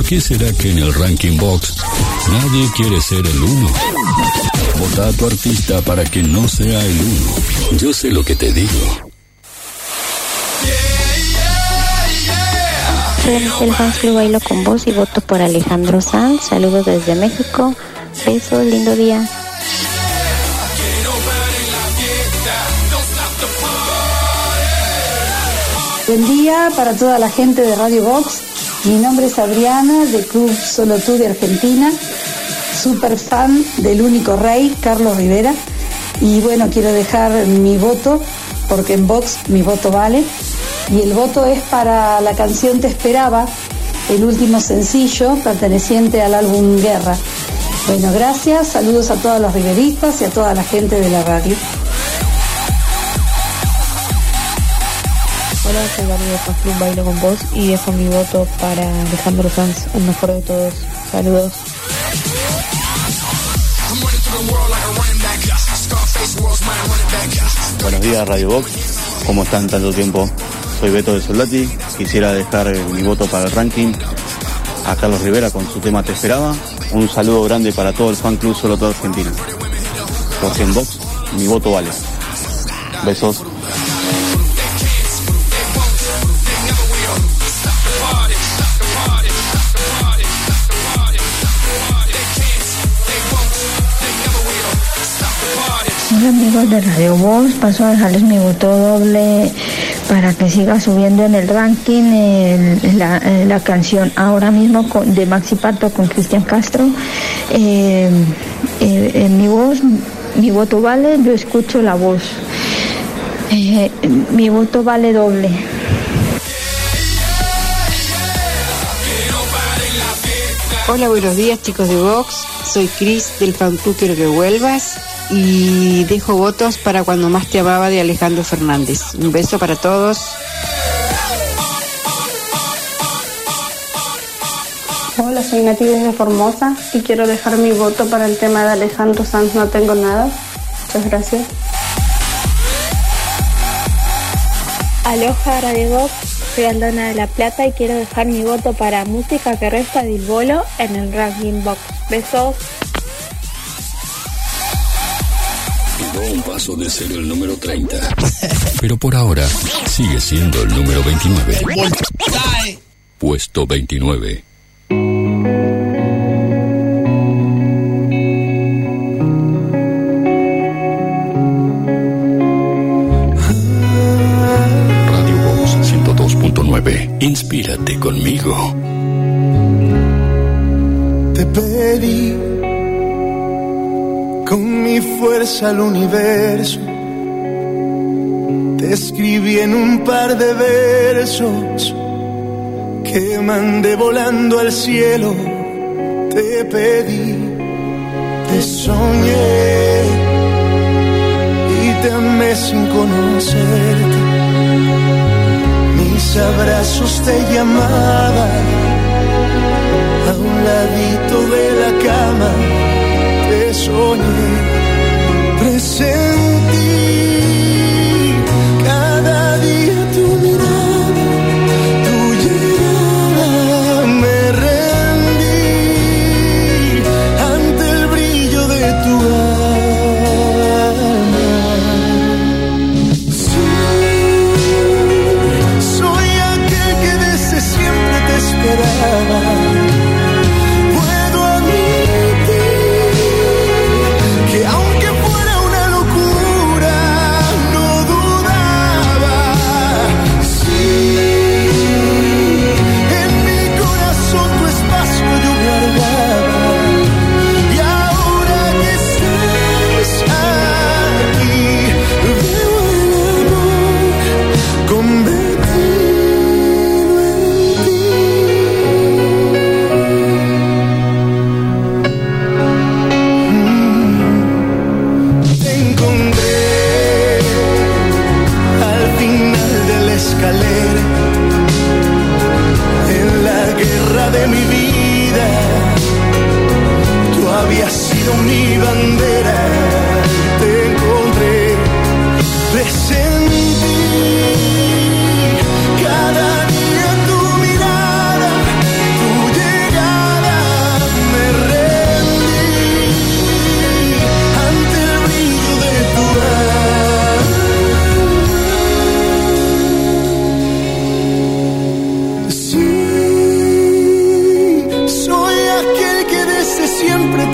qué será que en el Ranking Box nadie quiere ser el uno? Vota a tu artista para que no sea el uno. Yo sé lo que te digo. Soy el Fans Club Bailo con Vos y voto por Alejandro Sanz. Saludos desde México. Besos, lindo día. Buen día para toda la gente de Radio Box. Mi nombre es Adriana, del Club Solo Tú de Argentina. Super fan del único rey, Carlos Rivera. Y bueno, quiero dejar mi voto, porque en Box mi voto vale. Y el voto es para la canción Te Esperaba, el último sencillo perteneciente al álbum Guerra. Bueno, gracias, saludos a todos los riveristas y a toda la gente de la radio. Hola, soy Dani de Fans Club Bailo con Vos y dejo mi voto para Alejandro Sanz, el mejor de todos. Saludos. Buenos días, Radio Box. ¿Cómo están tanto tiempo? Soy Beto de Soldati. Quisiera dejar mi voto para el ranking a Carlos Rivera con su tema Te Esperaba. Un saludo grande para todo el fan club Solo Todo Argentina. Porque en Box mi voto vale. Besos. Hola amigos de Radio Box, paso a dejarles mi voto doble para que siga subiendo en el ranking el, la, la canción ahora mismo con, de Maxi Pato con Cristian Castro. Eh, eh, en mi voz, mi voto vale, yo escucho la voz. Eh, mi voto vale doble. Hola, buenos días chicos de Vox, soy Cris del fan club Quiero que vuelvas y dejo votos para Cuando más te amaba de Alejandro Fernández. Un beso para todos. Hola, soy Nati desde Formosa y quiero dejar mi voto para el tema de Alejandro Sanz, No Tengo Nada. Muchas gracias. Aloha Radio Box, soy Aldona de La Plata y quiero dejar mi voto para Música que Resta del Bolo en el Ranking Box. Besos. Quedó un paso de ser el número treinta, pero por ahora sigue siendo el número veintinueve. Puesto veintinueve. Radio Box ciento dos punto nueve. Inspírate conmigo. Te pedí con mi fuerza al universo, te escribí en un par de versos que mandé volando al cielo. Te pedí, te soñé y te amé sin conocerte. Mis abrazos te llamaban a un ladito de la cama. Te soñé, presentí cada día tu mirada, tu llegada. Me rendí ante el brillo de tu alma. Sí, soy aquel que desde siempre te esperaba. De mi vida, tú habías sido mi bandera. Te encontré, presentí cada día tu mirada, tu llegada.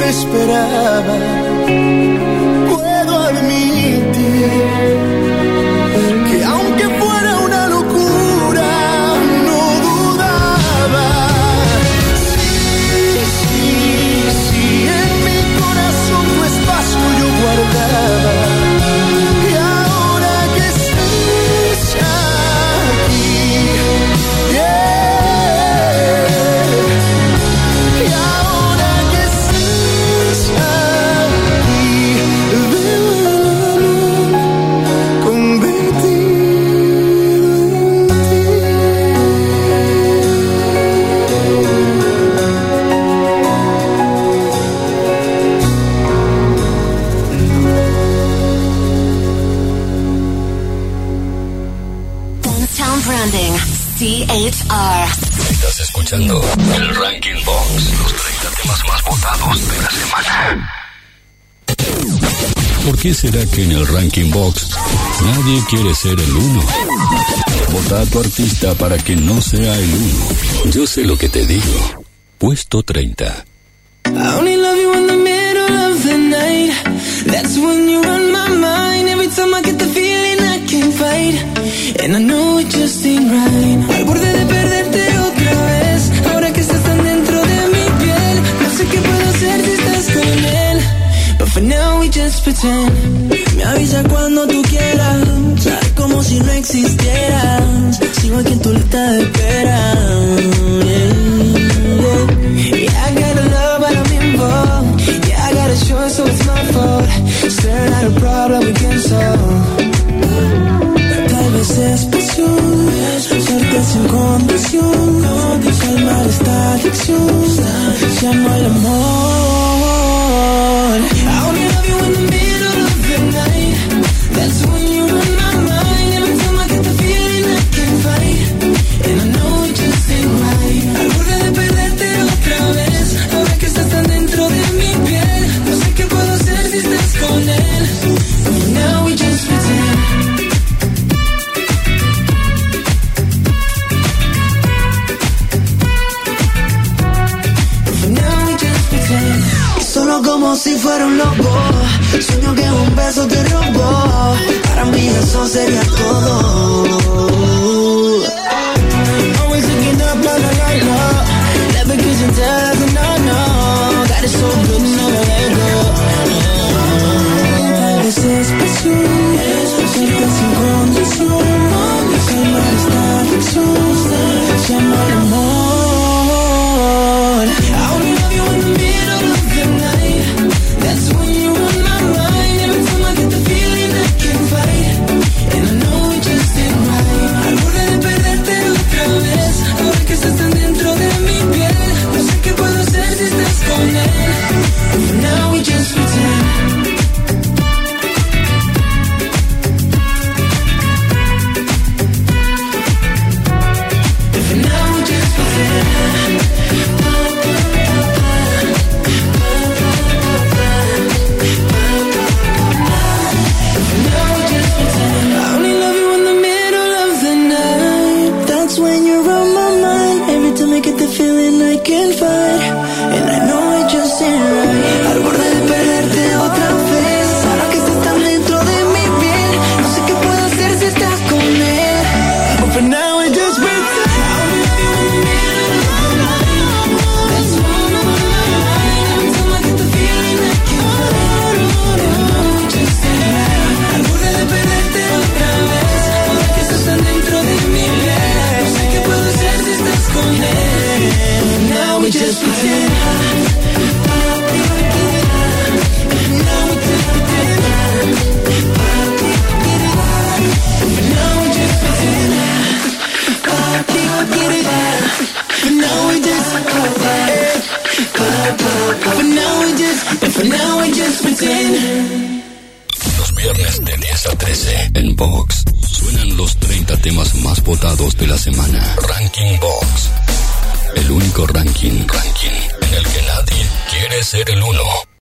te esperaba. Puedo admitir que aunque fuera una locura, no dudaba. Sí, sí, sí, en mi corazón tu espacio yo guardaba. Y ahora que estás aquí, yeah. Y ahora que estás aquí, veo el amor convertido en Downtown Branding, C H R. Estás escuchando el Ranking Box, los treinta temas más votados de la semana. ¿Por qué será que en el Ranking Box nadie quiere ser el uno? Vota a tu artista para que no sea el uno. Yo sé lo que te digo. Puesto treinta. I only love you in the middle of the night. That's when you run my mind. Every time I get the feeling I can't fight. And I know it just ain't right. Al borde de perderte otra vez. Ahora que estás tan dentro de mi piel. No sé qué puedo hacer si estás con él. But for now we just pretend. Me avisa cuando tú quieras. Sabes como si no existieras. Sigo aquí en tu lista de espera. Yeah, yeah. Yeah, I gotta love but I'm involved. Yeah, I got a choice so it's my fault. Staring at a problem we can solve. Tal vez es pasión, suerte sin condición. Calmar esta adicción, llamo al amor. I only love you in the middle of the night. That's when you run my mind. Every time I get the feeling I can't fight. And I know it just ain't right. Al borde de perderte otra vez. Ahora que estás tan dentro de mi piel. No sé qué puedo hacer si estás con él. But now we just pretend. Solo como si fuera un lobo. Sueño que un beso te robó. Para mí eso sería todo. Always looking up, la la la la. Never kissing, tell us no, no. Got it so good, never let go. Tal vez es pasión, suerte sin condición. Calmar esta adicción, llama al amor. I only love you in the middle of the night. That's when you run my mind. Every time I get the feeling I can't fight. And I know it just ain't right. Al borde de perderte otra vez. Ahora que estás tan dentro de mi piel. No sé qué puedo hacer si estás con él. For now we just pretend. For now we just pretend. Get the feeling I can't fight. And I know it just ain't right. Al borde de perderte otra vez. Ahora que estás tan dentro de mi piel. No sé qué puedo hacer si estás con él. But for now I just pretend. I only love you in the middle of the night. That's when I'm on my mind. Every time I get the feeling I can't fight. And I know it just ain't right. Al borde de perderte otra vez. Ahora que estás tan dentro de mi piel. No sé qué puedo hacer si estás con él. Now we just pretend. Now we just pretend. Now we just pretend. For now we just pretend. For now we just, for now we just pretend. Los viernes de diez a trece en Vox suenan los treinta temas más votados de la semana. Ranking Vox. El único ranking, ranking en el que nadie quiere ser el uno.